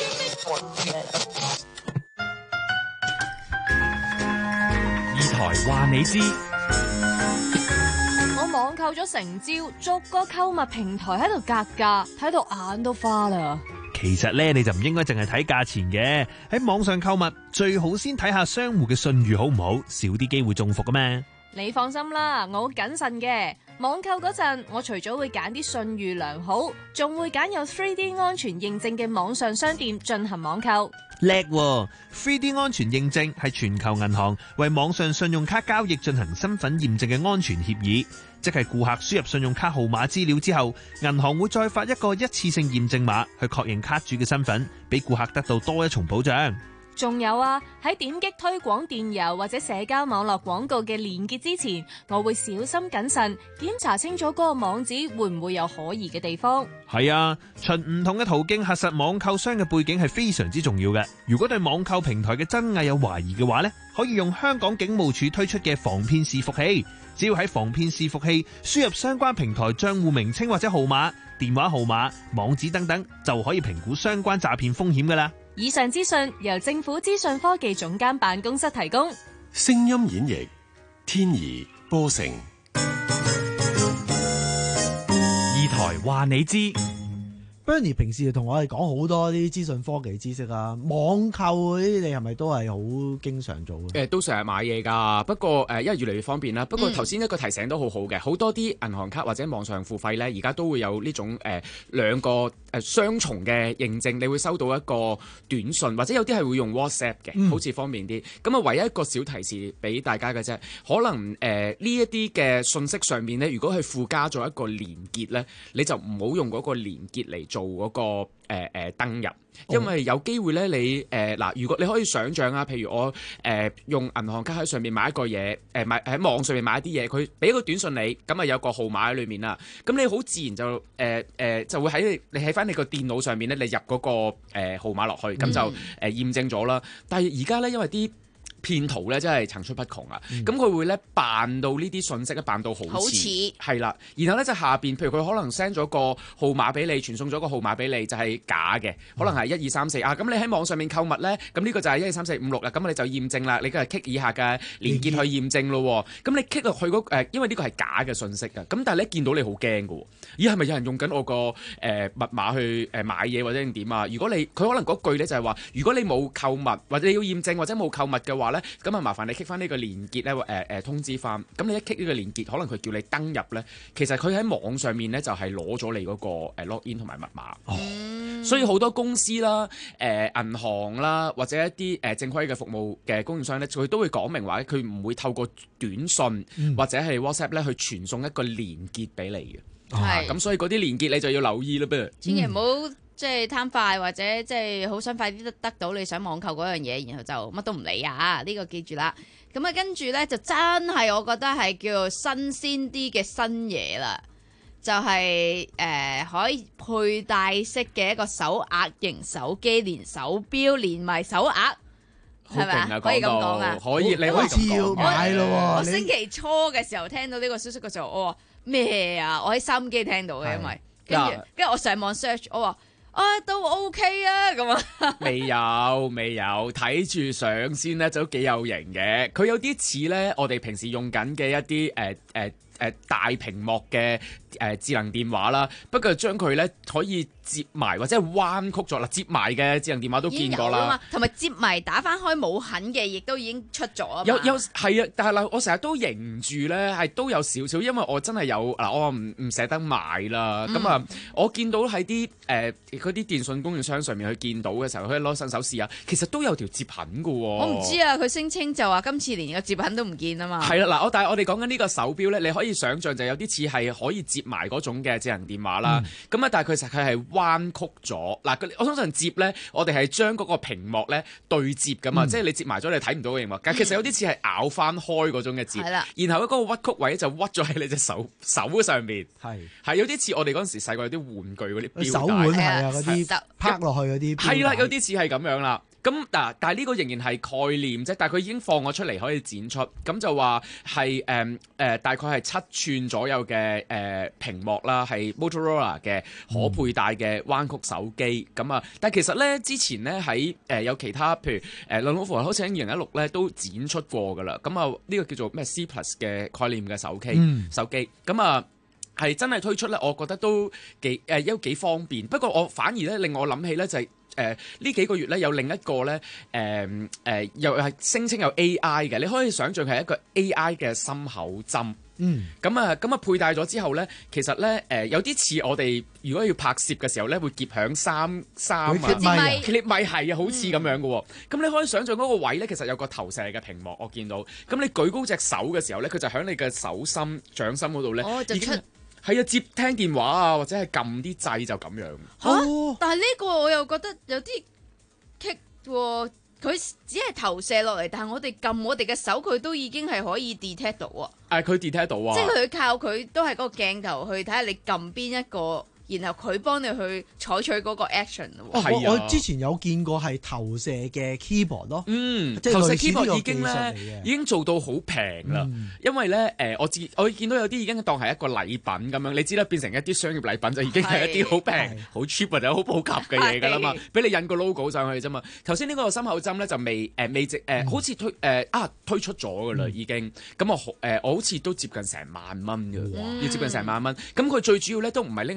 二台話你知。 我網購咗成朝，逐個購物平台喺度格價，睇到眼都花啦。 其實咧，你就唔應該淨係睇價錢嘅。喺網上購物最好先睇下商戶嘅信譽好唔好，少啲機會中伏㗎嘛。 你放心啦，我好謹慎嘅。網購嗰陣，我除咗會揀啲信譽良好，仲會揀有 三 D 安全認證嘅網上商店進行網購。 叻喎 ！三 D 安全認證係全球銀行為網上信用卡交易進行身份驗證嘅安全協議，即係顧客輸入信用卡號碼資料之後，銀行會再發一個一次性驗證碼去確認卡主嘅身份，俾顧客得到多一重保障。 仲有啊，喺點擊推廣電郵或者社交網絡廣告嘅連結之前，我會小心謹慎檢查清楚嗰個網址會唔會有可疑嘅地方。 係啊，循唔同嘅途徑核實網購商嘅背景係非常之重要嘅。如果對網購平台嘅真偽有懷疑嘅話呢，可以用香港警務處推出嘅防騙視伏器，只要喺防騙視伏器輸入相關平台賬戶名稱或者號碼、電話號碼、網址等等，就可以評估相關詐騙風險㗎喇。 以上資訊由政府資訊科技總監辦公室提供。 聲音演繹天怡波成。 二台話你知。 Bernie 平時同我哋講好多啲資訊科技知識啊，網購嗰啲你係咪都係好經常做嘅？ 誒、呃、都成日買嘢㗎，不過誒、呃、因為越嚟越方便啦。不過頭先一個提醒都好好嘅，好、嗯、多啲銀行卡或者網上付費咧，而家都會有呢種誒、呃、兩個誒、呃、雙重嘅認證，你會收到一個短信，或者有啲係會用 WhatsApp 嘅，嗯、好似方便啲。咁啊，唯一一個小提示俾大家嘅啫，可能誒呢一啲嘅信息上面咧，如果佢附加咗一個連結咧，你就唔好用嗰個連結嚟做嗰、那個誒誒、呃、登入。因為有機會咧，你誒嗱、呃，如果你可以想像啊，譬如我誒、呃、用銀行卡喺上面買一個嘢，誒、呃、買喺網上面買一啲嘢，佢俾一個短信你，咁啊有個號碼喺裏面啦，咁你好自然就誒誒、呃呃、就會喺你喺翻你個電腦上面咧，你入嗰、那個誒、呃、號碼落去，咁就誒、呃、驗證咗啦。但係而家咧，因為啲騙徒咧真係層出不窮啊！咁佢、嗯、會咧扮到呢啲信息咧，扮到好似係啦，然後咧就下邊，譬如佢可能 send 咗個號碼俾你，傳送咗個號碼俾你，就係、是、假嘅，可能係一二三四啊！咁你喺網上面購物咧，咁呢個就係一二三四五六啦，咁你就驗證啦，你梗係 click 以下嘅連結去驗證咯。咁你 click 落去嗰誒，因為呢個係假嘅信息啊，咁但係你一見到你好驚嘅喎，咦係咪有人用緊我個誒、呃、密碼去誒買嘢或者點啊？如果你佢可能嗰句咧就係話，如果你冇購物或者你要驗證或者冇購物嘅話，咁啊，麻煩你 click 翻呢個連結咧，誒、呃、誒通知翻。咁你一 click 呢個連結，可能佢叫你登入咧，其實佢喺網上面咧就係攞咗你嗰個 login 同埋密碼。哦，所以好多公司啦、誒、呃、銀行啦，或者一啲誒、呃、正規嘅服務嘅供應商咧，佢都會講明話，佢唔會透過短信、嗯、或者係 WhatsApp 咧去傳送一個連結俾你嘅。係、哦，咁所以嗰啲連結你就要留意啦噃。 千祈唔好。即係貪快或者即係好想快啲得得到你想網購嗰樣嘢，然後就乜都唔理啊！呢、呢個記住啦。咁啊，跟住咧就真係我覺得係叫做新鮮啲嘅新嘢啦，就係、是、誒、呃、可以佩戴式嘅一個手額型手機，連手錶連埋手額，係咪啊？可以咁講啊？ 可以，你可以好似要買咯喎！ 我星期初嘅時候聽到呢個消息嘅時候，我話咩啊？我喺收音機聽到嘅，因為跟住跟住我上網 search， 我話。啊，都 OK 啊，咁啊， 未有未有，睇住相先咧，就幾有型嘅。佢有啲似咧，我哋平時用緊嘅一啲誒誒誒大屏幕嘅誒、呃、智能電話啦。不過將佢咧可以摺埋或者係彎曲咗啦，摺埋嘅智能電話都見過啦。 同埋摺埋打翻開冇痕嘅，亦都已經出咗啊。 有有係啊，但係嗱，我成日都認住咧，係都有少少，因為我真係有嗱，我唔唔捨得買啦。咁啊、嗯，我見到喺啲誒嗰啲電信供應商上面去見到嘅時候，可以攞伸手試下，其實都有條摺痕嘅喎。 我唔知啊，佢聲稱就話今次連個摺痕都唔見啊嘛。係啦，嗱，我但係我哋講緊呢個手錶咧，你可以想像就有啲似係可以摺埋嗰種嘅智能電話啦。咁啊、嗯，但係佢實佢係彎曲咗嗱。我相信摺咧，我哋係將嗰個屏幕咧對摺噶嘛，嗯、即係你摺埋咗你睇唔到嘅屏幕。但其實有啲似係咬翻開嗰種嘅摺，嗯、然後嗰個屈曲位就屈咗喺你隻手手上面。係係有啲似我哋嗰陣時細個有啲玩具嗰啲錶帶，手腕係啊嗰啲拍落去嗰啲。係啦，有啲似係咁樣啦。咁嗱，但係呢個仍然係概念啫，但係佢已經放咗出嚟可以展出，咁就話係誒誒大概係七寸左右嘅誒、呃、屏幕啦，係 Motorola 嘅可佩戴嘅彎曲手機咁啊。但係其實咧之前咧喺誒有其他譬如誒 Lenovo 好似喺二零一六咧都展出過㗎啦。咁啊呢個叫做咩 C Plus 嘅概念嘅手機、嗯、手機咁啊。係真係推出咧，我覺得都幾誒，都、呃、幾方便。不過我反而咧令我諗起咧就係誒呢幾個月咧有另一個咧誒誒又係聲稱有 A I 嘅，你可以想像係一個 A I 嘅心口針。嗯，咁啊咁啊佩戴咗之後咧，其實咧誒、呃、有啲似我哋如果要拍攝嘅時候咧，會夾響衫衫啊，貼咪貼咪係啊，好似咁樣嘅喎。咁、嗯、你可以想像嗰個位咧，其實有個投射嘅屏幕，我見到。咁你舉高隻手嘅時候咧，佢就喺你嘅手心掌心嗰度咧， 哦、就出。 係啊，接聽電話啊，或者係撳啲掣就咁樣。 嚇、啊！但係呢個我又覺得有啲棘喎，佢只係投射落嚟，但係我哋撳我哋嘅手，佢都已經係可以 detect 到啊。誒，佢 detect 到啊！即係佢靠佢都係嗰個鏡頭去睇下你撳邊一個。然後佢幫你去採取嗰個 action 喎、 哦。我我之前有見過係投射嘅 keyboard 咯。嗯， 投射 keyboard 已經咧已經做到好平啦。嗯、因為咧誒、呃，我自我見到有啲已經當係一個禮品咁樣，你知啦，變成一啲商業禮品就已經係一啲好平、好 cheap 或者好普及嘅嘢㗎啦嘛。俾你印個 logo 上去啫嘛。頭先呢個心口針咧就未誒、呃、未直誒，呃嗯、好似推誒、呃、啊推出咗㗎啦已經。咁我誒我好似都接近成萬蚊㗎，嗯、要接近成萬蚊。咁佢最主要咧都唔係拎嚟投射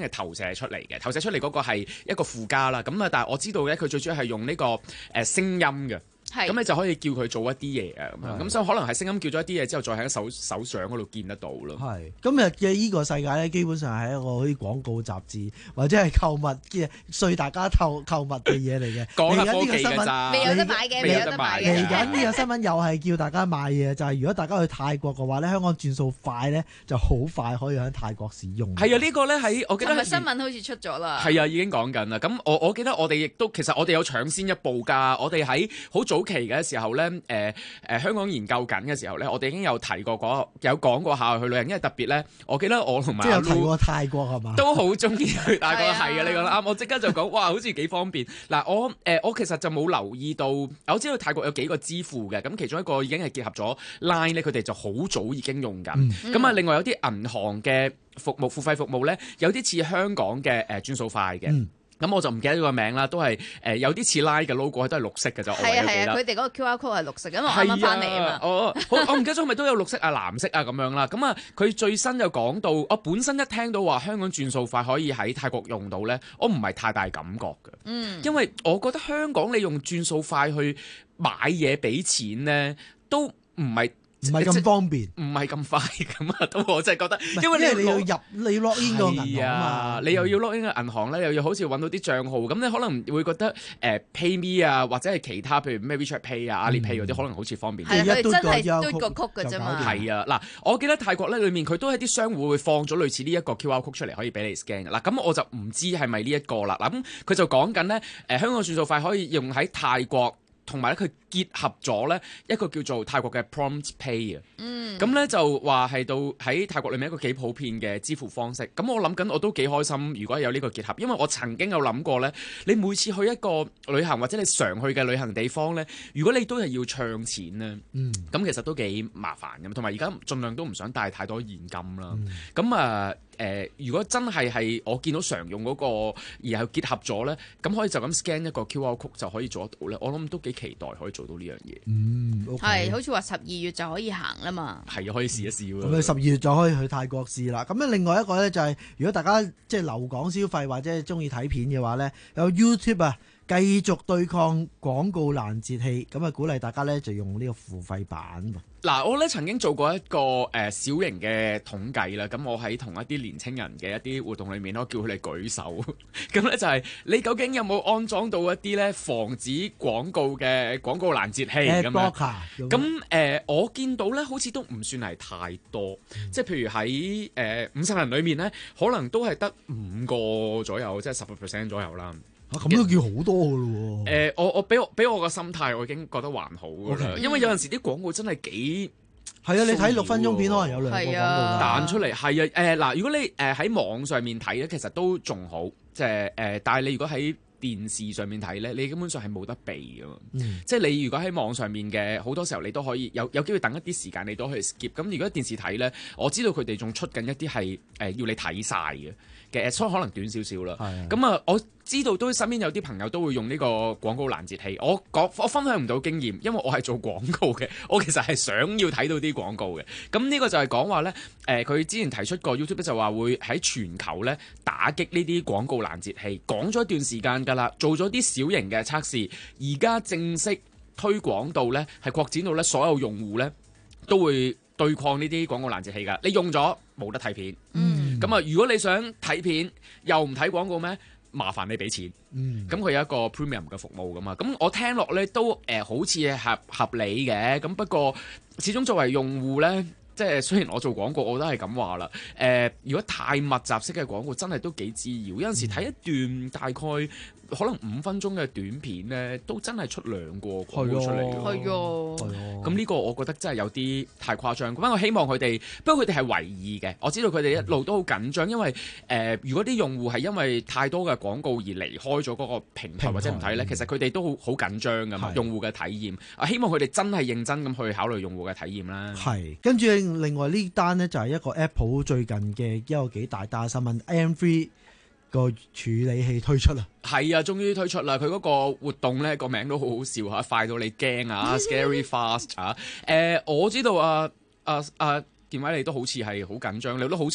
射出嚟嘅，投射出嚟嗰個係一個附加啦。咁啊，但係我知道咧，佢最主要係用呢、呢個誒、呃、聲音嘅。咁你就可以叫佢做一啲嘢啊，咁樣咁所以可能係聲音叫咗一啲嘢之後，再喺手手相嗰度見得到咯。 係今日嘅呢個世界咧，基本上係一個好似廣告雜誌或者係購物嘅，碎大家購購物嘅嘢嚟嘅。 講下科技㗎咋， 未有得買嘅，未有得買嘅。 嚟緊呢個新聞又係叫大家買嘢，就係、是、如果大家去泰國嘅話咧，香港轉數快咧就好快可以喺泰國使用。 係啊，呢、呢個咧喺我記得係咪新聞好似出咗啦？ 係啊，已經講緊啦。咁我我記得我哋亦都其實我哋有搶先一步㗎。我哋喺好早期嘅時候咧。誒誒、呃、香港研究緊嘅時候咧，我哋已經有提過嗰有講過下去旅行，因為特別咧，我記得我同埋即係有提過泰國係嘛， 都好中意去泰國。係啊，你講得啱，我即刻就講，哇，好似幾方便。嗱，我誒、呃、我其實就冇留意到，我知道泰國有幾個支付嘅，咁其中一個已經係結合咗 Line 咧，佢哋就好早已經用緊。咁啊、嗯，另外有啲銀行嘅服務付費服務咧，有啲似香港嘅誒轉數快嘅。嗯咁我就唔記得咗個名啦，都係誒、呃、有啲似 Line 嘅 logo， 都係綠色嘅就我記得。係啊係啊， 佢哋嗰個 Q R code 係綠色，因為我啱啱翻嚟啊嘛。 哦，好，我唔記得咗係咪都有綠色啊、藍色啊咁樣啦。咁啊，佢最新就講到，我本身一聽到話香港轉數快可以喺泰國用到咧，我唔係太大感覺嘅。嗯，因為我覺得香港你用轉數快去買嘢俾錢咧，都唔係。 唔係咁方便， 唔係咁快咁啊！都我真係覺得， 因為你，你要入你 lock in 個銀行啊嘛， 你又要 lock in 個銀行咧，又要好似揾到啲帳號，咁你可能會覺得誒、呃、PayMe 啊，或者係其他譬如咩 WeChat Pay 啊、阿里 Pay 嗰啲，可能好似方便啲。 係佢真係嘟個曲嘅啫嘛。 係啊，嗱，我記得泰國咧裏面佢都係啲商戶會放咗類似呢一個 Q R code 出嚟，可以俾你 scan 嘅。嗱，咁我就唔知係咪呢一個啦。嗱，咁佢就講緊咧，誒香港轉數快可以用喺泰國。同埋咧，佢結合咗咧一個叫做泰國嘅 Prompt Pay 啊，嗯，咁咧就話係到喺泰國裏面一個幾普遍嘅支付方式。咁我諗緊我都幾開心，如果有呢個結合，因為我曾經有諗過咧，你每次去一個旅行或者你常去嘅旅行地方咧，如果你都係要唱錢咧，嗯，咁其實都幾麻煩咁。同埋而家盡量都唔想帶太多現金啦。咁啊誒，如果真係係我見到常用嗰個而係結合咗咧，咁可以就咁 scan 一個 Q R code 就可以做得到咧。我諗都幾期待可以做到呢樣嘢。 嗯， 係、okay，好似話十二月就可以行啦嘛。係啊，可以試一試喎。 咁你十二月就可以去泰國試啦。咁咧，另外一個咧就係、是，如果大家即係留港消費或者係中意睇片嘅話咧，有 YouTube 啊，繼續對抗廣告攔截器，咁啊鼓勵大家咧就用呢個付費版。 嗱，我咧曾經做過一個誒、呃、小型嘅統計啦，咁我喺同一啲年青人嘅一啲活動裏面，我叫佢哋舉手，咁咧就係、是、你究竟有冇安裝到一啲咧防止廣告嘅廣告攔截器咁樣？咁誒、呃，我見到咧好似都唔算係太多，嗯、即係譬如喺誒五十人裏面咧，可能都係得五個左右，即係十個 percent 左右啦。 咁、啊、都叫好多噶咯喎！ 誒、呃，我我俾我俾我個心態，我已經覺得還好噶啦， Okay. 因為有陣時啲廣告真係幾係啊！你睇六分鐘片可能有兩個廣告彈出嚟，係啊！誒嗱、呃，如果你誒喺、呃、網上面睇咧，其實都仲好，即係誒，但係你如果喺電視上面睇咧，你根本上係冇得避噶嘛。嗯、即係你如果喺網上面嘅好多時候，你都可以有有機會等一啲時間，你都可以 skip。咁如果電視睇咧，我知道佢哋仲出緊一啲係誒要你睇晒嘅嘅，所以可能短少少啦。咁啊，我知道都身邊有啲朋友都會用呢個廣告攔截器。我講我分享唔到經驗，因為我係做廣告嘅，我其實係想要睇到啲廣告嘅。咁呢個就係講話咧，誒、呃、佢之前提出過 YouTube 就話會喺全球咧打擊呢啲廣告攔截器，講咗一段時間㗎啦，做咗啲小型嘅測試，而家正式推廣到咧係擴展到咧所有用戶咧都會對抗呢啲廣告攔截器㗎。你用咗冇得睇片，嗯，咁啊如果你想睇片又唔睇廣告咩？麻煩你俾錢，咁佢、嗯、有一個 premium 嘅服務噶嘛，咁我聽落咧都誒、呃、好似係合合理嘅，咁不過始終作為用戶咧，即係雖然我做廣告我都係咁話啦，誒、呃、如果太密集式嘅廣告真係都幾滋擾，有陣時睇一段大概可能五分鐘嘅短片咧，都真係出兩個廣告出嚟嘅， 係啊， 咁呢個我覺得真係有啲太誇張。不過我希望佢哋，不過佢哋係為意嘅。我知道佢哋一路都好緊張，因為誒、呃，如果啲用戶係因為太多嘅廣告而離開咗嗰個平台或者唔睇咧，嗯、其實佢哋都好好緊張噶嘛，是用戶嘅體驗。啊，希望佢哋真係認真咁去考慮用戶嘅體驗啦。 係，跟住另外呢單呢，就係一個 Apple 最近嘅一個幾大單新聞 ，M 三。個處理器推出啦， 係啊，終於推出啦！佢嗰個活動咧個名都好好笑嚇，快到你驚啊，Scary Fast 啊！誒、呃，我知道啊啊啊，健偉你都好似係好緊張，你都好似好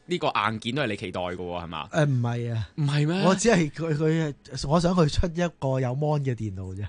呢個硬件都係你期待嘅喎，係嘛？ 誒唔係啊， 唔係咩？ 我只係佢佢，我想佢出一個有 mon 嘅電腦啫。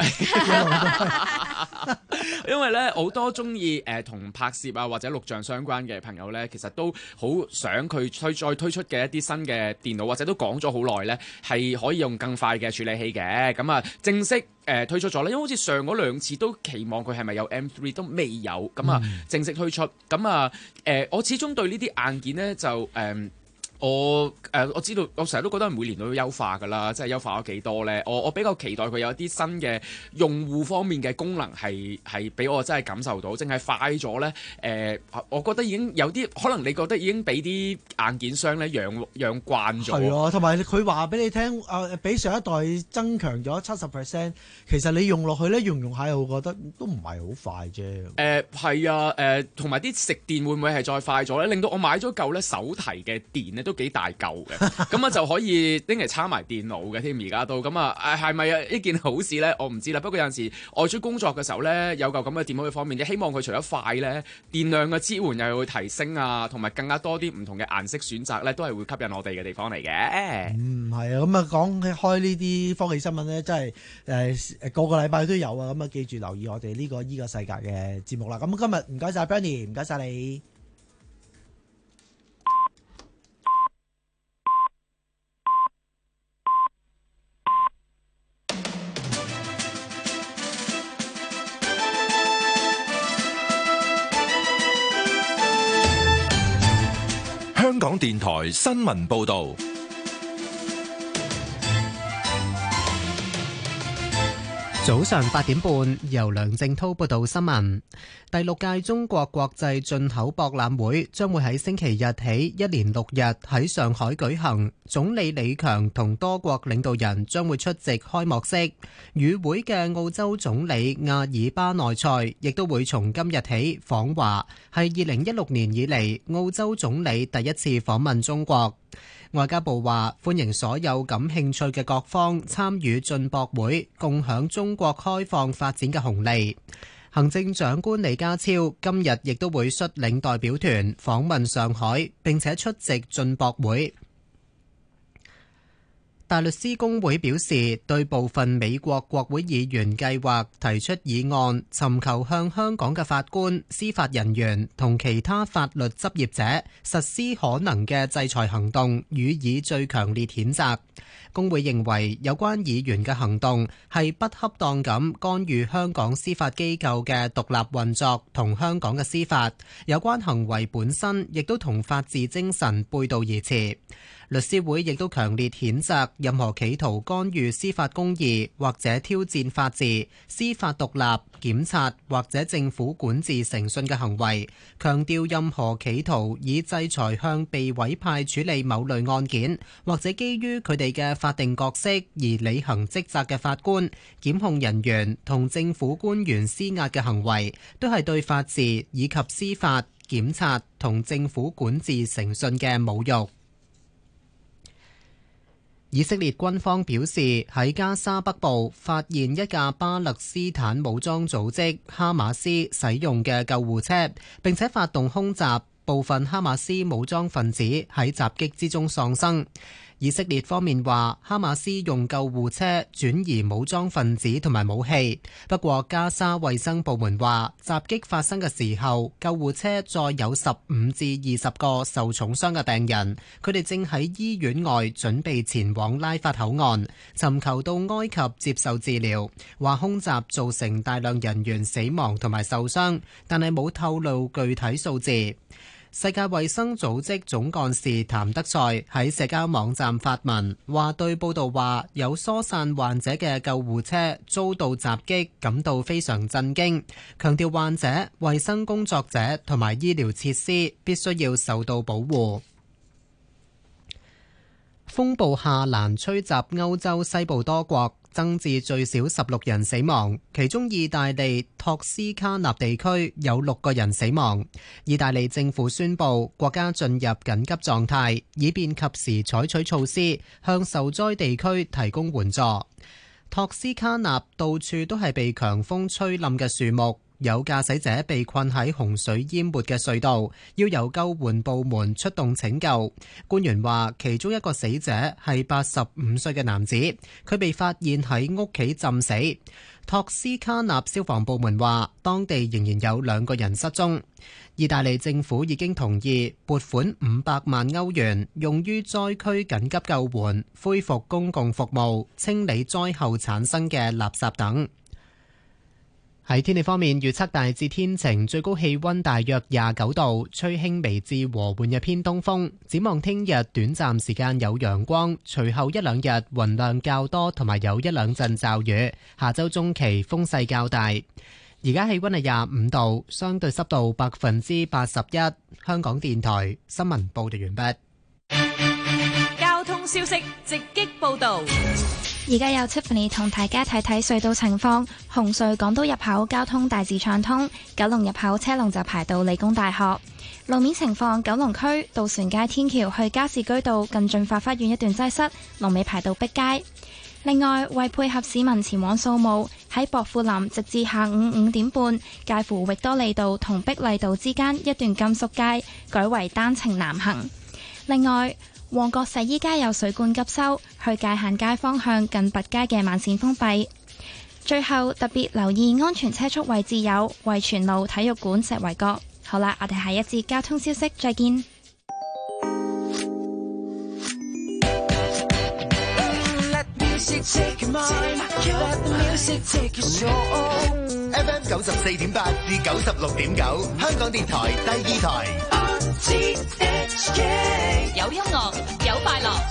因為咧好多中意誒同拍攝啊或者錄像相關嘅朋友咧，其實都好想佢推再推出嘅一啲新嘅電腦，或者都講咗好耐咧，係可以用更快嘅處理器嘅。咁啊，正式誒、呃、推出咗咧，因為好似上嗰兩次都期望佢係咪有 M 三都未有，咁啊、嗯、正式推出。咁啊誒，我始終對呢啲硬件咧就誒。呃我誒、呃、我知道，我成日都覺得每年都要優化㗎啦，即係優化咗幾多咧？我我比較期待佢有一啲新嘅用戶方面嘅功能係係俾我真係感受到，淨係快咗咧誒，我覺得已經有啲可能你覺得已經俾啲硬件商咧養養慣咗。 係啊，同埋佢話俾你聽，啊、呃、比上一代增強咗七十 percent， 其實你用落去咧用用下又覺得都唔係好快啫。 誒係、呃、啊，誒同埋啲食電會唔會係再快咗咧？令到我買咗嚿咧手提嘅電咧都幾大嚿嘅，咁啊就可以拎嚟插埋電腦嘅添，而家都咁啊，係咪啊一件好事咧？我唔知啦。不過有陣時外出工作嘅時候咧，有嚿咁嘅電腦嘅方面，亦希望佢除咗快咧，電量嘅支援又會提升啊，同埋更加多啲唔同嘅顏色選擇咧，都係會吸引我哋嘅地方嚟嘅。 嗯，係啊，咁啊講開呢啲科技新聞咧，真係誒誒個個禮拜都有啊，咁啊記住留意我哋呢個依個世界嘅節目啦。咁今日唔該晒 Bernie，唔該晒你。 香港電台新聞報導。 早上八點半，由梁正滔報道新聞。第六屆中國國際進口博覽會將會喺星期日起一連六日喺上海舉行。總理李強同多國領導人將會出席開幕式。與會嘅澳洲總理阿爾巴內塞亦都會從今日起訪華，係二零一六年以嚟澳洲總理第一次訪問中國。外交部話歡迎所有感興趣嘅各方參與進博會，共享中國開放發展嘅紅利。行政長官李家超今日亦都會率領代表團訪問上海，並且出席進博會。大律師公會表示，對部分美國國會議員計劃提出議案，尋求向香港嘅法官、司法人員同其他法律執業者實施可能嘅制裁行動，予以最強烈譴責。公會認為有關議員嘅行動係不恰當咁干預香港司法機構嘅獨立運作同香港嘅司法，有關行為本身亦都同法治精神背道而馳。律師會亦都強烈譴責任何企圖干預司法公義或者挑戰法治、司法獨立、檢察或者政府管治誠信嘅行為，強調任何企圖以制裁向被委派處理某類案件或者基於佢哋嘅法定角色而履行職責嘅法官、檢控人員同政府官員施壓嘅行為，都係對法治以及司法、檢察同政府管治誠信嘅侮辱。以色列軍方表示，喺加沙北部發現一架巴勒斯坦武裝組織哈馬斯使用嘅救護車，並且發動空襲，部分哈馬斯武裝分子喺襲擊之中喪生。以色列方面話，哈馬斯用救護車轉移武裝分子同埋武器。不過加沙衛生部門話，襲擊發生嘅時候，救護車載有十五至二十個受重傷嘅病人，佢哋正喺醫院外準備前往拉法口岸，尋求到埃及接受治療。話空襲造成大量人員死亡同埋受傷，但係冇透露具體數字。世界衛生組織總幹事譚德塞喺社交網站發文，話對報道話有疏散患者嘅救護車遭到襲擊感到非常震驚，強調患者、衛生工作者同埋醫療設施必須要受到保護。風暴夏蘭吹襲歐洲西部多國，增至最少十六人死亡，其中意大利托斯卡納地區有六個人死亡。意大利政府宣布國家進入緊急狀態，以便及時採取措施，向受災地區提供援助。托斯卡納到處都係被強風吹冧嘅樹木， 有駕駛者被困喺洪水淹沒嘅隧道，要由救援部門出動拯救。官員話，其中一個死者係八十五歲嘅男子，佢被發現喺屋企浸死。托斯卡納消防部門話，當地仍然有兩個人失蹤。意大利政府已經同意撥款五百萬歐元，用於災區緊急救援、恢復公共服務、清理災後產生嘅垃圾等。喺天氣方面，預測大致天晴，最高氣溫大約廿九度，吹輕微至和緩嘅偏東風。展望聽日短暫時間有陽光，隨後一兩日雲量較多，同埋有一兩陣驟雨。下周中期風勢較大。而家氣溫係廿五度，相對濕度百分之八十一。香港電台新聞報道完畢。 交通消息直擊報道。 而家有 Tiffany 同大家睇睇隧道情況。紅隧港島入口交通大致暢通，九龍入口車龍就排到理工大學。路面情況，九龍區渡船街天橋去加士居道近駿發花園一段擠塞，龍尾排到碧街。另外，為配合市民前往掃墓，喺薄扶林直至下午五點半，介乎域多利道同碧麗道之間一段甘肅街改為單程南行。另外，旺角洗衣街有水管急修，去界限街方向近拔街嘅慢線封閉。最後特別留意安全車速位置有惠泉路體育館石圍角。好啦，我哋下一節交通消息再見。 F M 九十四點八至九十六點九，香港電台第二台。 有音樂，有快樂。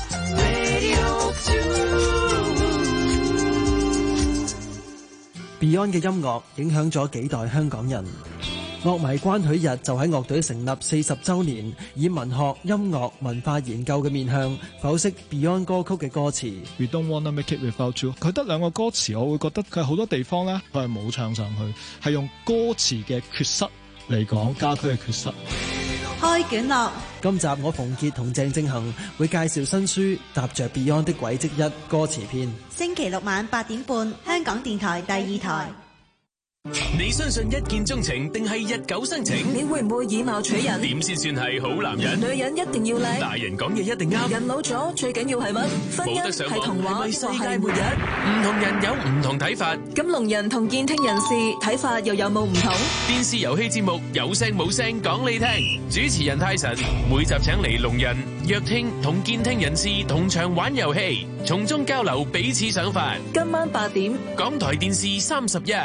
Beyond 嘅音樂影響咗幾代香港人。樂迷關許日就喺樂隊成立四十週年，以文學、音樂、文化研究嘅面向剖析 Beyond 歌曲嘅歌詞。 We don't wanna make it without you。佢得兩個歌詞，我會覺得佢好多地方咧，佢係冇唱上去，係用歌詞嘅缺失嚟講家駒嘅缺失。 開卷樂， 今集我馮傑同鄭正恒會介紹新書《踏着 Beyond 的軌跡一》歌詞篇。 星期六晚八點半，香港電台第二台。 你相信一見鍾情定係日久生情？ 你會唔會以貌取人？ 點先算係好男人？ 女人一定要靚， 大人講嘢一定啱。 人老咗最緊要係乜？婚姻係童話， 世界末日。唔同人有唔同睇法。 咁聾人同健聽人士睇法又有冇唔同？ 電視遊戲節目有聲冇聲講你聽。主持人泰神每集請嚟聾人、弱聽同健聽人士同場玩遊戲，從中交流彼此想法。 今晚八點， 港台電視三十一。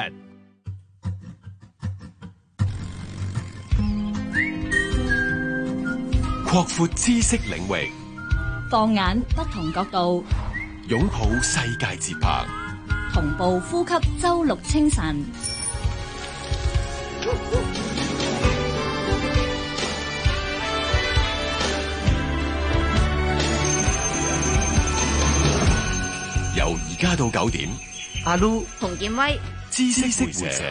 擴闊知識領域， 放眼不同角度， 擁抱世界節拍， 同步呼吸周六清晨。 由而家到九點， 阿 Lu 洪建威， 知識會社。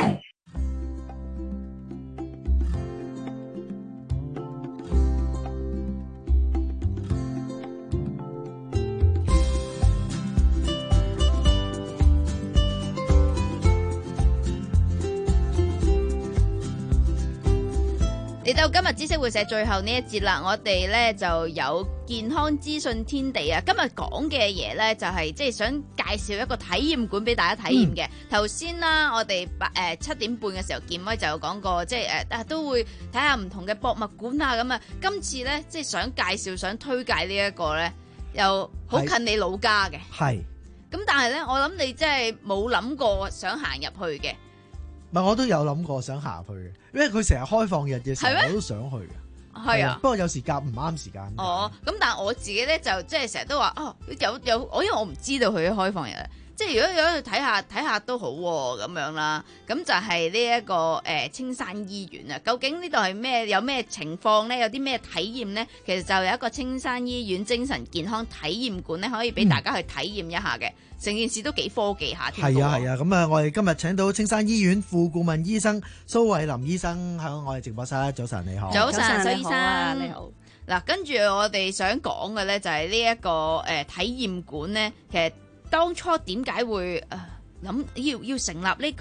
嚟到今日知識會社最後呢一節啦，我哋咧就有健康資訊天地啊！今日講嘅嘢咧就係即係想介紹一個體驗館俾大家體驗嘅。頭先啦，我哋八誒七點半嘅時候，健威就有講過，即係誒啊都會睇下唔同嘅博物館啊咁啊。今次咧即係想介紹、想推介呢一個咧，又好近你老家嘅。係。咁但係咧，我諗你真係冇諗過想行入去嘅。 唔係，我都有諗過想行入去嘅，因為佢成日開放日嘅時候，我都想去嘅。係啊，不過有時夾唔啱時間。 哦，咁但係我自己咧就即係成日都話哦，有有我因為我唔知道佢開放日，即係如果有去睇下睇下都好咁樣啦。咁就係呢一個誒、呃、青山醫院啊，究竟呢度係咩？有咩情況咧？有啲咩體驗咧？其實就有一個青山醫院精神健康體驗館咧，可以俾大家去體驗一下嘅。成、嗯、件事都幾科技下添。係啊係啊，咁啊，我哋今日請到青山醫院副顧問醫生蘇慧林醫生喺我哋直播室。早晨你好。早晨，蘇醫生你好。嗱，跟住我哋想講嘅咧就係呢一個誒、呃、體驗館咧，其實當初點解會誒諗、呃、要要成立呢、這個？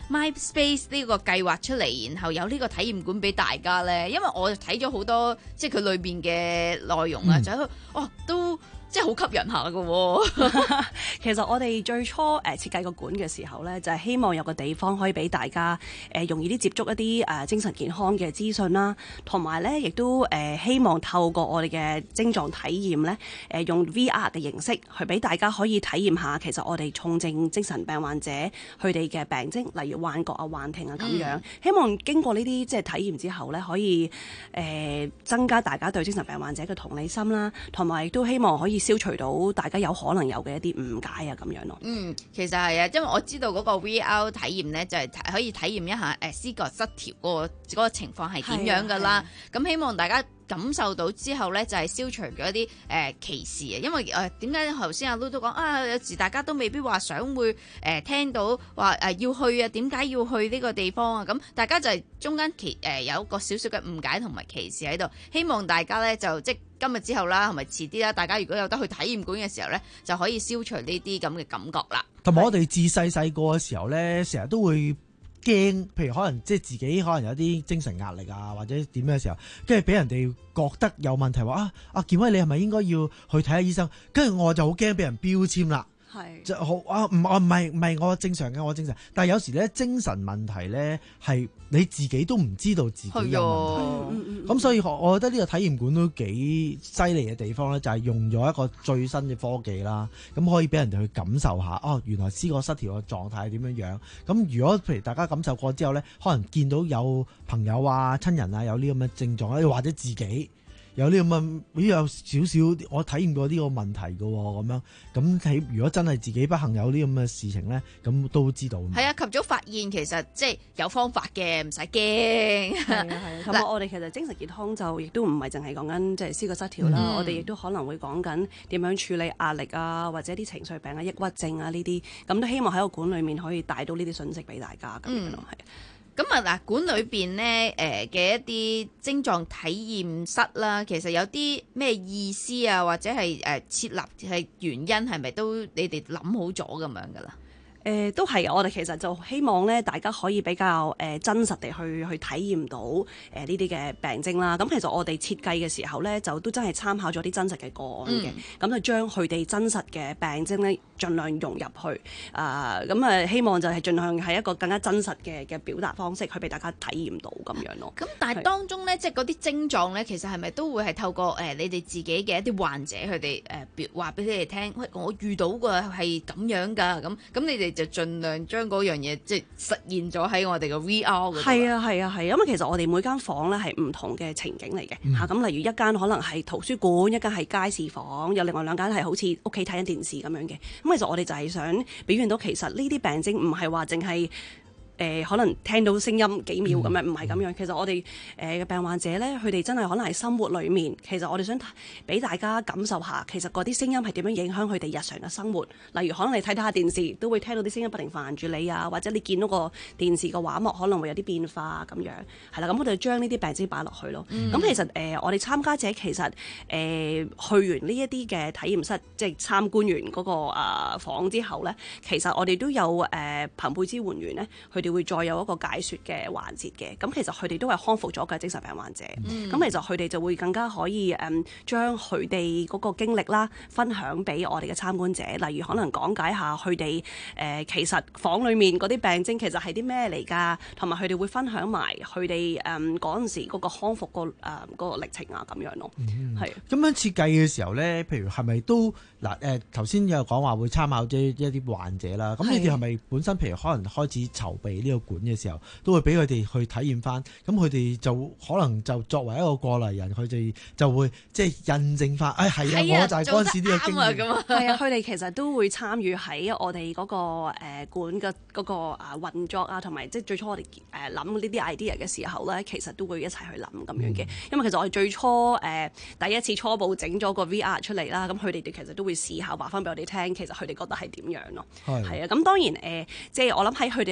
MySpace 呢個計劃出嚟，然後有呢個體驗館俾大家咧？因為我睇咗好多即係佢裏邊嘅內容啊，嗯、就係哦都。即係好吸引下嘅喎。 其實我哋最初誒設計個館嘅時候咧，就係、是、希望有個地方可以俾大家誒、呃、容易啲接觸一啲誒、呃、精神健康嘅資訊啦，同埋咧亦都誒、呃、希望透過我哋嘅症狀體驗咧，誒、呃、用 V R 嘅形式去俾大家可以體驗下，其實我哋重症精神病患者佢哋嘅病徵，例如幻覺啊、幻聽啊咁樣。嗯、希望經過呢啲即係體驗之後咧，可以誒、呃、增加大家對精神病患者嘅同理心啦，同埋亦都希望可以消除到大家有可能有嘅一啲誤解啊咁樣咯。 嗯，其實係啊，因為我知道嗰個 V R 體驗咧，就係、是、可以體驗一下誒思覺失調嗰個嗰個情況係點樣噶啦。咁希望大家感受到之後咧，就係、是、消除咗一啲誒、呃、歧視啊。因為誒點解頭先阿 Lulu 都講啊，有時大家都未必話想會誒、呃、聽到話誒、呃、要去啊，點解要去呢個地方啊？咁大家就係中間其誒、呃、有一個少少嘅誤解同埋歧視喺度。希望大家咧就即今日之後啦，同埋遲啲啦，大家如果有得去體驗館嘅時候咧，就可以消除呢啲咁嘅感覺啦。 同埋我哋自細細個嘅時候咧，成日都會驚，譬如可能即係自己可能有啲精神壓力啊，或者點嘅時候，跟住俾人哋覺得有問題，話啊阿健威你係咪應該要去睇下醫生？跟住我就好驚俾人標籤啦。係就好啊！唔我唔係唔係我正常嘅，我正常。但係有時咧精神問題咧係你自己都唔知道自己有問題。咁、嗯、所以我覺得呢個體驗館都幾犀利嘅地方咧，就係用咗一個最新嘅科技啦，咁可以俾人哋去感受下哦，原來思覺失調嘅狀態係點樣樣。咁如果譬如大家感受過之後咧，可能見到有朋友啊、親人啊有呢咁嘅症狀咧，或者自己有呢咁嘅，咦有少少我體驗過呢個問題嘅咁樣，咁睇如果真係自己不幸有呢咁嘅事情咧，咁都知道。係啊，及早發現其實即係有方法嘅，唔使驚。係啊係啊， 咁我哋其實精神健康就亦都唔係淨係講緊即係思覺失調啦，嗯、我哋亦都可能會講緊點樣處理壓力啊，或者啲情緒病啊、抑鬱症啊呢啲，咁都希望喺個館裏面可以帶到呢啲信息俾大家咁樣咯，係。 咁啊嗱，館裏邊咧誒嘅一啲症狀體驗室啦，其實有啲咩意思啊，或者係誒設立係原因係咪都你哋諗好咗咁樣噶啦？ 誒、呃、都係，我哋其實就希望咧，大家可以比較誒、呃、真實地去去體驗到誒呢啲嘅病徵啦。咁其實我哋設計嘅時候咧，就都真係參考咗啲真實嘅個案嘅，咁、嗯、就將佢哋真實嘅病徵咧，盡量融入去。啊、呃，咁啊希望就係盡量係一個更加真實嘅嘅表達方式，去俾大家體驗到咁樣咯。 咁但係當中咧，即係嗰啲症狀咧，其實係咪都會係透過誒、呃、你哋自己嘅一啲患者佢哋誒表話俾你哋聽，喂，我遇到嘅係咁樣㗎，咁咁你哋就盡量將嗰樣嘢即係實現咗喺我哋嘅 V R 嗰度。 係啊係啊係，因為其實我哋每間房咧係唔同嘅情景嚟嘅嚇。咁、嗯啊、例如一間可能係圖書館，一間係街市房，有另外兩間係好似屋企睇緊電視咁樣嘅。咁其實我哋就係想表現到其實呢啲病徵唔係話淨係。誒、呃、可能聽到聲音幾秒咁樣，唔係咁樣。其實我哋誒嘅病患者咧，佢哋真係可能喺生活裏面，其實我哋想俾大家感受下，其實嗰啲聲音係點樣影響佢哋日常嘅生活。例如可能你睇睇下電視，都會聽到啲聲音不停煩住你啊，或者你見到個電視個畫幕可能會有啲變化咁樣，係啦。咁我哋就將呢啲病徵擺落去咯。咁、嗯、其實誒、呃、我哋參加者其實誒、呃、去完呢一啲嘅體驗室，即係參觀完嗰、那個啊、呃、房之後咧，其實我哋都有誒朋輩支援員咧，佢哋會再有一個解說嘅環節嘅，咁其實佢哋都係康復咗嘅精神病患者，咁、嗯、其實佢哋就會更加可以誒將佢哋嗰個經歷啦分享俾我哋嘅參觀者，例如可能講解下佢哋誒其實房裡面嗰啲病徵其實係啲咩嚟㗎，同埋佢哋會分享埋佢哋誒嗰陣時嗰個康復個誒嗰個歷程啊咁樣咯，係、嗯。 咁樣設計嘅時候咧，譬如係咪都嗱誒頭先有講話會參考啲一啲患者啦，咁你哋係咪本身譬如可能開始籌備呢個館嘅時候，都會俾佢哋去體驗翻，咁佢哋就可能就作為一個過嚟人，佢哋就會即係印證翻，誒係啊，我就係嗰陣時呢個經驗， 係啊，佢哋其實都會參與喺我哋嗰個誒館嘅嗰個啊運作啊，同埋即係最初我哋誒諗呢啲 idea 嘅時候咧，其實都會一齊去諗咁樣嘅，因為其實我哋最初誒第一次初步整咗個 V R 出嚟啦，咁佢哋其實都會試下話翻俾我哋聽，其實佢哋覺得係點樣咯，係啊，咁當然誒，即係我諗喺佢哋嘅經歷啦。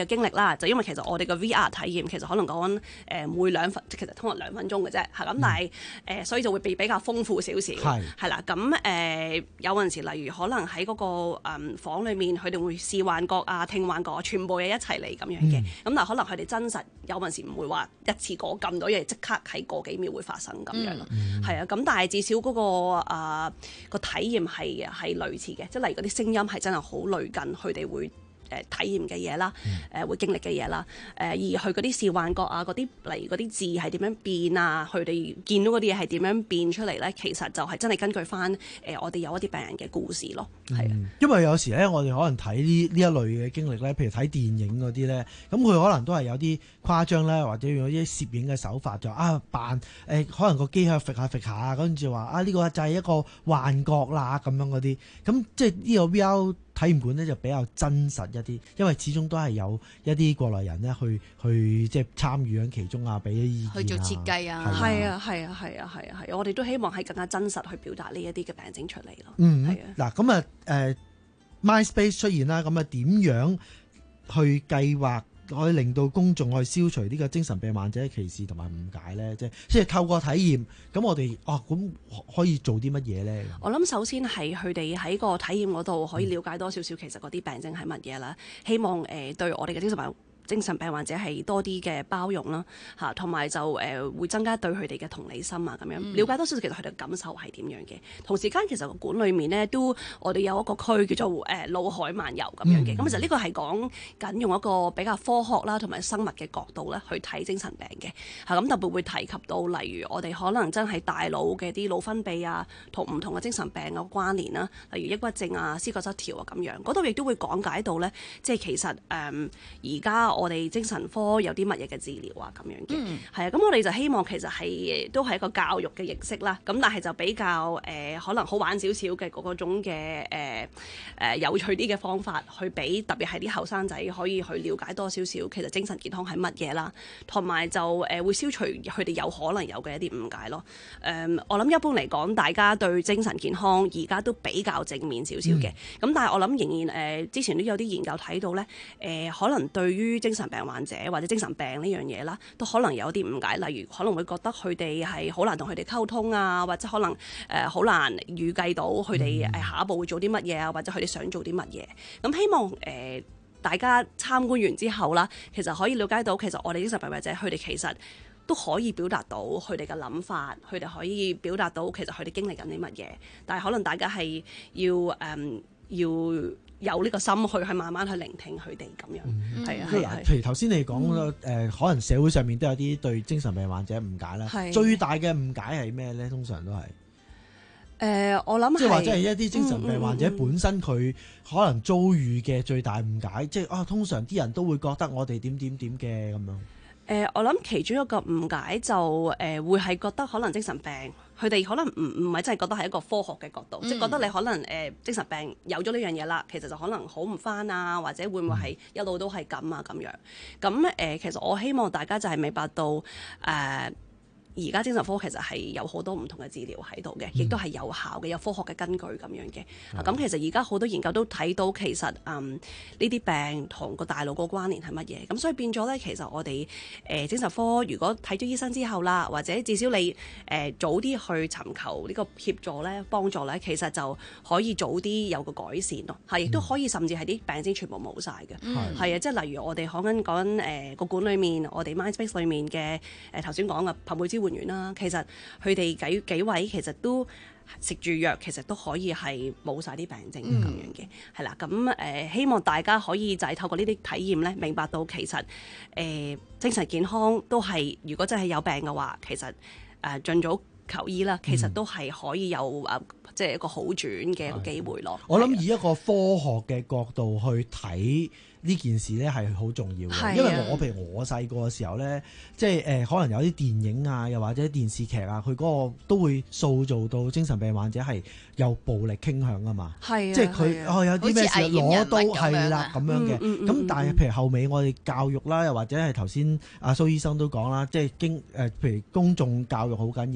R 就因為其實我哋嘅 V R 體驗其實可能講緊誒每兩分，即其實通常兩分鐘嘅啫，係咁，但係誒、呃、所以就會比比較豐富少少，係係啦。咁誒、呃、有陣時例如可能喺嗰、那個、嗯、房裡面，佢哋會視幻覺啊、聽幻覺啊，全部嘢一齊嚟咁樣嘅。咁、嗯、但係可能佢哋真實有陣時唔會話一次過撳到嘢，即刻喺個幾秒會發生咁樣咯。係啊、嗯，咁但係至少嗰、那個啊、呃、個體驗係係類似嘅，即係例如嗰啲聲音係真係好類近，佢哋會。誒體驗嘅嘢啦，誒、呃、會經歷嘅嘢啦，誒、呃、而佢嗰啲視幻覺啊，嗰啲例如嗰啲字係點樣變啊，佢哋見到嗰啲嘢係點樣變出嚟咧？其實就係真係根據翻誒、呃、我哋有一啲病人嘅故事咯，係啊、嗯。 因為有時咧，我哋可能睇呢呢一類嘅經歷咧，譬如睇電影嗰啲咧，咁佢可能都係有啲誇張咧，或者用啲攝影嘅手法就啊扮誒、呃，可能個機喺度揈下揈下，跟住話啊呢、呢個就係一個幻覺啦咁樣嗰啲，咁即係呢個 V R。體驗館咧就比較真實一啲，因為始終都係有一啲過來人咧去去即係參與喺其中啊，俾啲意見啊， 去做設計啊， 係啊係啊係啊係啊係，我哋都希望係更加真實去表達呢一啲嘅病徵出嚟咯。 嗯， 係啊。 嗱咁啊誒 MindSpace 出現啦，咁啊點樣去計劃可以令到公眾去消除呢個精神病患者嘅歧視同埋誤解咧？即係即係透過體驗，咁我哋哦咁可以做啲乜嘢咧？ 我諗首先係佢哋喺個體驗嗰度可以了解多少少其實嗰啲病徵係乜嘢啦。希望誒、呃、對我哋嘅精神病精神病患者係多啲嘅包容啦，嚇，同埋就誒、呃、會增加對佢哋嘅同理心啊，咁樣了解多少少其實佢哋嘅感受係點樣嘅。同時間其實個館裡面呢，都我哋有一個區叫做誒腦、呃、海漫遊咁樣嘅。咁、嗯、其實呢個係講緊用一個比較科學啦同埋生物嘅角度咧去睇精神病嘅嚇。咁特別會提及到例如我哋可能真係大腦嘅啲腦分泌啊，同唔同嘅精神病嘅關聯啦，例如抑鬱症啊、思覺失調啊咁樣。嗰度亦都會講解到咧，即係其實誒而家。我哋精神科有啲乜嘢嘅治療啊咁樣嘅，係啊、嗯，咁我哋就希望其實係都係一個教育嘅形式啦，咁但係就比較誒、呃、可能好玩少少嘅嗰種嘅誒誒有趣啲嘅方法，去俾特別係啲後生仔可以去了解多少少其實精神健康係乜嘢啦，同埋就誒、呃、會消除佢哋有可能有嘅一啲誤解咯。誒、呃，我諗一般嚟講，大家對精神健康而家都比較正面少少嘅，咁、嗯、但係我諗仍然誒、呃、之前都有啲研究睇到咧，誒、呃、可能對於精神病患者或者精神病呢樣嘢啦，都可能有啲誤解，例如可能會覺得佢哋係好難同佢哋溝通啊，或者可能誒好、呃、難預計到佢哋誒下一步會做啲乜嘢啊，或者佢哋想做啲乜嘢。咁希望誒、呃、大家參觀完之後啦，其實可以了解到其實我哋精神病患者佢哋其實都可以表達到佢哋嘅諗法，佢哋可以表達到其實佢哋經歷緊啲乜嘢，但係可能大家係要誒、嗯、要。有呢個心去去慢慢去聆聽佢哋咁樣，係啊係啊。 譬如頭先你講誒、嗯呃，可能社會上面都有啲對精神病患者誤解啦。 係最大嘅誤解係咩咧？通常都係誒、 呃，我諗即係或者係一啲精神病患者本身佢可能遭遇嘅最大誤解，即係啊，通常啲人都會覺得我哋點點點嘅咁樣。誒、 呃，我諗其中一個誤解就誒、呃、會係覺得可能精神病。佢哋可能唔唔係真係覺得係一個科學嘅角度，嗯、即係覺得你可能誒、呃、精神病有咗呢樣嘢啦，其實就可能好唔返啊，或者會唔會係一路都係咁啊咁樣。咁誒、呃，其實我希望大家就係明白到誒。呃而家精神科其實係有好多唔同嘅治療喺度嘅，亦都係有效嘅，有科學嘅根據咁樣嘅。咁、嗯啊、其實而家好多研究都睇到，其實嗯呢啲病同個大腦個關聯係乜嘢。咁所以變咗咧，其實我哋誒、呃、精神科如果睇咗醫生之後啦，或者至少你誒、呃、早啲去尋求呢個協助咧、幫助咧，其實就可以早啲有個改善咯。係，亦都可以甚至係啲病徵全部冇晒嘅。係啊、嗯，即係例如我哋講緊講緊誒個館裡面，我哋 MindSpace 裡面嘅誒頭先講嘅朋輩支援員啦，其實佢哋幾幾位其實都食住藥，其實都可以係冇晒啲病徵咁樣嘅，係啦、嗯。咁誒、呃、希望大家可以就係透過呢啲體驗咧，明白到其實誒、呃、精神健康都係，如果真係有病嘅話，其實誒盡早求醫啦，其實都係可以有誒即係一個好轉嘅一個機會咯。 我諗以一個科學嘅角度去睇呢件事咧係好重要嘅，因為我譬如我細個嘅時候咧，即係誒、呃、可能有啲電影啊，又或者電視劇啊，佢嗰個都會塑造到精神病患者係有暴力傾向啊嘛， 係即係佢哦有啲咩事攞刀係啦咁樣嘅，咁、嗯嗯、但係譬如後尾我哋教育啦，又或者係頭先阿蘇醫生都講啦，即係經誒譬如公眾教育好緊要啦，同埋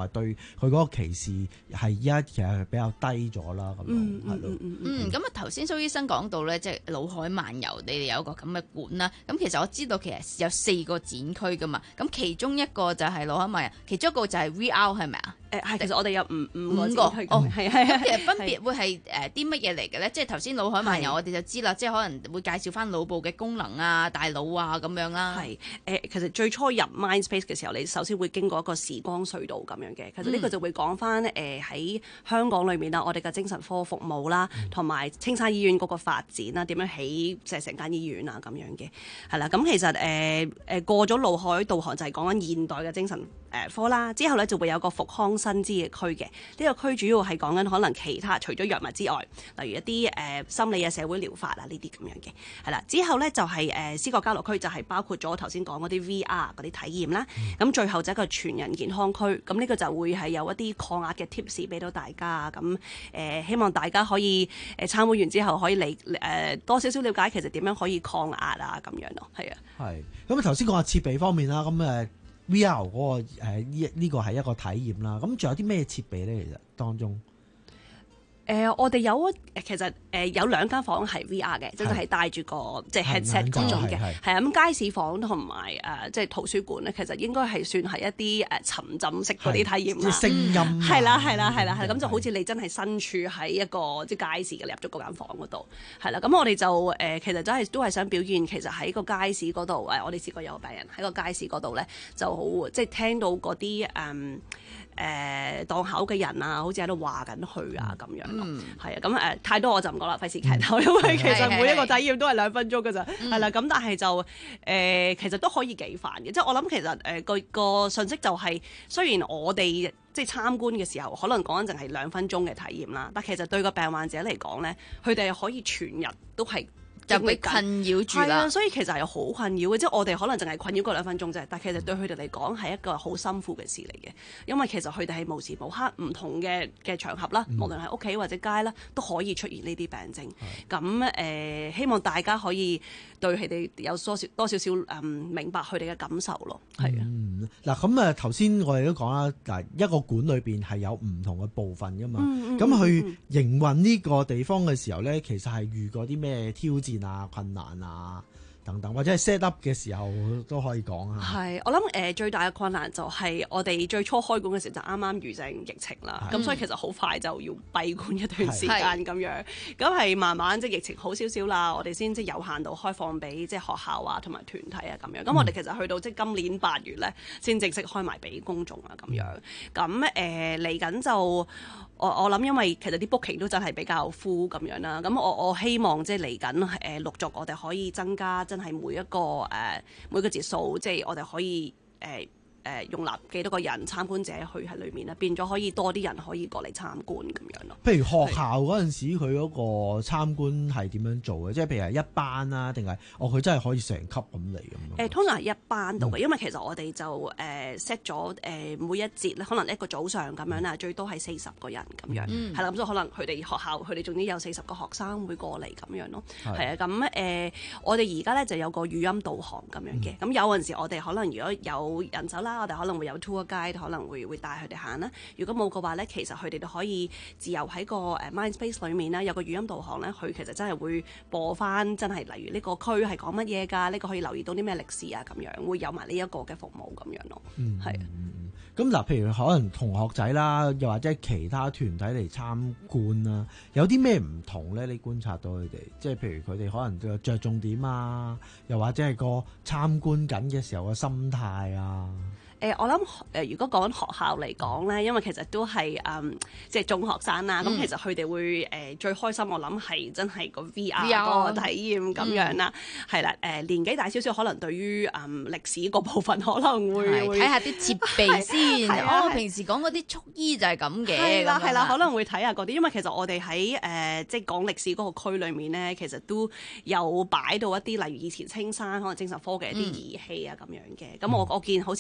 來對佢嗰個歧視係依家其實係比較低咗啦，咁樣係咯。 嗯，咁啊頭先蘇醫生講到咧，即係腦海漫遊，你哋有一個咁嘅館啦。咁其實我知道其實有四個展區噶嘛，咁其中一個就係腦海漫遊，其中一個就係 V R 係咪啊？ 誒係，其實我哋有五五個五個展區哦， 係係咁其實分別會係誒啲乜嘢嚟嘅咧？即係頭先腦海漫遊，我哋就知啦，即係可能會介紹翻腦部嘅功能啊、大腦啊咁樣啦。 係誒，其實最初入 Mindspace 嘅時候，你首先會經過一個時光隧道咁樣嘅。其實呢個就會講翻誒喺香港裏面啦，我哋嘅精神科服務啦，同埋青山醫院嗰個發展啦，點樣起即係成間醫院啊咁樣嘅。係啦，咁其實誒誒、呃、過咗腦海導航就係講緊現代嘅精神誒科啦，之後咧就會有個復康新知嘅區嘅。呢、這個區主要係講緊可能其他除咗藥物之外，例如一啲誒、呃、心理啊、社會療法啊呢啲咁樣嘅。係啦，之後咧就係、是、誒、呃、思覺交流區，就係包括咗頭先講嗰啲 V R 嗰啲體驗啦。咁、嗯、最後就一個全人健康區，咁呢個就會係有一啲抗壓嘅 tips 俾到大家。咁誒、呃、希望大家可以誒、呃、參觀完之後可以嚟誒、呃、多少少了解其實點樣可以抗壓啊咁樣咯。係啊。 係。咁啊頭先講下設備方面啦，咁誒 V R 嗰、那個誒呢呢個係一個體驗啦。咁仲有啲咩設備咧？其實當中。 誒、呃，我哋有其實誒、呃、有兩間房係 V R 嘅，即係戴住個即係 headset 嗰種嘅，係啊。咁街市房同埋誒即係圖書館咧，其實應該係算係一啲誒沉浸式嗰啲體驗啦。 聲音係啦係啦係啦係啦，咁就好似你真係身處喺一個即係街市嘅，你入咗嗰間房嗰度係啦。咁我哋就誒、呃、其實真係都係想表現，其實喺個街市嗰度誒，我哋試過有個病人喺個街市嗰度咧，就好即係聽到嗰啲誒。嗯誒、呃、檔口嘅人啊，好似喺度話緊佢啊咁樣咯，係啊，咁誒、呃、太多我就唔講啦，費事劇透，因為其實每一個體驗都係兩分鐘㗎咋，係啦，咁但係就誒、呃、其實都可以幾煩嘅，即係我諗其實誒個個信息就係、是、雖然我哋即係參觀嘅時候可能講緊淨係兩分鐘嘅體驗啦，但其實對個病患者嚟講咧，佢哋可以全日都係。 就被困擾住啦， 啊，所以其實係好困擾嘅，即係我哋可能淨係困擾嗰兩分鐘啫，但其實對佢哋嚟講係一個好辛苦嘅事嚟嘅，因為其實佢哋係無時無刻唔同嘅嘅場合啦，嗯、無論係屋企或者街啦，都可以出現呢啲病症。咁誒、呃，希望大家可以對佢哋有多少多少少誒明白佢哋嘅感受咯。係啊， 嗱咁啊頭先我哋都講啦，嗱一個館裏邊係有唔同嘅部分噶嘛，咁、嗯、去營運呢個地方嘅時候咧，其實係遇過啲咩挑戰啊、困難啊等等，或者係 set up 嘅時候都可以講啊。 係，我諗誒、呃、最大嘅困難就係我哋最初開館嘅時候就啱啱遇正疫情啦，咁所以其實好快就要閉館一段時間咁樣，咁係慢慢即係疫情好少少啦，我哋先即係有限度開放俾即係學校啊同埋團體啊咁樣，咁、嗯、我哋其實去到即係今年八月咧先正式開埋俾公眾啊咁樣，咁誒嚟緊就。我我諗，因為其實啲 booking 都真係比較 full 咁樣啦，咁我我希望即係嚟緊誒陸續，我哋可以增加真係每一個誒、呃、每個節數，即係我哋可以誒。呃誒容納幾多個人參觀者去喺裏面咧，變咗可以多啲人可以過嚟參觀咁樣咯。 譬如學校嗰陣時，佢嗰個參觀係點樣做嘅？即係譬如係一班啦，定係哦佢真係可以成級咁嚟咁？ 誒通常係一班度嘅，嗯、因為其實我哋就誒 set 咗誒每一節咧，可能一個早上咁樣啦，最多係四十個人咁樣，係啦、嗯，咁所以可能佢哋學校佢哋總之有四十個學生會過嚟咁樣咯。係啊，咁誒、呃、我哋而家咧就有個語音導航咁樣嘅，咁、嗯、有陣時我哋可能如果有人手啦。我哋可能會有 tour guide，可能會會帶佢哋行啦。如果冇嘅話咧，其實佢哋都可以自由喺個誒 Mindspace 裏面啦，有個語音導航咧，佢其實真係會播翻真係，例如呢個區係講乜嘢㗎？呢、呢個可以留意到啲咩歷史啊？咁樣會有埋呢一個嘅服務咁樣咯。嗯，係啊。 咁嗱，譬如可能同學仔啦，又或者其他團體嚟參觀啦，有啲咩唔同咧？你觀察到佢哋，即係譬如佢哋可能着重點啊，又或者係個參觀緊嘅時候嘅心態啊。 誒、呃，我諗誒、呃，如果講學校嚟講咧，因為其實都係誒、嗯，即係中學生啦，咁、嗯、其實佢哋會誒、呃、最開心，我諗係真係個 V R 嗰個體驗咁樣啦，係啦、嗯，誒、呃、年紀大少少，可能對於誒、嗯、歷史嗰部分可能會睇下啲設備先。哦，平時講嗰啲蓄衣就係咁嘅， 係啦係啦，可能會睇下嗰啲，因為其實我哋喺誒即係講歷史嗰個區裏面咧，其實都有擺到一啲例如以前青山可能精神科嘅一啲儀器啊咁樣嘅，咁、嗯、我我見好似可能。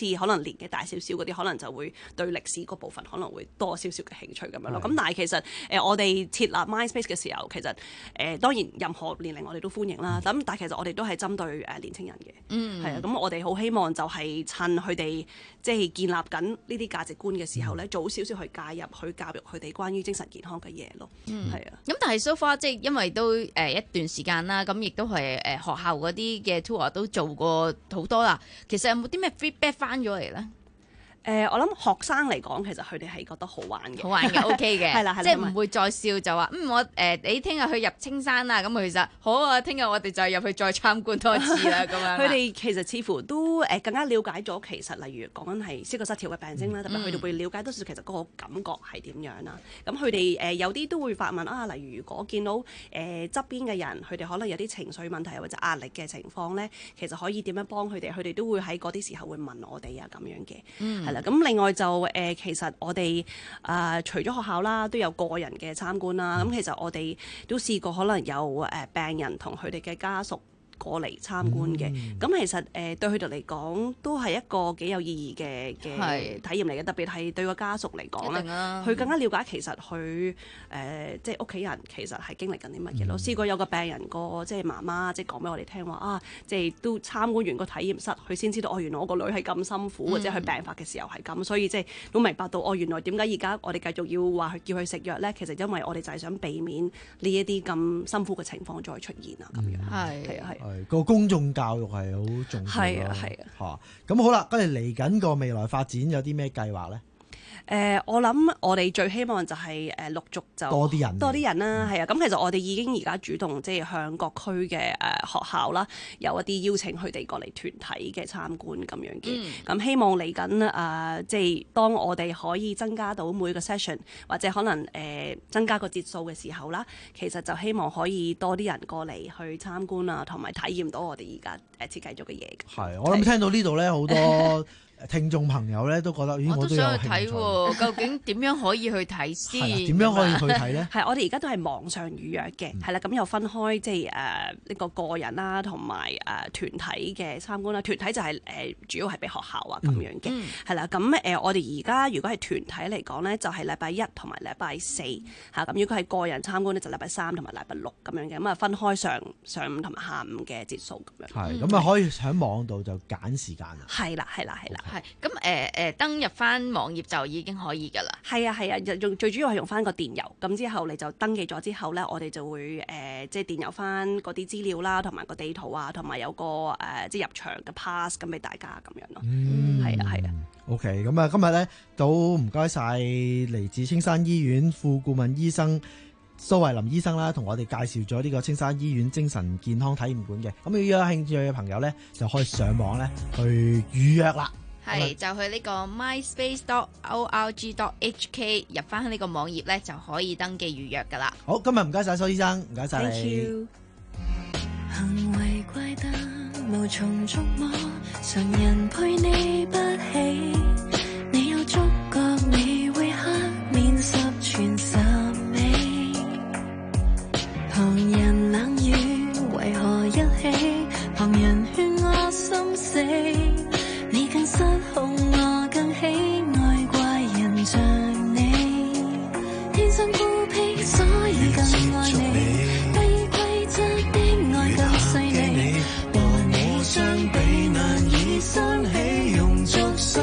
年紀大少少嗰啲，可能就會對歷史嗰部分可能會多少少嘅興趣咁樣咯。咁係但係其實誒、呃、我哋設立 MindSpace 嘅時候，其實誒、呃、當然任何年齡我哋都歡迎啦。咁、嗯、但係其實我哋都係針對誒年青人嘅， 嗯係啊。咁我哋好希望就係趁佢哋即係建立緊呢啲價值觀嘅時候咧， 嗯、 早少少去介入，去教育佢哋關於精神健康嘅嘢咯。 嗯， 係啊。 咁但係 so far 即係因為都誒、呃、一段時間啦，咁亦都係誒、呃、學校嗰啲嘅 tour 都做過好多啦。其實有冇啲咩 feedback 翻咗嚟咧？ 誒、呃，我諗學生嚟講，其實佢哋係覺得好玩嘅， 好玩嘅，OK 嘅， 係啦，係啦， 即係唔會再笑就話嗯我誒、呃、你聽日去入青山啦，咁其實好啊，聽日我哋就入去再參觀多次啦，咁樣。 佢哋其實似乎都誒更加了解咗，其實例如講緊係思覺失調嘅病徵啦，特別佢哋會了解多少其實嗰個感覺係點樣啦。咁佢哋誒有啲都會發問啊，例如如果見到誒側邊嘅人，佢哋可能有啲情緒問題或者壓力嘅情況咧，其實可以點樣幫佢哋？佢哋都會喺嗰啲時候會問我哋啊咁樣嘅， 嗯係啦。咁另外就誒、呃，其實我哋啊、呃，除咗學校啦，都有個人嘅參觀啦。咁其實我哋都試過，可能有誒、呃、病人同佢哋嘅家屬過嚟參觀嘅，咁、嗯、其實誒、呃、對佢哋嚟講都係一個幾有意義嘅嘅體驗嚟嘅，特別係對個家屬嚟講咧，佢更加了解其實佢誒、呃、即係屋企人其實係經歷緊啲乜嘢咯。試過有個病人個即係媽媽即係講俾我哋聽話啊，即係都參觀完個體驗室，佢先知道哦，原來我個女係咁辛苦，或者佢病發嘅時候係咁，所以即係都明白到哦，原來點解而家我哋繼續要話叫佢食藥咧？其實因為我哋就係想避免呢一啲咁辛苦嘅情況再出現啊，咁樣係係啊係。 係個公眾教育係好重要咯， 係啊係啊嚇。咁好啦，跟住嚟緊個未來發展有啲咩計劃咧？ 誒、呃，我諗我哋最希望就係、是、誒、呃、陸續就多啲人， 多啲人啦，係、嗯、啊。咁其實我哋已經而家主動即係向各區嘅誒、呃、學校啦，有一啲邀請佢哋過嚟團體嘅參觀咁樣嘅。咁、嗯、希望嚟緊誒，即係當我哋可以增加到每個 session 或者可能誒、呃、增加個節數嘅時候啦，其實就希望可以多啲人過嚟去參觀啊，同埋體驗到我哋而家誒設計咗嘅嘢。 係，我諗聽到呢度咧好多聽眾朋友咧都覺得，咦， 我都想去睇喎。 究竟點樣可以去睇先？ 點樣可以去睇咧？ 係我哋而家都係網上預約嘅，係、嗯、啦，咁又分開即係誒呢個個人啦，同埋誒團體嘅參觀啦。團體就係、是、誒、呃、主要係俾學校啊咁樣嘅，係、嗯、啦。咁誒、呃、我哋而家如果係團體嚟講咧，就係禮拜一同埋禮拜四嚇。咁如果係個人參觀咧，就禮拜三同埋禮拜六咁樣嘅。咁啊分開上上午同埋下午嘅節數咁樣。 係咁啊，可以喺網度就揀時間啊。 係啦，係啦，係啦。 係咁誒誒登入翻網頁就已經可以㗎啦。 係啊係啊，用最主要係用翻個電郵，咁之後你就登記咗之後咧，我哋就會誒、呃、即係電郵翻嗰啲資料啦，同埋個地圖啊，同埋有個誒、呃、即係入場嘅 pass 咁俾大家咁樣咯。嗯，係啊係啊。 OK，咁啊今日咧都唔該晒嚟自青山醫院副顧問醫生蘇慧林醫生啦，同我哋介紹咗呢個青山醫院精神健康體驗館嘅。咁如果有興趣嘅朋友咧，就可以上網咧去預約啦。 係就去呢個 myspace dot org dot hk 入翻去呢個網頁咧，就可以登記預約噶啦。 好，今日唔該晒蘇醫生，唔該晒你。 Thank you。行為怪得無從觸摸，常人陪你不起，你有觸覺你會黑面十全十美，旁人冷語為何一起，旁人勸我心死，你更失控，我更喜愛怪人像你，天生孤僻，所以更愛你。不依規則的愛更細膩，和你相比難以生起用足心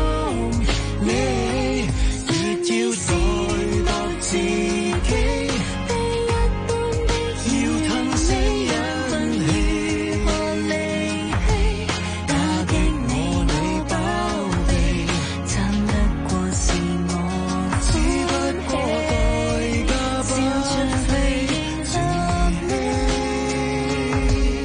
你，越要再度自己，非一般的要吞死忍氣和離棄，打擊我腦包庇，撐得過是我只不過代價不配迎合你，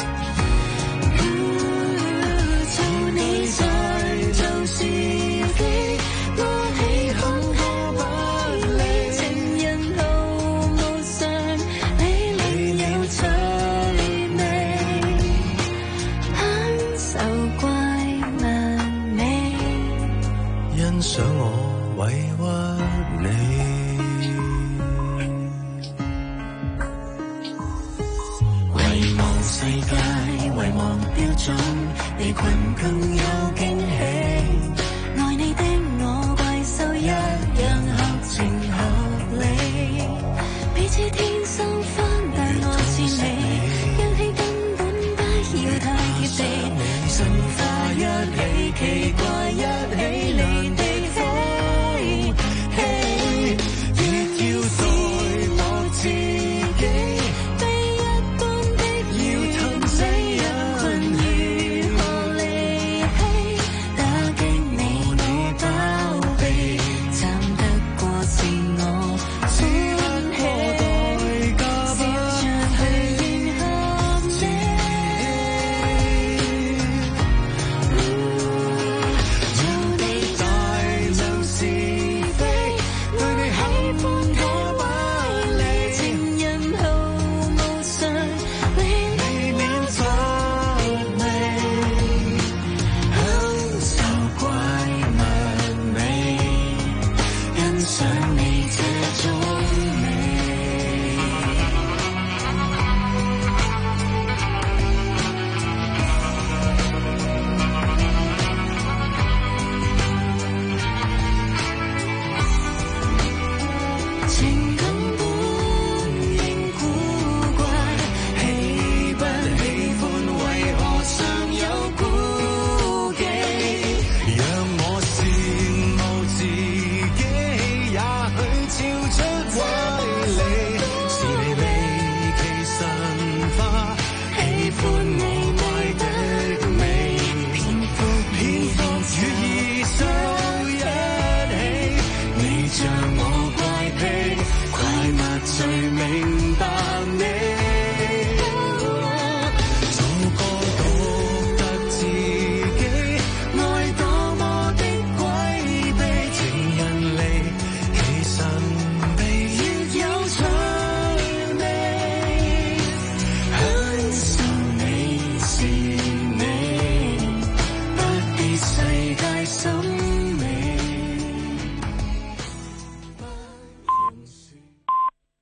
做你在就是非，多起恐嚇不理，情人毫無常理，另有趣味，享受怪難美， 欣賞我委屈你。 遺忘世界，遺忘標準，離群更有驚喜。 地，神化一起，奇怪一起，你。